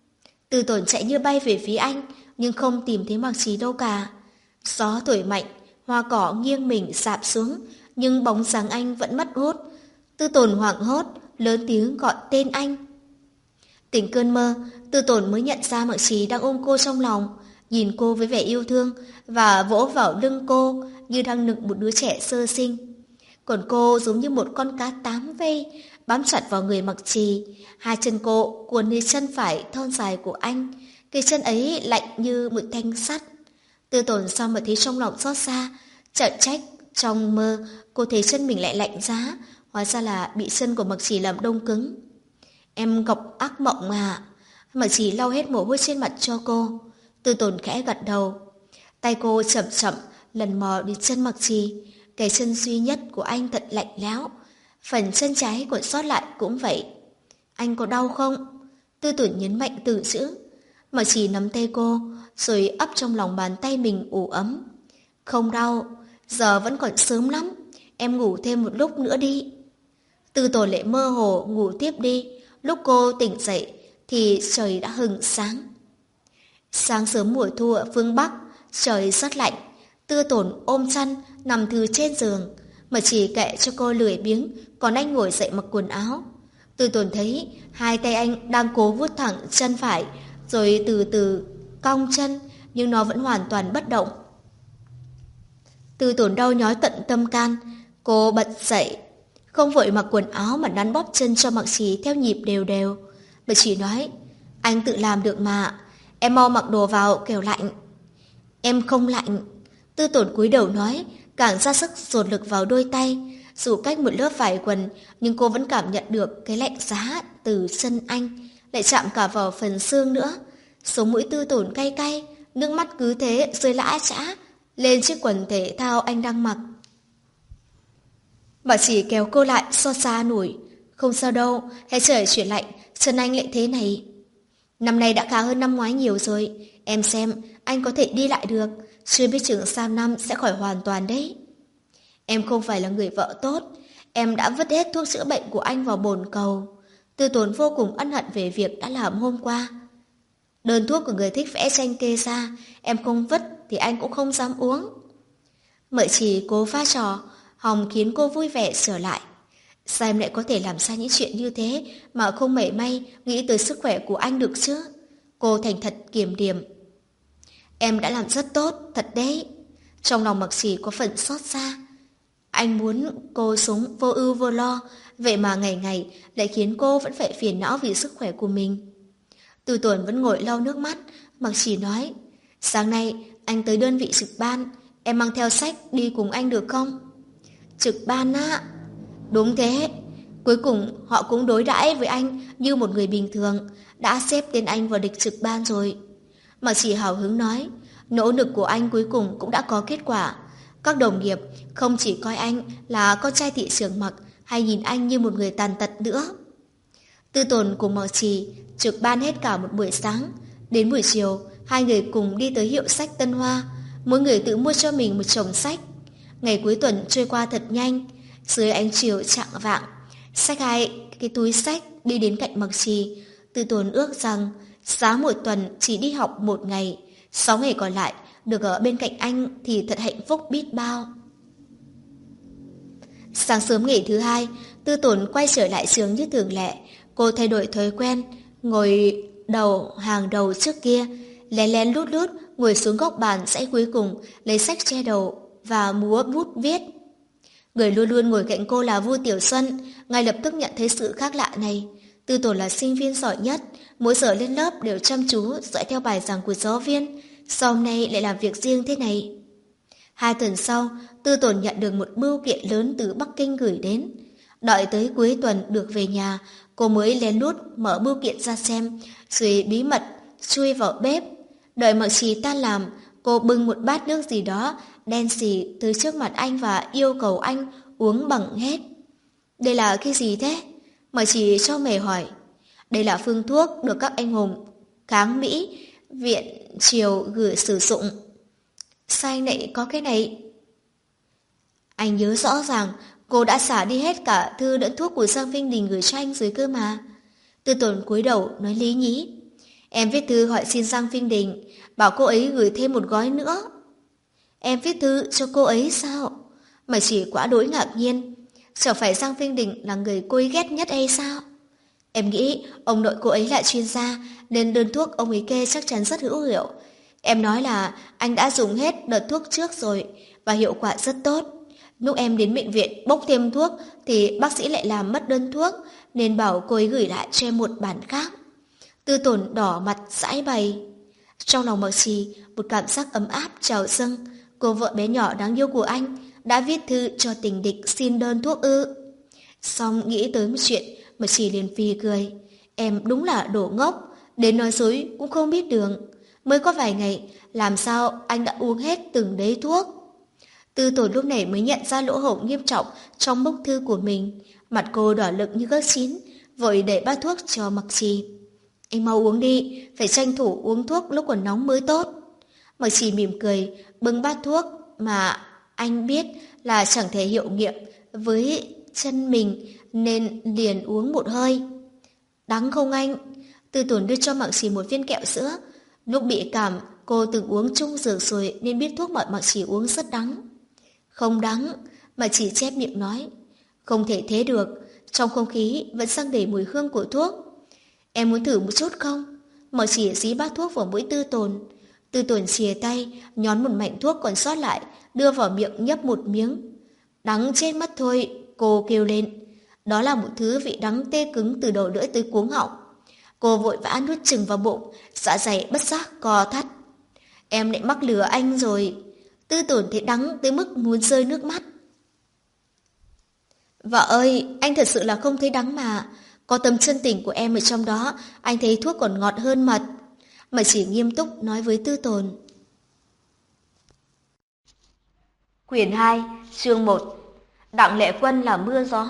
Tư Tồn chạy như bay về phía anh, nhưng không tìm thấy Mạc Trì đâu cả. Gió thổi mạnh, hoa cỏ nghiêng mình rạp xuống, nhưng bóng dáng anh vẫn mất hút. Tư Tồn hoảng hốt, lớn tiếng gọi tên anh. Tỉnh cơn mơ, Tư Tồn mới nhận ra Mạc Trì đang ôm cô trong lòng, nhìn cô với vẻ yêu thương và vỗ vào lưng cô như đang nựng một đứa trẻ sơ sinh. Còn cô giống như một con cá tám vây, bám chặt vào người Mạc Trì. Hai chân cô cuốn lấy chân phải thon dài của anh, cái chân ấy lạnh như một thanh sắt. Tư Tồn sao mà thấy trong lòng xót xa, chợt trách trong mơ cô thấy chân mình lại lạnh giá, hóa ra là bị chân của Mạc Trì làm đông cứng. Em gặp ác mộng mà. Mạc Trì lau hết mồ hôi trên mặt cho cô. Tư Tồn khẽ gật đầu. Tay cô chậm chậm lần mò đến chân Mạc Trì. Cái chân duy nhất của anh thật lạnh lẽo. Phần chân trái còn sót lại cũng vậy. Anh có đau không? Tư Tồn nhấn mạnh từ chữ. Mạc Trì nắm tay cô, rồi ấp trong lòng bàn tay mình ủ ấm. Không đau, giờ vẫn còn sớm lắm. Em ngủ thêm một lúc nữa đi. Tư Tồn Lệ mơ hồ ngủ tiếp đi. Lúc cô tỉnh dậy thì trời đã hừng sáng. Sáng sớm mùa thu ở phương Bắc, trời rất lạnh. Tư Tồn ôm chăn nằm thư trên giường, mà chỉ kệ cho cô lười biếng, còn anh ngồi dậy mặc quần áo. Tư Tồn thấy hai tay anh đang cố vuốt thẳng chân phải, rồi từ từ cong chân, nhưng nó vẫn hoàn toàn bất động. Tư Tồn đau nhói tận tâm can. Cô bật dậy, không vội mặc quần áo mà nắn bóp chân cho Mạc Trì theo nhịp đều đều. Bà chỉ nói: anh tự làm được mà, em mau mặc đồ vào kẻo lạnh. Em không lạnh. Tư Tồn cúi đầu nói, càng ra sức dồn lực vào đôi tay. Dù cách một lớp vải quần, nhưng cô vẫn cảm nhận được cái lạnh giá từ chân anh, lại chạm cả vào phần xương nữa. Sống mũi Tư Tồn cay cay, nước mắt cứ thế rơi lã chã lên chiếc quần thể thao anh đang mặc. Bà chỉ kéo cô lại xót xa nổi. Không sao đâu, hãy trời chuyển lạnh, chân anh lại thế này. Năm nay đã khá hơn năm ngoái nhiều rồi. Em xem, anh có thể đi lại được. Chưa biết chừng sang năm sẽ khỏi hoàn toàn đấy. Em không phải là người vợ tốt. Em đã vứt hết thuốc chữa bệnh của anh vào bồn cầu. Tư Tồn vô cùng ân hận về việc đã làm hôm qua. Đơn thuốc của người thích vẽ tranh kê ra, em không vứt thì anh cũng không dám uống. Mợ Trì cố pha trò, hòng khiến cô vui vẻ trở lại. Sao em lại có thể làm sai những chuyện như thế mà không mảy may nghĩ tới sức khỏe của anh được chứ? Cô thành thật kiểm điểm. Em đã làm rất tốt, thật đấy. Trong lòng Mạc Trì có phần xót xa. Anh muốn cô sống vô ưu vô lo, vậy mà ngày ngày lại khiến cô vẫn phải phiền não vì sức khỏe của mình. Tư Tồn vẫn ngồi lau nước mắt. Mạc Trì nói: sáng nay anh tới đơn vị trực ban, em mang theo sách đi cùng anh được không? Trực ban á? Đúng thế. Cuối cùng họ cũng đối đãi với anh như một người bình thường, đã xếp tên anh vào lịch trực ban rồi. Mạc Trì hào hứng nói, nỗ lực của anh cuối cùng cũng đã có kết quả. Các đồng nghiệp không chỉ coi anh là con trai thị trường Mạc, hay nhìn anh như một người tàn tật nữa. Tư Tồn cùng Mạc Trì trực ban hết cả một buổi sáng. Đến buổi chiều, hai người cùng đi tới hiệu sách Tân Hoa, mỗi người tự mua cho mình một chồng sách. Ngày cuối tuần trôi qua thật nhanh. Dưới ánh chiều chạng vạng, xách hai cái túi sách đi đến cạnh Mạc Trì. Tư Tồn ước rằng giá một tuần chỉ đi học một ngày, 6 ngày còn lại được ở bên cạnh anh thì thật hạnh phúc biết bao. Sáng sớm ngày thứ hai, Tư Tồn quay trở lại trường như thường lệ. Cô thay đổi thói quen, ngồi hàng đầu trước kia, lén lén lút lút ngồi xuống góc bàn dãy cuối cùng, lấy sách che đầu và múa bút viết. Người luôn luôn ngồi cạnh cô là Vu Tiểu Xuân, ngay lập tức nhận thấy sự khác lạ này. Tư Tồn là sinh viên giỏi nhất, mỗi giờ lên lớp đều chăm chú dõi theo bài giảng của giáo viên, sau nay lại làm việc riêng thế này. 2 tuần sau, Tư Tồn nhận được một bưu kiện lớn từ Bắc Kinh gửi đến. Đợi tới cuối tuần được về nhà, cô mới lén lút mở bưu kiện ra xem, rồi bí mật chui vào bếp. Đợi Mạc Trì tan làm, cô bưng một bát nước gì đó đen xì tới trước mặt anh và yêu cầu anh uống bằng hết. Đây là cái gì thế? Mạc Trì trao mày hỏi. Đây là phương thuốc được các anh hùng kháng Mỹ Viện Triều gửi sử dụng. Sao anh lại có cái này? Anh nhớ rõ ràng cô đã xả đi hết cả thư lẫn thuốc của Giang Vinh Đình gửi cho anh rồi cơ mà. Tư Tồn cúi đầu nói lý nhí. Em viết thư hỏi xin Giang Vinh Đình, bảo cô ấy gửi thêm một gói nữa. Em viết thư cho cô ấy sao? Mà chỉ quá đối ngạc nhiên. Chẳng phải Giang Vinh Đình là người cô ấy ghét nhất hay sao? Em nghĩ ông nội cô ấy là chuyên gia, nên đơn thuốc ông ấy kê chắc chắn rất hữu hiệu. Em nói là anh đã dùng hết đợt thuốc trước rồi và hiệu quả rất tốt. Lúc em đến bệnh viện bốc thêm thuốc thì bác sĩ lại làm mất đơn thuốc, nên bảo cô ấy gửi lại cho em một bản khác. Tư Tồn đỏ mặt giãi bày. Trong lòng Mạc Trì một cảm giác ấm áp trào dâng. Cô vợ bé nhỏ đáng yêu của anh đã viết thư cho tình địch xin đơn thuốc ư? Xong nghĩ tới một chuyện, Mạc Trì liền phì cười. Em đúng là đồ ngốc, đến nói dối cũng không biết đường. Mới có vài ngày, làm sao anh đã uống hết từng đấy thuốc? Tư Tồn lúc này mới nhận ra lỗ hổng nghiêm trọng trong bức thư của mình. Mặt cô đỏ lựng như gấc chín, vội đẩy bát thuốc cho Mạc Trì. Anh mau uống đi, phải tranh thủ uống thuốc lúc còn nóng mới tốt. Mạc Trì mỉm cười, bưng bát thuốc mà anh biết là chẳng thể hiệu nghiệm với chân mình, nên liền uống một hơi. Đắng không anh? Tư Tồn đưa cho Mạc Trì một viên kẹo sữa. Lúc bị cảm, cô từng uống chung dược rồi nên biết thuốc mà Mạc Trì uống rất đắng. Không đắng, Mạc Trì chép miệng nói. Không thể thế được, trong không khí vẫn sang đầy mùi hương của thuốc. Em muốn thử một chút không? Mạc Trì dí bát thuốc vào mũi Tư Tồn. Tư Tồn chìa tay, nhón một mảnh thuốc còn sót lại, đưa vào miệng nhấp một miếng. Đắng chết mất thôi, cô kêu lên. Đó là một thứ vị đắng tê cứng từ đầu lưỡi tới cuống họng. Cô vội vã nuốt chừng vào bụng, dạ dày bất giác co thắt. Em lại mắc lừa anh rồi. Tư Tồn thấy đắng tới mức muốn rơi nước mắt. Vợ ơi, anh thật sự là không thấy đắng mà. Có tấm chân tình của em ở trong đó, anh thấy thuốc còn ngọt hơn mật. Mà chỉ nghiêm túc nói với Tư Tồn. Quyển 2, chương 1. Đặng Lệ Quân là mưa gió.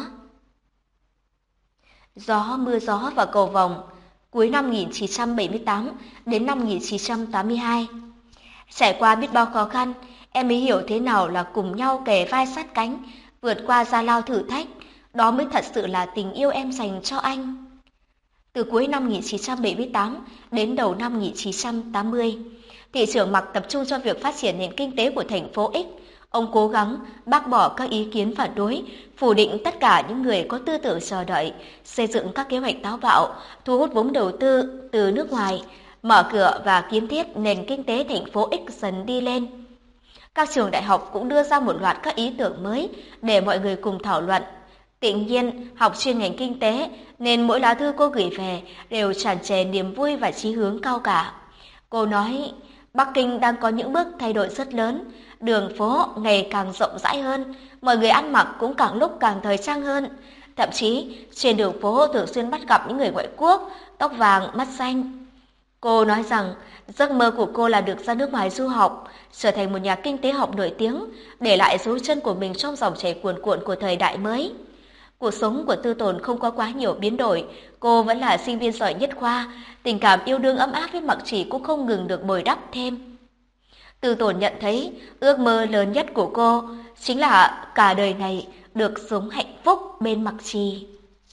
Mưa gió và cầu vồng, cuối năm 1978 đến năm 1982. Trải qua biết bao khó khăn, em mới hiểu thế nào là cùng nhau kề vai sát cánh, vượt qua gia lao thử thách, đó mới thật sự là tình yêu em dành cho anh. Từ cuối năm 1978 đến đầu năm 1980, thị trưởng Mạc tập trung cho việc phát triển nền kinh tế của thành phố X. Ông cố gắng bác bỏ các ý kiến phản đối, phủ định tất cả những người có tư tưởng chờ đợi, xây dựng các kế hoạch táo bạo, thu hút vốn đầu tư từ nước ngoài, mở cửa và kiến thiết nền kinh tế thành phố X dần đi lên. Các trường đại học cũng đưa ra một loạt các ý tưởng mới để mọi người cùng thảo luận. Tự nhiên, học chuyên ngành kinh tế nên mỗi lá thư cô gửi về đều tràn trề niềm vui và chí hướng cao cả. Cô nói, Bắc Kinh đang có những bước thay đổi rất lớn, đường phố ngày càng rộng rãi hơn, mọi người ăn mặc cũng càng lúc càng thời trang hơn. Thậm chí, trên đường phố thường xuyên bắt gặp những người ngoại quốc, tóc vàng, mắt xanh. Cô nói rằng, giấc mơ của cô là được ra nước ngoài du học, trở thành một nhà kinh tế học nổi tiếng, để lại dấu chân của mình trong dòng chảy cuồn cuộn của thời đại mới. Cuộc sống của Tư Tồn không có quá nhiều biến đổi, cô vẫn là sinh viên giỏi nhất khoa, tình cảm yêu đương ấm áp với Mạc Trì cũng không ngừng được bồi đắp thêm. Tư Tồn nhận thấy ước mơ lớn nhất của cô chính là cả đời này được sống hạnh phúc bên Mạc Trì.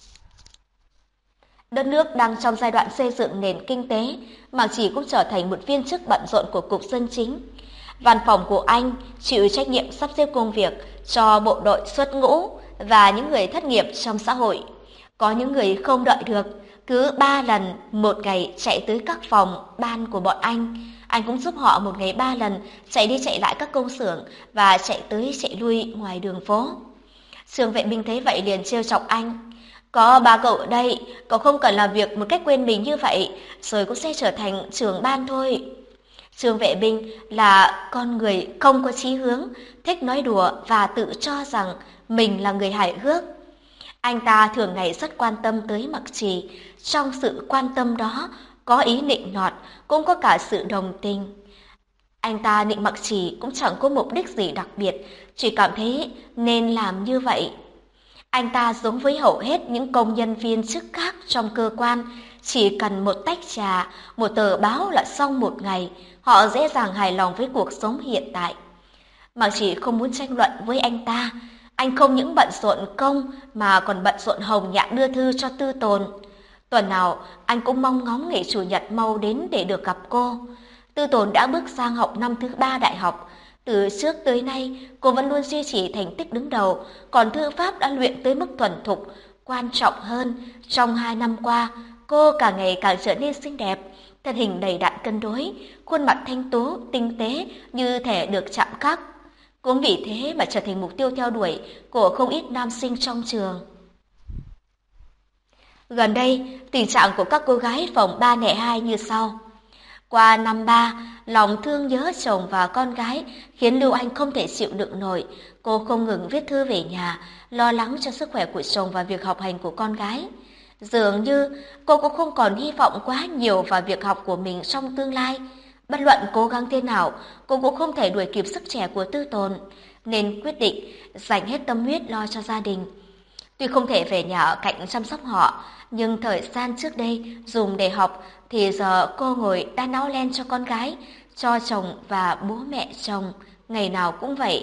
Đất nước đang trong giai đoạn xây dựng nền kinh tế, Mạc Trì cũng trở thành một viên chức bận rộn của Cục Dân Chính. Văn phòng của anh chịu trách nhiệm sắp xếp công việc cho bộ đội xuất ngũ, và những người thất nghiệp trong xã hội. Có những người không đợi được, cứ 3 lần một ngày chạy tới các phòng ban của bọn anh cũng giúp họ một ngày 3 lần chạy đi chạy lại các công xưởng và chạy tới chạy lui ngoài đường phố. Trương Vệ Minh thấy vậy liền trêu chọc anh. Có ba cậu ở đây, cậu không cần làm việc một cách quên mình như vậy, rồi cũng sẽ trở thành trưởng ban thôi. Trương Vệ Minh là con người không có chí hướng, thích nói đùa và tự cho rằng mình là người hài hước. Anh ta thường ngày rất quan tâm tới Mặc Trì, trong sự quan tâm đó có ý nịnh nọt, cũng có cả sự đồng tình. Anh ta nịnh Mặc Trì cũng chẳng có mục đích gì đặc biệt, chỉ cảm thấy nên làm như vậy. Anh ta giống với hầu hết những công nhân viên chức khác trong cơ quan, chỉ cần một tách trà, một tờ báo là xong một ngày, họ dễ dàng hài lòng với cuộc sống hiện tại. Mặc Trì không muốn tranh luận với anh không những bận rộn công mà còn bận rộn hồng nhạn đưa thư cho Tư Tồn. Tuần nào anh cũng mong ngóng ngày Chủ nhật mau đến để được gặp cô. Tư Tồn đã bước sang học năm thứ 3 đại học. Từ trước tới nay, cô vẫn luôn duy trì thành tích đứng đầu, còn thư pháp đã luyện tới mức thuần thục. Quan trọng hơn, trong 2 năm qua, cô càng ngày càng trở nên xinh đẹp, thân hình đầy đặn cân đối, khuôn mặt thanh tú, tinh tế như thể được chạm khắc. Cũng vì thế mà trở thành mục tiêu theo đuổi của không ít nam sinh trong trường. Gần đây, tình trạng của các cô gái phòng 302 như sau. Qua năm 3, lòng thương nhớ chồng và con gái khiến Lưu Anh không thể chịu đựng nổi. Cô không ngừng viết thư về nhà, lo lắng cho sức khỏe của chồng và việc học hành của con gái. Dường như cô cũng không còn hy vọng quá nhiều vào việc học của mình trong tương lai. Bất luận cố gắng thế nào, cô cũng không thể đuổi kịp sức trẻ của Tư Tồn, nên quyết định dành hết tâm huyết lo cho gia đình. Tuy không thể về nhà ở cạnh chăm sóc họ, nhưng thời gian trước đây dùng để học thì giờ cô ngồi đan áo len cho con gái, cho chồng và bố mẹ chồng, ngày nào cũng vậy.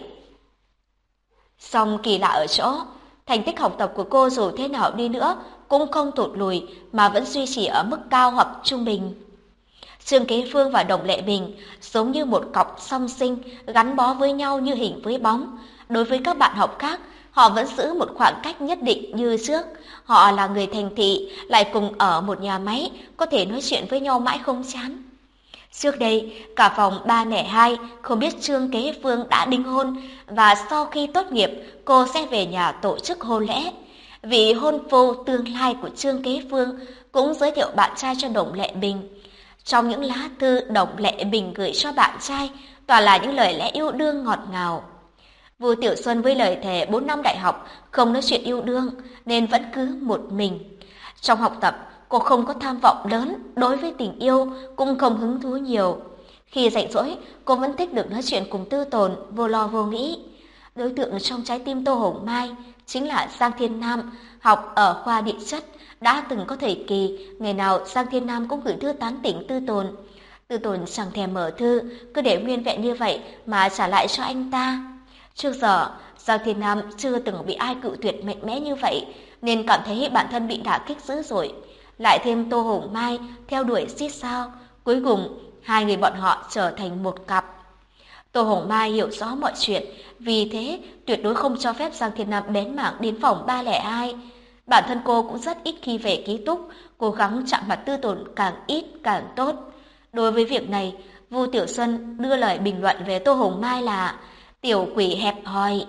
Song kỳ lạ ở chỗ, thành tích học tập của cô dù thế nào đi nữa cũng không tụt lùi mà vẫn duy trì ở mức cao hoặc trung bình. Trương Kế Phương và Đồng Lệ Bình giống như một cọc song sinh gắn bó với nhau như hình với bóng. Đối với các bạn học khác, họ vẫn giữ một khoảng cách nhất định như trước. Họ là người thành thị, lại cùng ở một nhà máy, có thể nói chuyện với nhau mãi không chán. Trước đây, cả phòng 302 không biết Trương Kế Phương đã đính hôn và sau khi tốt nghiệp, cô sẽ về nhà tổ chức hôn lễ. Vị hôn phu tương lai của Trương Kế Phương cũng giới thiệu bạn trai cho Đồng Lệ Bình. Trong những lá thư Đồng Lệ Bình gửi cho bạn trai, toàn là những lời lẽ yêu đương ngọt ngào. Vu Tiểu Xuân với lời thề 4 năm đại học không nói chuyện yêu đương nên vẫn cứ một mình. Trong học tập, cô không có tham vọng lớn đối với tình yêu, cũng không hứng thú nhiều. Khi rảnh rỗi, cô vẫn thích được nói chuyện cùng Tư Tồn, vô lo vô nghĩ. Đối tượng trong trái tim Tô Hồng Mai chính là Giang Thiên Nam, học ở khoa địa chất. Đã từng có thời kỳ, ngày nào Giang Thiên Nam cũng gửi thư tán tỉnh Tư Tồn. Tư Tồn chẳng thèm mở thư, cứ để nguyên vẹn như vậy mà trả lại cho anh ta. Trước giờ, Giang Thiên Nam chưa từng bị ai cự tuyệt mạnh mẽ như vậy, nên cảm thấy bản thân bị đả kích dữ dội. Lại thêm Tô Hồng Mai theo đuổi xít sao, cuối cùng hai người bọn họ trở thành một cặp. Tô Hồng Mai hiểu rõ mọi chuyện, vì thế tuyệt đối không cho phép Giang Thiên Nam bén mảng đến phòng 302. Bản thân cô cũng rất ít khi về ký túc, cố gắng chạm mặt Tư Tồn càng ít càng tốt. Đối với việc này, Vu Tiểu Xuân đưa lời bình luận về Tô Hồng Mai là tiểu quỷ hẹp hòi.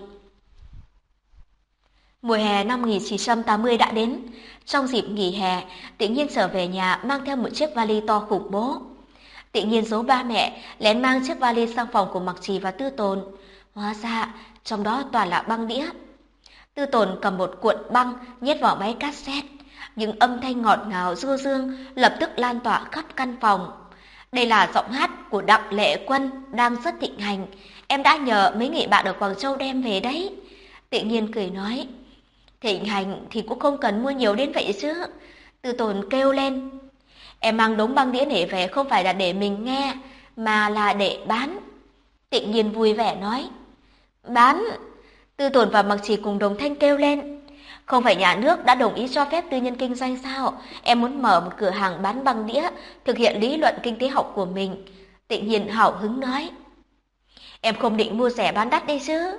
Mùa hè năm 1980 đã đến. Trong dịp nghỉ hè, Tự Nhiên trở về nhà mang theo một chiếc vali to khủng bố. Tự Nhiên giấu ba mẹ, lén mang chiếc vali sang phòng của Mặc Trì và Tư Tồn. Hóa ra, trong đó toàn là băng đĩa. Tư Tồn cầm một cuộn băng nhét vào máy cassette. Những âm thanh ngọt ngào du dương lập tức lan tỏa khắp căn phòng. Đây là giọng hát của Đặng Lệ Quân đang rất thịnh hành. Em đã nhờ mấy người bạn ở Quảng Châu đem về đấy. Tự Nhiên cười nói. Thịnh hành thì cũng không cần mua nhiều đến vậy chứ. Tư Tồn kêu lên. Em mang đống băng đĩa này về không phải là để mình nghe, mà là để bán. Tự Nhiên vui vẻ nói. Bán? Tư Tồn và Mặc Trì cùng đồng thanh kêu lên. Không phải nhà nước đã đồng ý cho phép tư nhân kinh doanh sao? Em muốn mở một cửa hàng bán băng đĩa, thực hiện lý luận kinh tế học của mình. Tự Nhiên hào hứng nói. Em không định mua rẻ bán đắt đấy chứ?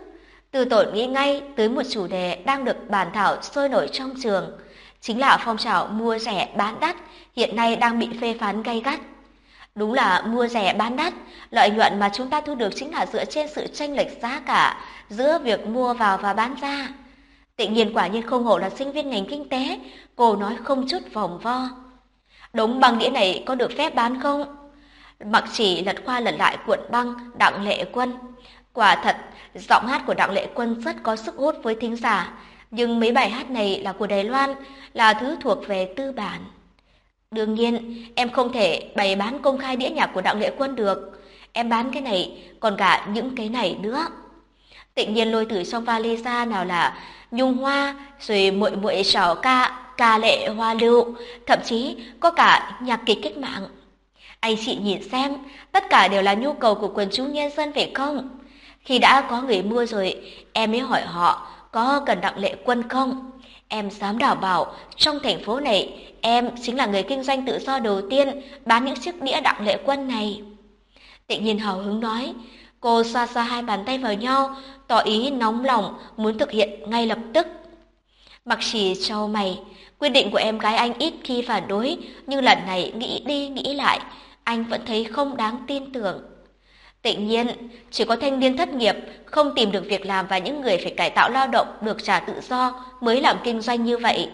Tư Tổn nghĩ ngay tới một chủ đề đang được bàn thảo sôi nổi trong trường, chính là phong trào mua rẻ bán đắt hiện nay đang bị phê phán gay gắt. Đúng là mua rẻ bán đắt, lợi nhuận mà chúng ta thu được chính là dựa trên sự chênh lệch giá cả giữa việc mua vào và bán ra. Tự nhiên quả nhiên không hổ là sinh viên ngành kinh tế, cô nói không chút vòng vo. Đống băng đĩa này có được phép bán không? Mặc Chỉ lật qua lật lại cuộn băng Đặng Lệ Quân. Quả thật, giọng hát của Đặng Lệ Quân rất có sức hút với thính giả, nhưng mấy bài hát này là của Đài Loan, là thứ thuộc về tư bản. Đương nhiên, em không thể bày bán công khai đĩa nhạc của Đặng Lệ Quân được. Em bán cái này, còn cả những cái này nữa. Tự nhiên lôi từ trong vali ra nào là nhung hoa, rồi muội muội sảo ca, ca lệ hoa lưu, thậm chí có cả nhạc kịch cách mạng. Anh chị nhìn xem, tất cả đều là nhu cầu của quần chúng nhân dân phải không? Khi đã có người mua rồi, em mới hỏi họ có cần Đặng Lệ Quân không? Em dám đảm bảo, trong thành phố này, em chính là người kinh doanh tự do đầu tiên bán những chiếc đĩa Đặng Lệ Quân này. Tự nhiên hào hứng nói, cô xoa xoa hai bàn tay vào nhau, tỏ ý nóng lòng muốn thực hiện ngay lập tức. Mặc Chỉ trao mày, quyết định của em gái anh ít khi phản đối, nhưng lần này nghĩ đi nghĩ lại, anh vẫn thấy không đáng tin tưởng. Tự nhiên, chỉ có thanh niên thất nghiệp, không tìm được việc làm và những người phải cải tạo lao động được trả tự do mới làm kinh doanh như vậy.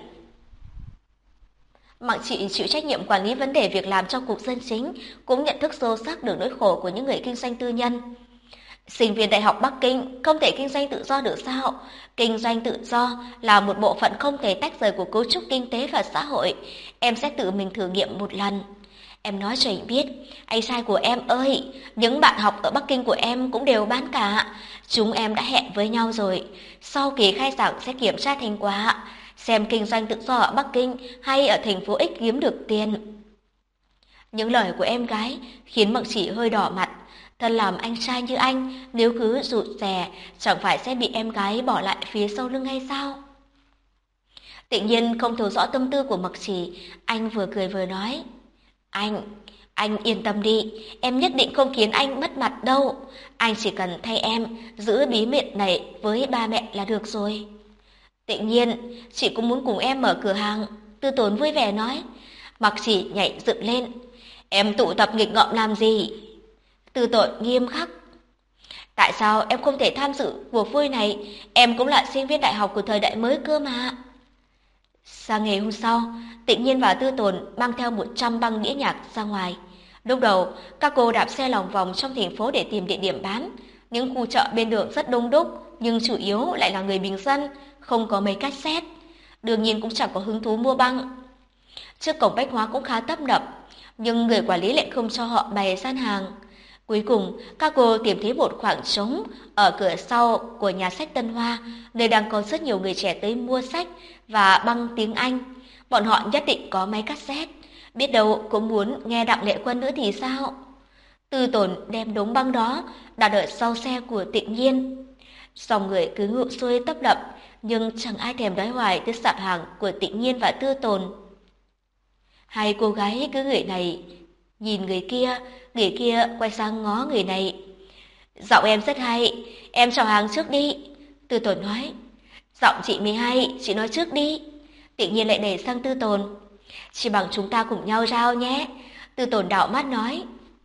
Mặc Chị chịu trách nhiệm quản lý vấn đề việc làm trong Cục Dân Chính, cũng nhận thức sâu sắc được nỗi khổ của những người kinh doanh tư nhân. Sinh viên Đại học Bắc Kinh không thể kinh doanh tự do được sao? Kinh doanh tự do là một bộ phận không thể tách rời của cấu trúc kinh tế và xã hội. Em sẽ tự mình thử nghiệm một lần. Em nói cho anh biết, anh trai của em ơi, những bạn học ở Bắc Kinh của em cũng đều bán cả. Chúng em đã hẹn với nhau rồi. Sau kỳ khai giảng sẽ kiểm tra thành quả, xem kinh doanh tự do ở Bắc Kinh hay ở thành phố X kiếm được tiền. Những lời của em gái khiến Mặc Chỉ hơi đỏ mặt. Thân làm anh trai như anh, nếu cứ rụt rè, chẳng phải sẽ bị em gái bỏ lại phía sau lưng hay sao? Tự nhiên không thấu rõ tâm tư của Mặc Chỉ, anh vừa cười vừa nói. Anh yên tâm đi, em nhất định không khiến anh mất mặt đâu. Anh chỉ cần thay em giữ bí mật này với ba mẹ là được rồi. Tự nhiên, chị cũng muốn cùng em mở cửa hàng, Tư Tốn vui vẻ nói. Mặc Chỉ nhảy dựng lên. Em tụ tập nghịch ngợm làm gì? Tư Tốn nghiêm khắc. Tại sao em không thể tham dự cuộc vui này? Em cũng là sinh viên đại học của thời đại mới cơ mà. Sang ngày hôm sau, Tự nhiên và Tư Tốn mang theo 100 băng đĩa nhạc ra ngoài. Lúc đầu, các cô đạp xe lòng vòng trong thành phố để tìm địa điểm bán. Những khu chợ bên đường rất đông đúc, nhưng chủ yếu lại là người bình dân, không có mấy cassette. Đương nhiên cũng chẳng có hứng thú mua băng. Trước cổng bách hóa cũng khá tấp nập, nhưng người quản lý lại không cho họ bày gian hàng. Cuối cùng, các cô tìm thấy một khoảng trống ở cửa sau của nhà sách Tân Hoa, nơi đang có rất nhiều người trẻ tới mua sách và băng tiếng Anh. Bọn họ nhất định có máy cassette, biết đâu cũng muốn nghe Đặng Lệ Quân nữa thì sao? Tư Tốn đem đống băng đó đặt ở sau xe của Tự nhiên. Dòng người cứ ngự xuôi tấp nập, nhưng chẳng ai thèm đói hoài tới sạp hàng của Tự nhiên và Tư Tốn. Hai cô gái cứ người này nhìn người kia quay sang ngó người này. Giọng em rất hay, em chào hàng trước đi. Tư Tốn nói. Giọng chị mới hay, chị nói trước đi. Tự nhiên lại đẩy sang Tư Tốn. Chỉ bằng chúng ta cùng nhau rao nhé. Tư Tốn đảo mắt nói.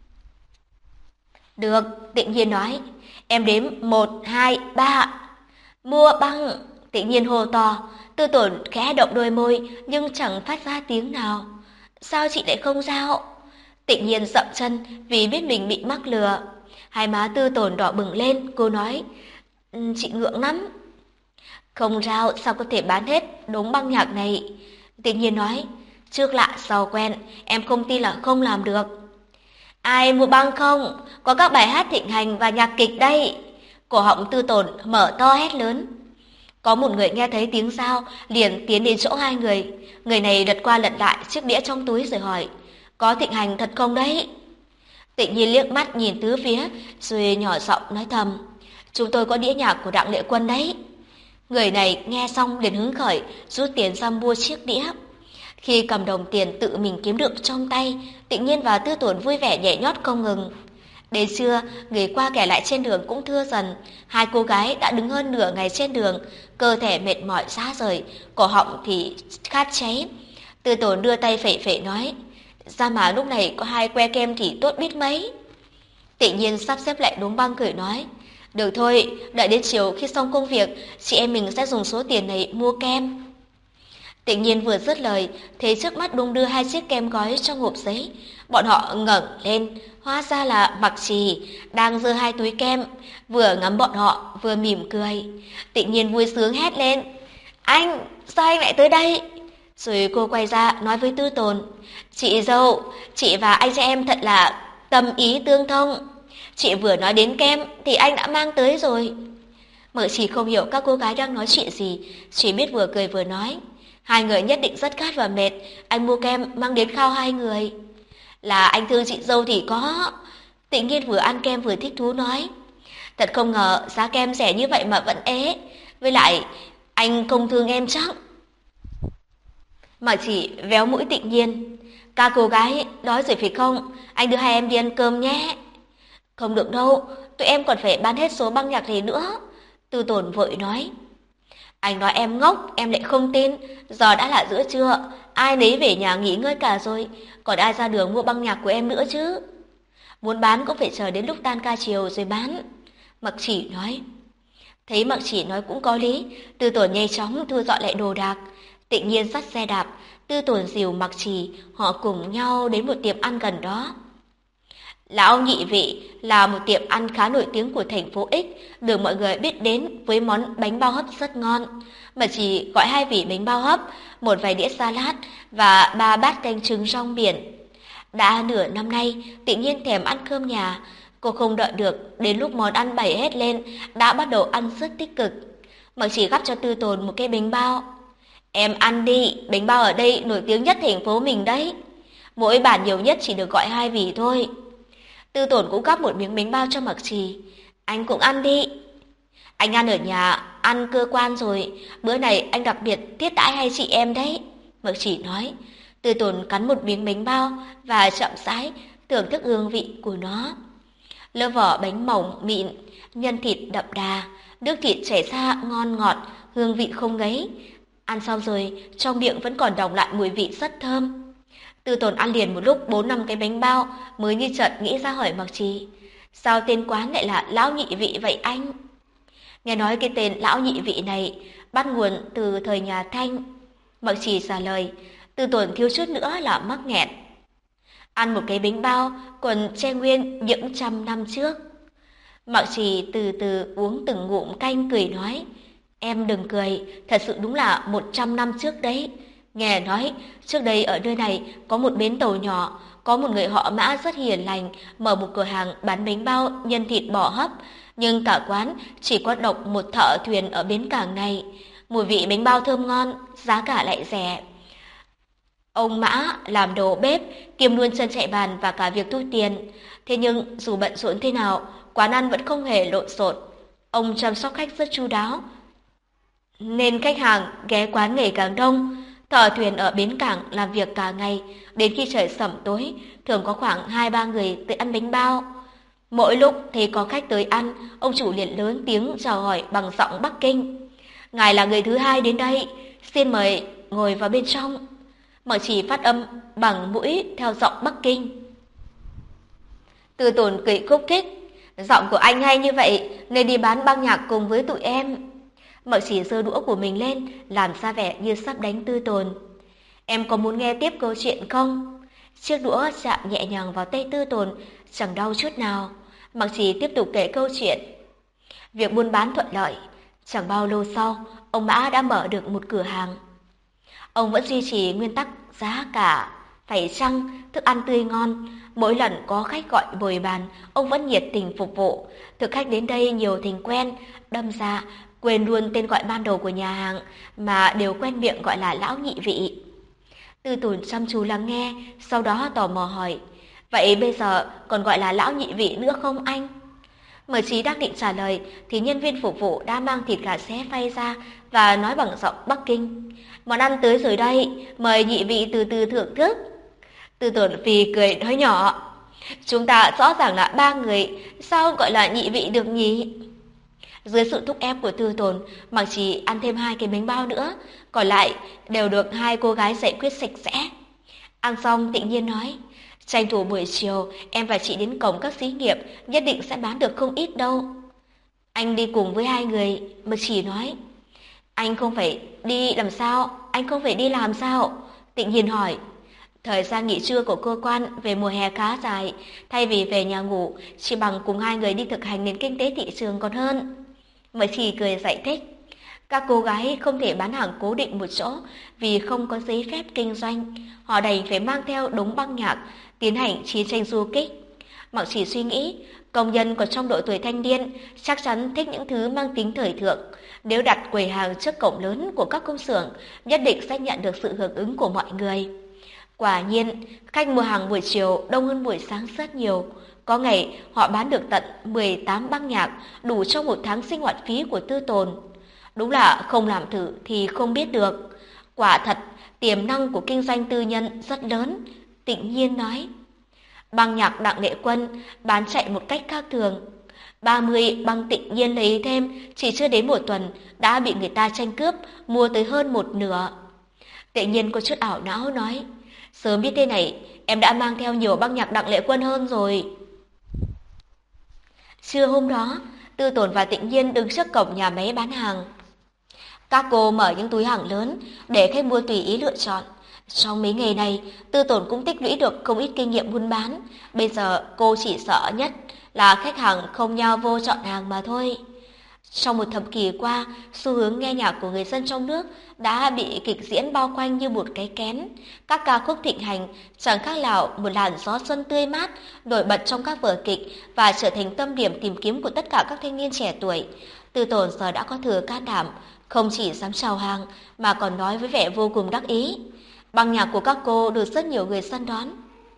Được, Tự nhiên nói. Em đếm 1, 2, 3. Mua băng. Tự nhiên hô to. Tư Tốn khẽ động đôi môi nhưng chẳng phát ra tiếng nào. Sao chị lại không rao? Tự nhiên dậm chân vì biết mình bị mắc lừa. Hai má Tư Tốn đỏ bừng lên, cô nói. Chị ngượng lắm. Không rao sao có thể bán hết đống băng nhạc này? Tự nhiên nói. Trước lạ sau quen, em không tin là không làm được. Ai mua băng không? Có các bài hát thịnh hành và nhạc kịch đây. Cổ họng Tư Tốn mở to hét lớn. Có một người nghe thấy tiếng rao, liền tiến đến chỗ hai người. Người này lật qua lật lại chiếc đĩa trong túi rồi hỏi. Có thịnh hành thật không đấy? Tự nhiên liếc mắt nhìn tứ phía, rồi nhỏ giọng nói thầm. Chúng tôi có đĩa nhạc của Đặng Lệ Quân đấy. Người này nghe xong liền hứng khởi, rút tiền ra mua chiếc đĩa. Khi cầm đồng tiền tự mình kiếm được trong tay, Tự nhiên và Tư Tốn vui vẻ nhảy nhót không ngừng. Đến trưa, người qua kẻ lại trên đường cũng thưa dần. Hai cô gái đã đứng hơn nửa ngày trên đường, cơ thể mệt mỏi rã rời, cổ họng thì khát cháy. Tư Tồn đưa tay phẩy phẩy nói, ra mà lúc này có 2 que kem thì tốt biết mấy. Tự nhiên sắp xếp lại đống băng cười nói, được thôi, đợi đến chiều khi xong công việc, chị em mình sẽ dùng số tiền này mua kem. Tự nhiên vừa dứt lời, thấy trước mắt đung đưa 2 chiếc kem gói trong hộp giấy. Bọn họ ngẩng lên, hóa ra là Mặc Trì đang giơ 2 túi kem, vừa ngắm bọn họ vừa mỉm cười. Tự nhiên vui sướng hét lên, anh, sao anh lại tới đây? Rồi cô quay ra nói với Tư Tồn, chị dâu, chị và anh chị em thật là tâm ý tương thông. Chị vừa nói đến kem thì anh đã mang tới rồi. Mợ Trì không hiểu các cô gái đang nói chuyện gì, chỉ biết vừa cười vừa nói, hai người nhất định rất khát và mệt, anh mua kem mang đến khao hai người. Là anh thương chị dâu thì có. Tự nhiên vừa ăn kem vừa thích thú nói, thật không ngờ giá kem rẻ như vậy mà vẫn ế. Với lại anh không thương em chắc. Mà chỉ véo mũi Tự nhiên, các cô gái đói rồi phải không? Anh đưa hai em đi ăn cơm nhé. Không được đâu, tụi em còn phải bán hết số băng nhạc này nữa. Tư Tồn vội nói. Anh nói em ngốc, em lại không tin. Giờ đã là giữa trưa, ai nấy về nhà nghỉ ngơi cả rồi, còn ai ra đường mua băng nhạc của em nữa chứ? Muốn bán cũng phải chờ đến lúc tan ca chiều rồi bán. Mặc Chỉ nói. Thấy Mặc Chỉ nói cũng có lý, Tư Tồn nhanh chóng thu dọn lại đồ đạc. Tự nhiên dắt xe đạp, Tư Tồn dìu Mặc Chỉ, họ cùng nhau đến một tiệm ăn gần đó. Lão Nhị Vị là một tiệm ăn khá nổi tiếng của thành phố X, được mọi người biết đến với món bánh bao hấp rất ngon. Mà chỉ gọi 2 vỉ bánh bao hấp, một vài đĩa salad và 3 bát canh trứng rong biển. Đã nửa năm nay, tự nhiên thèm ăn cơm nhà. Cô không đợi được, đến lúc món ăn bày hết lên, đã bắt đầu ăn rất tích cực. Mà chỉ gắp cho Tư Tồn một cái bánh bao. Em ăn đi, bánh bao ở đây nổi tiếng nhất thành phố mình đấy. Mỗi bản nhiều nhất chỉ được gọi 2 vỉ thôi. Tư Tồn cũng gắp một miếng bánh bao cho Mặc Trì. Anh cũng ăn đi. Anh ăn ở nhà, ăn cơ quan rồi. Bữa này anh đặc biệt tiếp đãi hai chị em đấy. Mặc Trì nói. Tư Tồn cắn một miếng bánh bao và chậm rãi thưởng thức hương vị của nó. Lớp vỏ bánh mỏng mịn, nhân thịt đậm đà, nước thịt chảy ra ngon ngọt, hương vị không ngấy. Ăn xong rồi, trong miệng vẫn còn đọng lại mùi vị rất thơm. Tư Tồn ăn liền một lúc 4-5 cái bánh bao, mới như chợt nghĩ ra hỏi Mặc Trì, sao tên quán lại là Lão Nhị Vị vậy anh? Nghe nói cái tên Lão Nhị Vị này bắt nguồn từ thời nhà Thanh. Mặc Trì trả lời, Tư Tồn thiếu chút nữa là mắc nghẹn. Ăn một cái bánh bao còn che nguyên những trăm năm trước. Mặc Trì từ từ uống từng ngụm canh cười nói, em đừng cười, thật sự đúng là 100 năm trước đấy. Nghe nói, trước đây ở nơi này có một bến tàu nhỏ, có một người họ Mã rất hiền lành, mở một cửa hàng bán bánh bao nhân thịt bò hấp, nhưng cả quán chỉ có độc một thợ thuyền ở bến cảng này. Mùi vị bánh bao thơm ngon, giá cả lại rẻ. Ông Mã làm đầu bếp, kiêm luôn chân chạy bàn và cả việc thu tiền. Thế nhưng dù bận rộn thế nào, quán ăn vẫn không hề lộn xộn. Ông chăm sóc khách rất chu đáo, nên khách hàng ghé quán ngày càng đông. Thợ thuyền ở bến cảng làm việc cả ngày, đến khi trời sẩm tối, thường có khoảng 2-3 người tới ăn bánh bao. Mỗi lúc thấy có khách tới ăn, ông chủ liền lớn tiếng chào hỏi bằng giọng Bắc Kinh. Ngài là người thứ hai đến đây, xin mời ngồi vào bên trong. Mặc Trì phát âm bằng mũi theo giọng Bắc Kinh. Tư Tồn cười khúc khích, giọng của anh hay như vậy nên đi bán băng nhạc cùng với tụi em. Mặc Trì giơ đũa của mình lên, làm ra vẻ như sắp đánh Tư Tồn. Em có muốn nghe tiếp câu chuyện không? Chiếc đũa chạm nhẹ nhàng vào tay Tư Tồn, chẳng đau chút nào. Mặc Trì tiếp tục kể câu chuyện. Việc buôn bán thuận lợi. Chẳng bao lâu sau, ông Mã đã mở được một cửa hàng. Ông vẫn duy trì nguyên tắc giá cả phải chăng, thức ăn tươi ngon. Mỗi lần có khách gọi bồi bàn, ông vẫn nhiệt tình phục vụ. Thực khách đến đây nhiều thành quen, đâm ra quên luôn tên gọi ban đầu của nhà hàng, mà đều quen miệng gọi là Lão Nhị Vị. Tư Tồn chăm chú lắng nghe, sau đó tò mò hỏi, vậy bây giờ còn gọi là Lão Nhị Vị nữa không anh? Mở Trí đang định trả lời thì nhân viên phục vụ đã mang thịt gà xé phay ra và nói bằng giọng Bắc Kinh, món ăn tới rồi đây, mời nhị vị từ từ thưởng thức. Tư Tồn phì cười nói nhỏ, Chúng ta rõ ràng là 3 người, sao gọi là nhị vị được nhỉ? Dưới sự thúc ép của Tư Tồn, Mạc Trì ăn thêm 2 cái bánh bao nữa, còn lại đều được 2 cô gái giải quyết sạch sẽ. Ăn xong Tịnh Nhiên nói, tranh thủ buổi chiều em và chị đến cổng các xí nghiệp, nhất định sẽ bán được không ít đâu. Anh đi cùng với 2 người, Mạc Trì nói. Anh không phải đi làm sao? Anh không phải đi làm sao? Tịnh Nhiên hỏi. Thời gian nghỉ trưa của cơ quan về mùa hè khá dài, thay vì về nhà ngủ, chỉ bằng cùng 2 người đi thực hành nền kinh tế thị trường còn hơn. Mạc Trì cười giải thích. Các cô gái không thể bán hàng cố định một chỗ vì không có giấy phép kinh doanh, họ đành phải mang theo đống băng nhạc, tiến hành chiến tranh du kích. Mạc Trì suy nghĩ, công nhân còn trong độ tuổi thanh niên chắc chắn thích những thứ mang tính thời thượng. Nếu đặt quầy hàng trước cổng lớn của các công xưởng, nhất định sẽ nhận được sự hưởng ứng của mọi người. Quả nhiên, khách mua hàng buổi chiều đông hơn buổi sáng rất nhiều. Có ngày họ bán được tận 18 băng nhạc, đủ cho một tháng sinh hoạt phí của Tư Tồn. Đúng là không làm thử thì không biết được. Quả thật, tiềm năng của kinh doanh tư nhân rất lớn, Tịnh Nhiên nói. Băng nhạc Đặng Lệ Quân bán chạy một cách khác thường. 30 băng Tịnh Nhiên lấy thêm, chỉ chưa đến 1 tuần đã bị người ta tranh cướp, mua tới hơn 1/2. Tịnh Nhiên có chút ảo não nói, sớm biết thế này, em đã mang theo nhiều băng nhạc Đặng Lệ Quân hơn rồi. Trưa hôm đó, Tư Tồn và Tịnh Nhiên đứng trước cổng nhà máy bán hàng. Các cô mở những túi hàng lớn để khách mua tùy ý lựa chọn. Trong mấy ngày này, Tư Tồn cũng tích lũy được không ít kinh nghiệm buôn bán. Bây giờ cô chỉ sợ nhất là khách hàng không nhao vô chọn hàng mà thôi. Trong một thập kỷ qua, xu hướng nghe nhạc của người dân trong nước đã bị kịch diễn bao quanh như một cái kén. Các ca khúc thịnh hành chẳng khác nào một làn gió xuân tươi mát, nổi bật trong các vở kịch và trở thành tâm điểm tìm kiếm của tất cả các thanh niên trẻ tuổi. Tư Tồn giờ đã có thừa can đảm, không chỉ dám chào hàng mà còn nói với vẻ vô cùng đắc ý. Băng nhạc của các cô được rất nhiều người săn đón.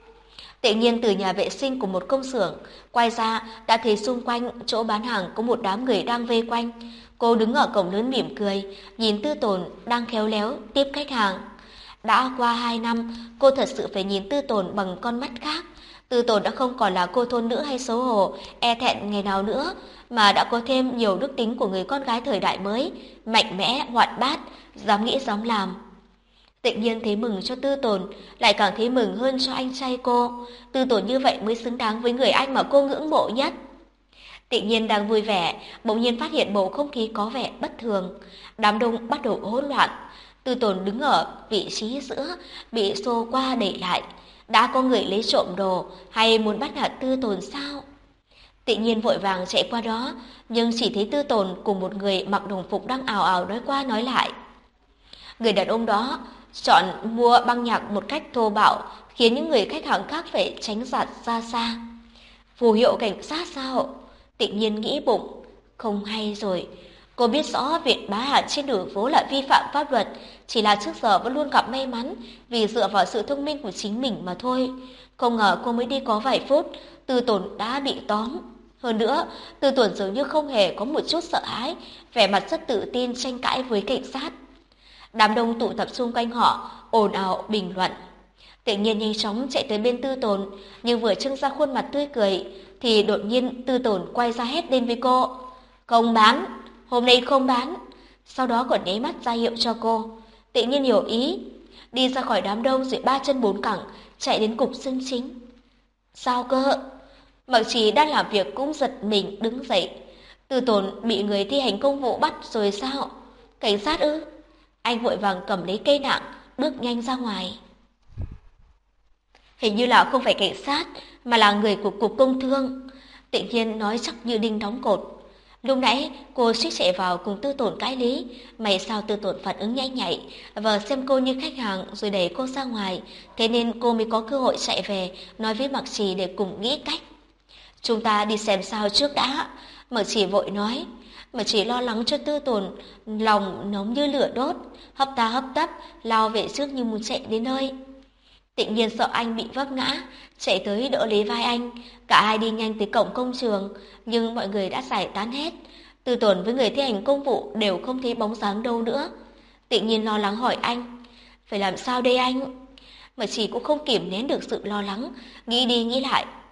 Tự nhiên từ nhà vệ sinh của một công xưởng quay ra đã thấy xung quanh chỗ bán hàng có một đám người đang vây quanh. Cô đứng ở cổng lớn mỉm cười, nhìn Tư Tồn đang khéo léo tiếp khách hàng. Đã qua 2 năm, cô thật sự phải nhìn Tư Tồn bằng con mắt khác. Tư Tồn đã không còn là cô thôn nữ hay xấu hổ, e thẹn ngày nào nữa, mà đã có thêm nhiều đức tính của người con gái thời đại mới, mạnh mẽ, hoạt bát, dám nghĩ dám làm. Tự nhiên thấy mừng cho Tư Tồn, lại càng thấy mừng hơn cho anh trai cô. Tư Tồn như vậy mới xứng đáng với người anh mà cô ngưỡng mộ nhất. Tự nhiên đang vui vẻ, bỗng nhiên phát hiện bầu không khí có vẻ bất thường. Đám đông bắt đầu hỗn loạn. Tư Tồn đứng ở vị trí giữa, bị xô qua đẩy lại. Đã có người lấy trộm đồ hay muốn bắt nạt Tư Tồn sao? Tự nhiên vội vàng chạy qua đó, nhưng chỉ thấy Tư Tồn cùng một người mặc đồng phục đang ào ào nói qua nói lại. Người đàn ông đó chọn mua băng nhạc một cách thô bạo, khiến những người khách hàng khác phải tránh giạt ra xa. Phù hiệu cảnh sát sao? Tự nhiên nghĩ bụng, không hay rồi. Cô biết rõ việc bá hạn trên đường phố là vi phạm pháp luật, chỉ là trước giờ vẫn luôn gặp may mắn vì dựa vào sự thông minh của chính mình mà thôi. Không ngờ cô mới đi có vài phút, Tư Tồn đã bị tóm. Hơn nữa, Tư Tồn dường như không hề có một chút sợ hãi, vẻ mặt rất tự tin tranh cãi với cảnh sát. Đám đông tụ tập xung quanh họ, ồn ào bình luận. Tự nhiên nhanh chóng chạy tới bên Tư Tồn, nhưng vừa trưng ra khuôn mặt tươi cười, thì đột nhiên Tư Tồn quay ra hét lên với cô. Không bán, hôm nay không bán. Sau đó còn nháy mắt ra hiệu cho cô. Tự nhiên hiểu ý, đi ra khỏi đám đông rồi 3 chân 4 cẳng, chạy đến cục xương chính. Sao cơ? Mạc Trì đang làm việc cũng giật mình đứng dậy. Tư Tồn bị người thi hành công vụ bắt rồi sao? Cảnh sát ư? Anh vội vàng cầm lấy cây nạng, bước nhanh ra ngoài. Hình như là không phải cảnh sát, mà là người của cục công thương. Tự nhiên nói chắc như đinh đóng cột. Lúc nãy cô suýt chạy vào cùng Tư Tồn cãi lý, may sao Tư Tồn phản ứng nhanh nhạy, và xem cô như khách hàng rồi đẩy cô ra ngoài, thế nên cô mới có cơ hội chạy về nói với Mạc Trì để cùng nghĩ cách. Chúng ta đi xem sao trước đã, Mạc Trì vội nói. Mạc Trì lo lắng cho Tư Tồn, lòng nóng như lửa đốt, hấp ta hấp tấp lao về trước như muốn chạy đến nơi. Tự nhiên sợ anh bị vấp ngã, chạy tới đỡ lấy vai anh. Cả hai đi nhanh tới cổng công trường, nhưng mọi người đã giải tán hết. Tư Tồn với người thi hành công vụ đều không thấy bóng dáng đâu nữa. Tự nhiên lo lắng hỏi anh, phải làm sao đây anh? Mà chỉ cũng không kìm nén được sự lo lắng, nghĩ đi nghĩ lại.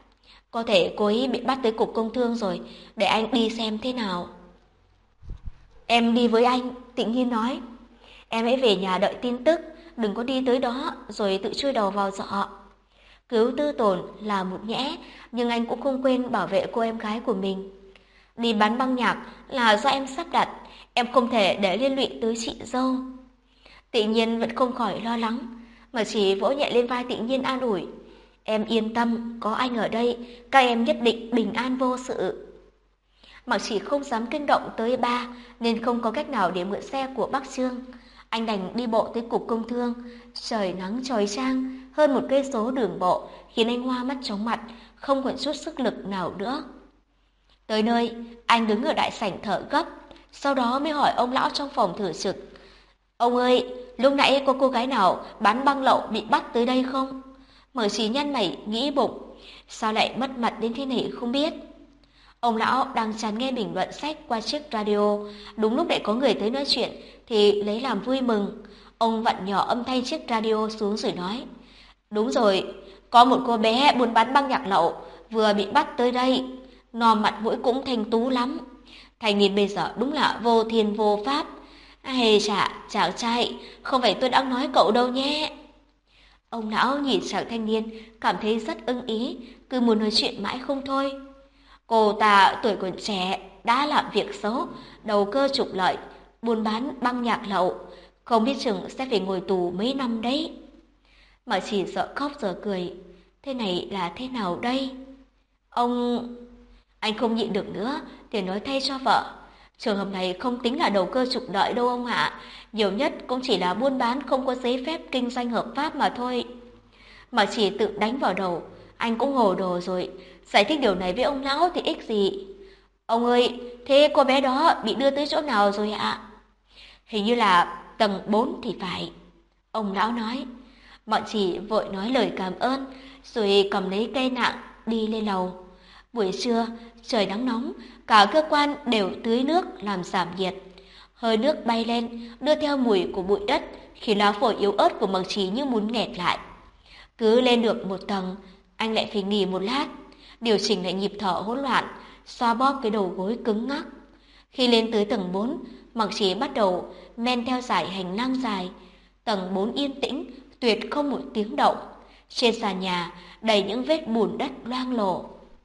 Có thể cô ấy bị bắt tới cục công thương rồi, để anh đi xem thế nào. Em đi với anh, Tịnh Nhiên nói. Em hãy về nhà đợi tin tức, đừng có đi tới đó rồi tự chui đầu vào giỏ. Cứu Tư Tồn là một nhẽ, nhưng anh cũng không quên bảo vệ cô em gái của mình. Đi bán băng nhạc là do em sắp đặt, em không thể để liên lụy tới chị dâu. Tịnh Nhiên vẫn không khỏi lo lắng, mà chỉ vỗ nhẹ lên vai Tịnh Nhiên an ủi. Em yên tâm, có anh ở đây, các em nhất định bình an vô sự. Mặc chỉ không dám kinh động tới ba, nên không có cách nào để mượn xe của bác Trương. Anh đành đi bộ tới cục công thương, trời nắng chói chang, hơn 1 cây số đường bộ, khiến anh hoa mắt chóng mặt, không còn chút sức lực nào nữa. Tới nơi, anh đứng ở đại sảnh thở gấp, sau đó mới hỏi ông lão trong phòng thử trực. Ông ơi, lúc nãy có cô gái nào bán băng lậu bị bắt tới đây không? Mở trí nhăn mày nghĩ bụng, sao lại mất mặt đến thế này không biết. Ông lão đang chán nghe bình luận sách qua chiếc radio, đúng lúc lại có người tới nói chuyện thì lấy làm vui mừng. Ông vặn nhỏ âm thanh chiếc radio xuống rồi nói, đúng rồi, có một cô bé buôn bán băng nhạc lậu vừa bị bắt tới đây, nó mặt mũi cũng thanh tú lắm. Thanh niên bây giờ đúng là vô thiên vô pháp. Hay chà, chàng trai, không phải tôi đã nói cậu đâu nhé. Ông lão nhìn chàng thanh niên, cảm thấy rất ưng ý, cứ muốn nói chuyện mãi không thôi. Cô ta tuổi còn trẻ, đã làm việc xấu, đầu cơ trục lợi, buôn bán băng nhạc lậu, không biết chừng sẽ phải ngồi tù mấy năm đấy. Mà chỉ sợ khóc giờ cười, thế này là thế nào đây? Anh không nhịn được nữa, thì nói thay cho vợ. Trường hợp này không tính là đầu cơ trục lợi đâu ông ạ, nhiều nhất cũng chỉ là buôn bán không có giấy phép kinh doanh hợp pháp mà thôi. Mà chỉ tự đánh vào đầu, anh cũng hồ đồ rồi, giải thích điều này với ông lão thì ích gì. Ông ơi, thế cô bé đó bị đưa tới chỗ nào rồi ạ? Hình như là tầng 4 thì phải. Ông lão nói. Bọn chị vội nói lời cảm ơn, rồi cầm lấy cây nặng đi lên lầu. Buổi trưa, trời nắng nóng, cả cơ quan đều tưới nước làm giảm nhiệt. Hơi nước bay lên, đưa theo mùi của bụi đất, khiến lá phổi yếu ớt của Mạc Chỉ như muốn nghẹt lại. Cứ lên được một tầng, anh lại phải nghỉ một lát, điều chỉnh lại nhịp thở hỗn loạn, xoa bóp cái đầu gối cứng ngắc. Khi lên tới tầng 4, Mạc Chỉ bắt đầu men theo dải hành lang dài. Tầng 4 yên tĩnh, tuyệt không một tiếng động. Trên sàn nhà đầy những vết bùn đất loang lổ.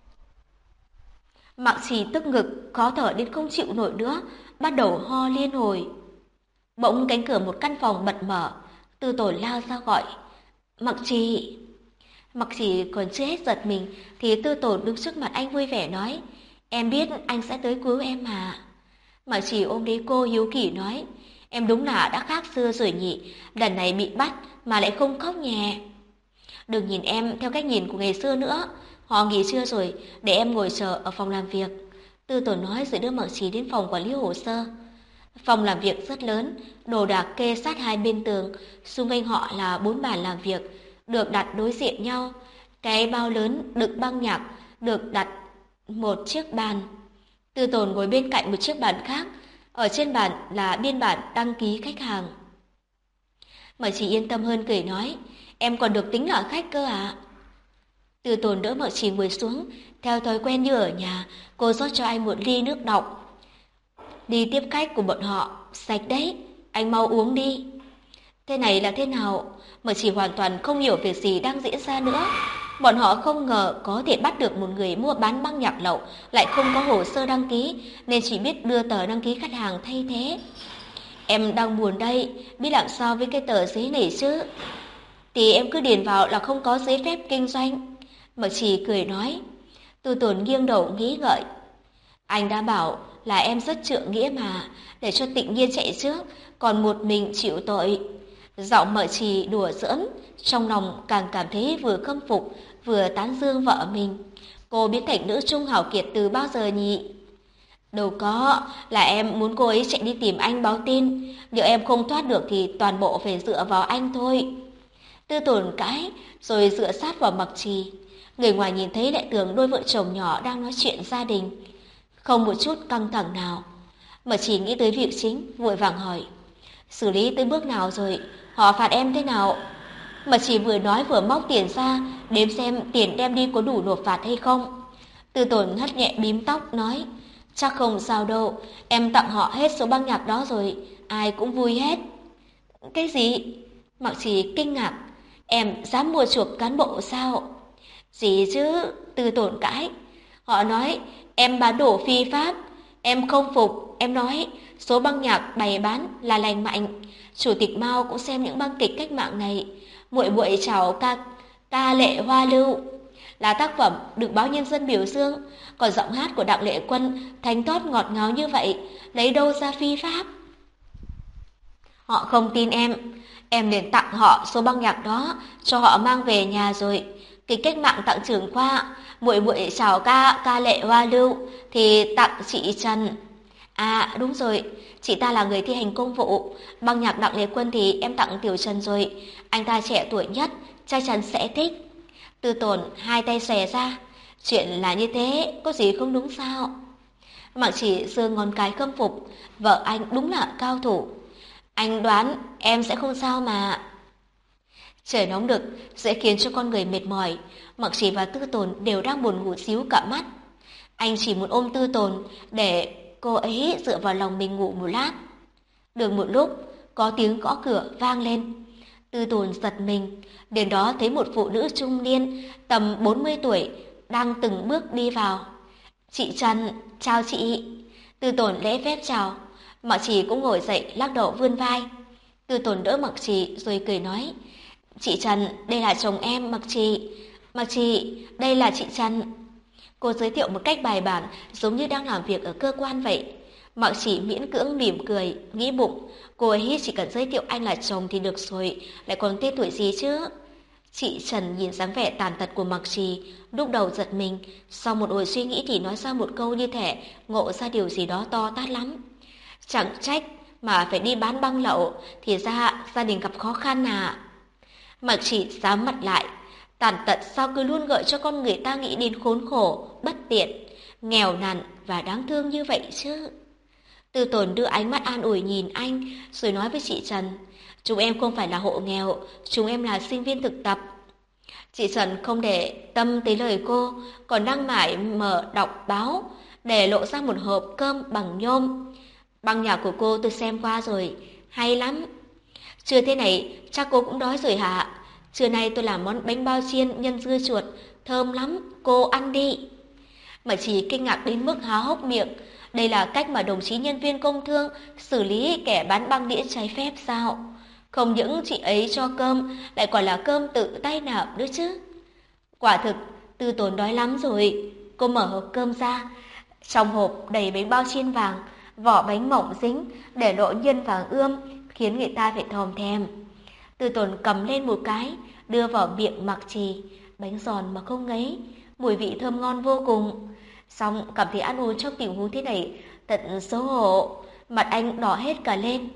Mạc Chỉ tức ngực, khó thở đến không chịu nổi nữa, bắt đầu ho liên hồi. Bỗng cánh cửa một căn phòng bật mở, Tư Tồn lao ra gọi, Mạc Chỉ. Mạc Chỉ còn chưa hết giật mình thì Tư Tồn đứng trước mặt anh vui vẻ nói, em biết anh sẽ tới cứu em mà. Mạc Chỉ ôm lấy cô hiếu kỳ nói, em đúng là đã khác xưa rồi nhỉ, lần này bị bắt mà lại không khóc nhè. Đừng nhìn em theo cách nhìn của ngày xưa nữa, họ nghỉ trưa rồi, để em ngồi chờ ở phòng làm việc. Tư Tồn nói rồi đưa Mạc Chỉ đến phòng quản lý hồ sơ. Phòng làm việc rất lớn, đồ đạc kê sát hai bên tường, xung quanh họ là 4 bàn làm việc, được đặt đối diện nhau. Cái bao lớn đựng băng nhạc được đặt một chiếc bàn. Tư Tồn ngồi bên cạnh một chiếc bàn khác, ở trên bàn là biên bản đăng ký khách hàng. Mạc Chỉ yên tâm hơn cười nói, em còn được tính là khách cơ à? Tư Tồn đỡ Mạc Chỉ ngồi xuống, theo thói quen như ở nhà, cô rót cho anh một ly nước đọng. Đi tiếp khách của bọn họ, sạch đấy, anh mau uống đi. Thế này là thế nào? Mạc Chỉ hoàn toàn không hiểu việc gì đang diễn ra nữa. Bọn họ không ngờ có thể bắt được một người mua bán băng nhạc lậu, lại không có hồ sơ đăng ký, nên chỉ biết đưa tờ đăng ký khách hàng thay thế. Em đang buồn đây, biết làm sao với cái tờ giấy này chứ? Thì em cứ điền vào là không có giấy phép kinh doanh. Mạc Chỉ cười nói. Tư Tồn nghiêng đầu nghĩ ngợi. Anh đã bảo là em rất trượng nghĩa mà, để cho Tịnh Nhiên chạy trước, còn một mình chịu tội. Giọng Mạc Chỉ đùa giỡn, trong lòng càng cảm thấy vừa khâm phục, vừa tán dương vợ mình. Cô biến thành nữ trung hào kiệt từ bao giờ nhỉ? Đâu có, là em muốn cô ấy chạy đi tìm anh báo tin. Nếu em không thoát được thì toàn bộ phải dựa vào anh thôi. Tư Tồn cãi, rồi dựa sát vào Mạc Chỉ. Người ngoài nhìn thấy lại tưởng đôi vợ chồng nhỏ đang nói chuyện gia đình. Không một chút căng thẳng nào. Mạc Chỉ nghĩ tới việc chính, vội vàng hỏi. Xử lý tới bước nào rồi? Họ phạt em thế nào? Mạc Chỉ vừa nói vừa móc tiền ra, đếm xem tiền đem đi có đủ nộp phạt hay không. Tư Tồn hất nhẹ bím tóc nói, chắc không sao đâu, em tặng họ hết số băng nhạc đó rồi, ai cũng vui hết. Cái gì? Mạc Trì kinh ngạc, em dám mua chuộc cán bộ sao? Gì chứ? Tư Tồn cãi, họ nói em bán đồ phi pháp, em không phục, em nói số băng nhạc bày bán là lành mạnh. Chủ tịch Mao cũng xem những băng kịch cách mạng này. Muội muội chào ca lệ hoa lưu là tác phẩm được báo Nhân dân biểu dương, còn giọng hát của Đặng Lệ Quân thanh thoát ngọt ngào như vậy, lấy đâu ra phi pháp? Họ không tin em liền tặng họ số băng nhạc đó cho họ mang về nhà rồi. Kịch cách mạng tặng Trưởng Khoa, muội muội chào ca lệ hoa lưu thì tặng chị Trần. À đúng rồi, chị ta là người thi hành công vụ. Băng nhạc Đặng Lệ Quân thì em tặng Tiểu Trần rồi, anh ta trẻ tuổi nhất, chắc chắn sẽ thích. Tư Tồn hai tay xòe ra, chuyện là như thế, có gì không đúng sao? Mạc Chỉ giơ ngón cái khâm phục, vợ anh đúng là cao thủ. Anh đoán em sẽ không sao mà. Trời nóng đực sẽ khiến cho con người mệt mỏi. Mạc Chỉ và Tư Tồn đều đang buồn ngủ xíu cả mắt. Anh chỉ muốn ôm Tư Tồn để cô ấy dựa vào lòng mình ngủ một lát. Được một lúc, có tiếng gõ cửa vang lên. Tư Tồn giật mình, đến đó thấy một phụ nữ trung niên tầm 40 tuổi đang từng bước đi vào. Chị Trần, chào chị. Tư Tồn lễ phép chào. Mạc Chỉ cũng ngồi dậy lắc đầu vươn vai. Tư Tồn đỡ Mạc Chỉ rồi cười nói, chị Trần, đây là chồng em, Mạc Chỉ. Mạc Chỉ, đây là chị Trần. Cô giới thiệu một cách bài bản, giống như đang làm việc ở cơ quan vậy. Mạc Chỉ miễn cưỡng mỉm cười, nghĩ bụng, cô ấy chỉ cần giới thiệu anh là chồng thì được rồi, lại còn tên tuổi gì chứ? Chị Trần nhìn dáng vẻ tàn tật của Mạc Trì, lúc đầu giật mình, sau một hồi suy nghĩ thì nói ra một câu như thể ngộ ra điều gì đó to tát lắm. Chẳng trách mà phải đi bán băng lậu, thì ra gia đình gặp khó khăn à? Mạc Trì dám mặt lại, tàn tật sao cứ luôn gợi cho con người ta nghĩ đến khốn khổ, bất tiện, nghèo nàn và đáng thương như vậy chứ? Tư Tồn đưa ánh mắt an ủi nhìn anh, rồi nói với chị Trần, chúng em không phải là hộ nghèo, chúng em là sinh viên thực tập. Chị Trần không để tâm tới lời cô, còn đang mải mở đọc báo, để lộ ra một hộp cơm bằng nhôm. Băng nhạc của cô tôi xem qua rồi, hay lắm. Trưa thế này chắc cô cũng đói rồi hả? Trưa nay tôi làm món bánh bao chiên nhân dưa chuột, thơm lắm, cô ăn đi. Mà chỉ kinh ngạc đến mức há hốc miệng. Đây là cách mà đồng chí nhân viên công thương xử lý kẻ bán băng đĩa trái phép sao? Không những chị ấy cho cơm, lại còn là cơm tự tay nạp nữa chứ. Quả thực, Tư Tồn đói lắm rồi. Cô mở hộp cơm ra, trong hộp đầy bánh bao chiên vàng, vỏ bánh mỏng dính, để lộ nhân vàng ươm, khiến người ta phải thòm thèm. Tư Tồn cầm lên một cái, đưa vào miệng Mạc Trì, bánh giòn mà không ngấy, mùi vị thơm ngon vô cùng. Xong cảm thấy ăn uống trong tình huống thế này tận xấu hổ, mặt anh đỏ hết cả lên.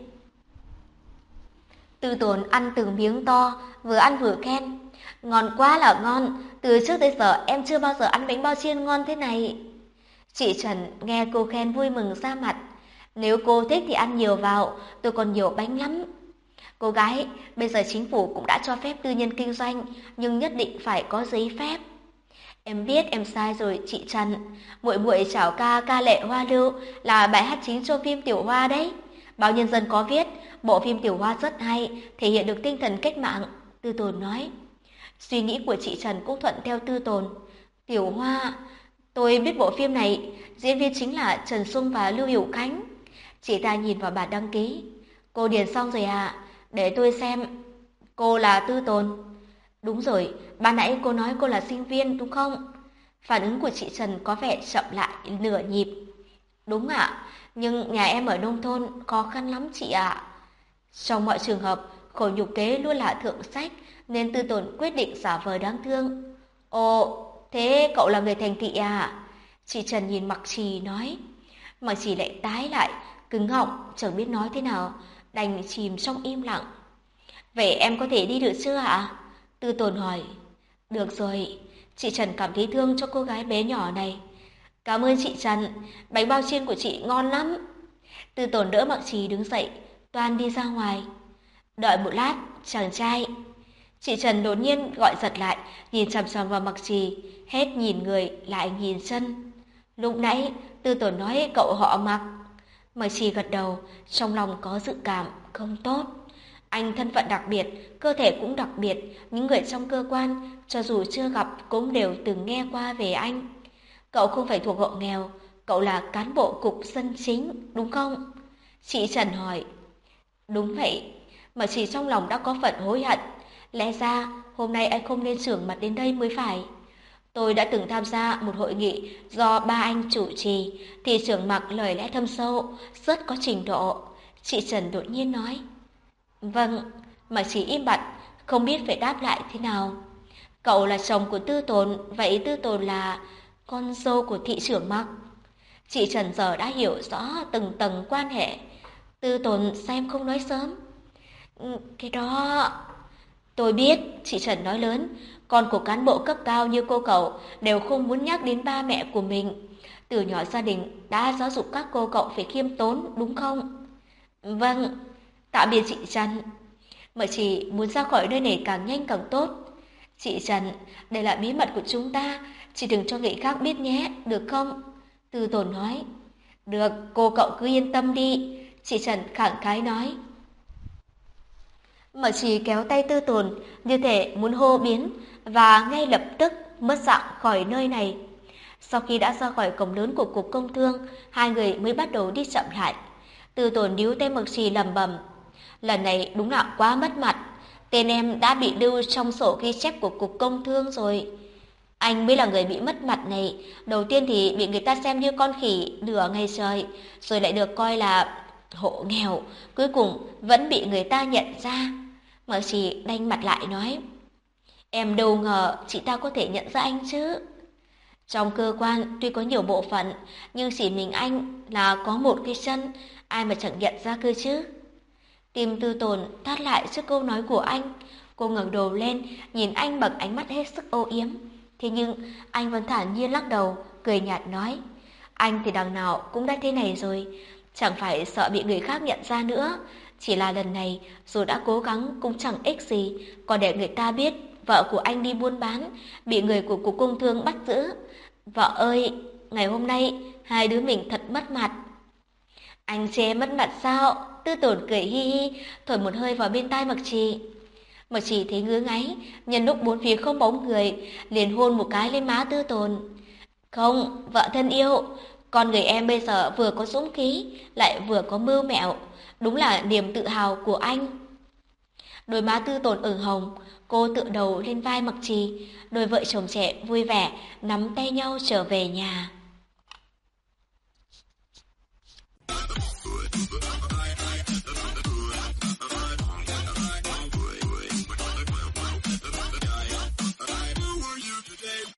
Tư Tồn ăn từng miếng to, vừa ăn vừa khen, ngon quá là ngon, từ trước tới giờ em chưa bao giờ ăn bánh bao chiên ngon thế này. Chị Trần nghe cô khen vui mừng ra mặt, nếu cô thích thì ăn nhiều vào, tôi còn nhiều bánh lắm. Cô gái, bây giờ chính phủ cũng đã cho phép tư nhân kinh doanh, nhưng nhất định phải có giấy phép. Em biết em sai rồi chị Trần, muội muội chào ca lệ hoa lưu là bài hát chính cho phim Tiểu Hoa đấy. Báo Nhân dân có viết, bộ phim Tiểu Hoa rất hay, thể hiện được tinh thần cách mạng, Tư Tồn nói. Suy nghĩ của chị Trần cũng thuận theo Tư Tồn. Tiểu Hoa, tôi biết bộ phim này, diễn viên chính là Trần Sung và Lưu Hiểu Khánh. Chị ta nhìn vào bản đăng ký. Cô điền xong rồi à? Để tôi xem. Cô là Tư Tồn. Đúng rồi, ban nãy cô nói cô là sinh viên đúng không? Phản ứng của chị Trần có vẻ chậm lại nửa nhịp. Đúng ạ, nhưng nhà em ở nông thôn khó khăn lắm chị ạ. Trong mọi trường hợp, khổ nhục kế luôn là thượng sách, nên Tư Tồn quyết định giả vờ đáng thương. Ồ, thế cậu là người thành thị à? Chị Trần nhìn Mạc Trì nói. Mạc Trì lại tái lại, cứng họng, chẳng biết nói thế nào, đành chìm trong im lặng. Vậy em có thể đi được chưa ạ? Tư Tồn hỏi. Được rồi, chị Trần cảm thấy thương cho cô gái bé nhỏ này. Cảm ơn chị Trần, bánh bao chiên của chị ngon lắm. Tư Tồn đỡ Mạc Trì đứng dậy, toan đi ra ngoài. Đợi một lát, chàng trai. Chị Trần đột nhiên gọi giật lại, nhìn chằm chằm vào Mặc Trì, hết nhìn người lại nhìn chân. Lúc nãy Tư Tồn nói cậu họ Mặc. Mặc Trì gật đầu, trong lòng có dự cảm không tốt. Anh thân phận đặc biệt, cơ thể cũng đặc biệt, những người trong cơ quan cho dù chưa gặp cũng đều từng nghe qua về anh. Cậu không phải thuộc hộ nghèo, cậu là cán bộ cục dân chính, đúng không? Chị Trần hỏi. Đúng vậy, mà chỉ trong lòng đã có phần hối hận. Lẽ ra hôm nay anh không nên sưởng mặt đến đây mới phải. Tôi đã từng tham gia một hội nghị do ba anh chủ trì, thì trưởng Mặc lời lẽ thâm sâu, rất có trình độ. Chị Trần đột nhiên nói. Vâng, mà chỉ im bặt, không biết phải đáp lại thế nào. Cậu là chồng của Tư Tồn, vậy Tư Tồn là con dâu của thị trưởng Mặc. Chị Trần giờ đã hiểu rõ từng tầng quan hệ. Tư Tồn xem không nói sớm. Cái đó... Tôi biết, chị Trần nói lớn, con của cán bộ cấp cao như cô cậu đều không muốn nhắc đến ba mẹ của mình. Từ nhỏ gia đình đã giáo dục các cô cậu phải khiêm tốn, đúng không? Vâng, tạm biệt chị Trần. Mợ chỉ muốn ra khỏi nơi này càng nhanh càng tốt. Chị Trần, đây là bí mật của chúng ta, chị đừng cho người khác biết nhé, được không? Tư Tồn nói. Được, cô cậu cứ yên tâm đi, chị Trần khẳng khái nói. Mợ chỉ kéo tay Tư Tồn như thể muốn hô biến và ngay lập tức mất dạng khỏi nơi này. Sau khi đã ra khỏi cổng lớn của cục công thương, hai người mới bắt đầu đi chậm lại. Tư Tồn níu tay Mộc Trì lẩm bẩm, lần này đúng là quá mất mặt, tên em đã bị lưu trong sổ ghi chép của cục công thương rồi. Anh mới là người bị mất mặt này, đầu tiên thì bị người ta xem như con khỉ nửa ngày trời, rồi lại được coi là hộ nghèo, cuối cùng vẫn bị người ta nhận ra. Mộc Trì đanh mặt lại nói, em đâu ngờ chị ta có thể nhận ra anh chứ. Trong cơ quan tuy có nhiều bộ phận, nhưng chỉ mình anh là có một cái chân, ai mà chẳng nhận ra cơ chứ. Tim Tư Tồn thắt lại trước câu nói của anh. Cô ngẩng đầu lên, nhìn anh bằng ánh mắt hết sức âu yếm. Thế nhưng anh vẫn thản nhiên lắc đầu, cười nhạt nói, anh thì đằng nào cũng đã thế này rồi, chẳng phải sợ bị người khác nhận ra nữa. Chỉ là lần này dù đã cố gắng cũng chẳng ích gì, còn để người ta biết vợ của anh đi buôn bán, bị người của cục công thương bắt giữ. Vợ ơi, ngày hôm nay hai đứa mình thật mất mặt. Anh che mất mặt sao? Tư Tồn cười hi hi, thổi một hơi vào bên tai Mộc Trì. Mộc Trì thấy ngứa ngáy, nhân lúc bốn phía không bóng người, liền hôn một cái lên má Tư Tồn. Không, vợ thân yêu, con người em bây giờ vừa có dũng khí, lại vừa có mưu mẹo, đúng là niềm tự hào của anh. Đôi má Tư Tồn ửng hồng, cô tựa đầu lên vai Mộc Trì, đôi vợ chồng trẻ vui vẻ nắm tay nhau trở về nhà.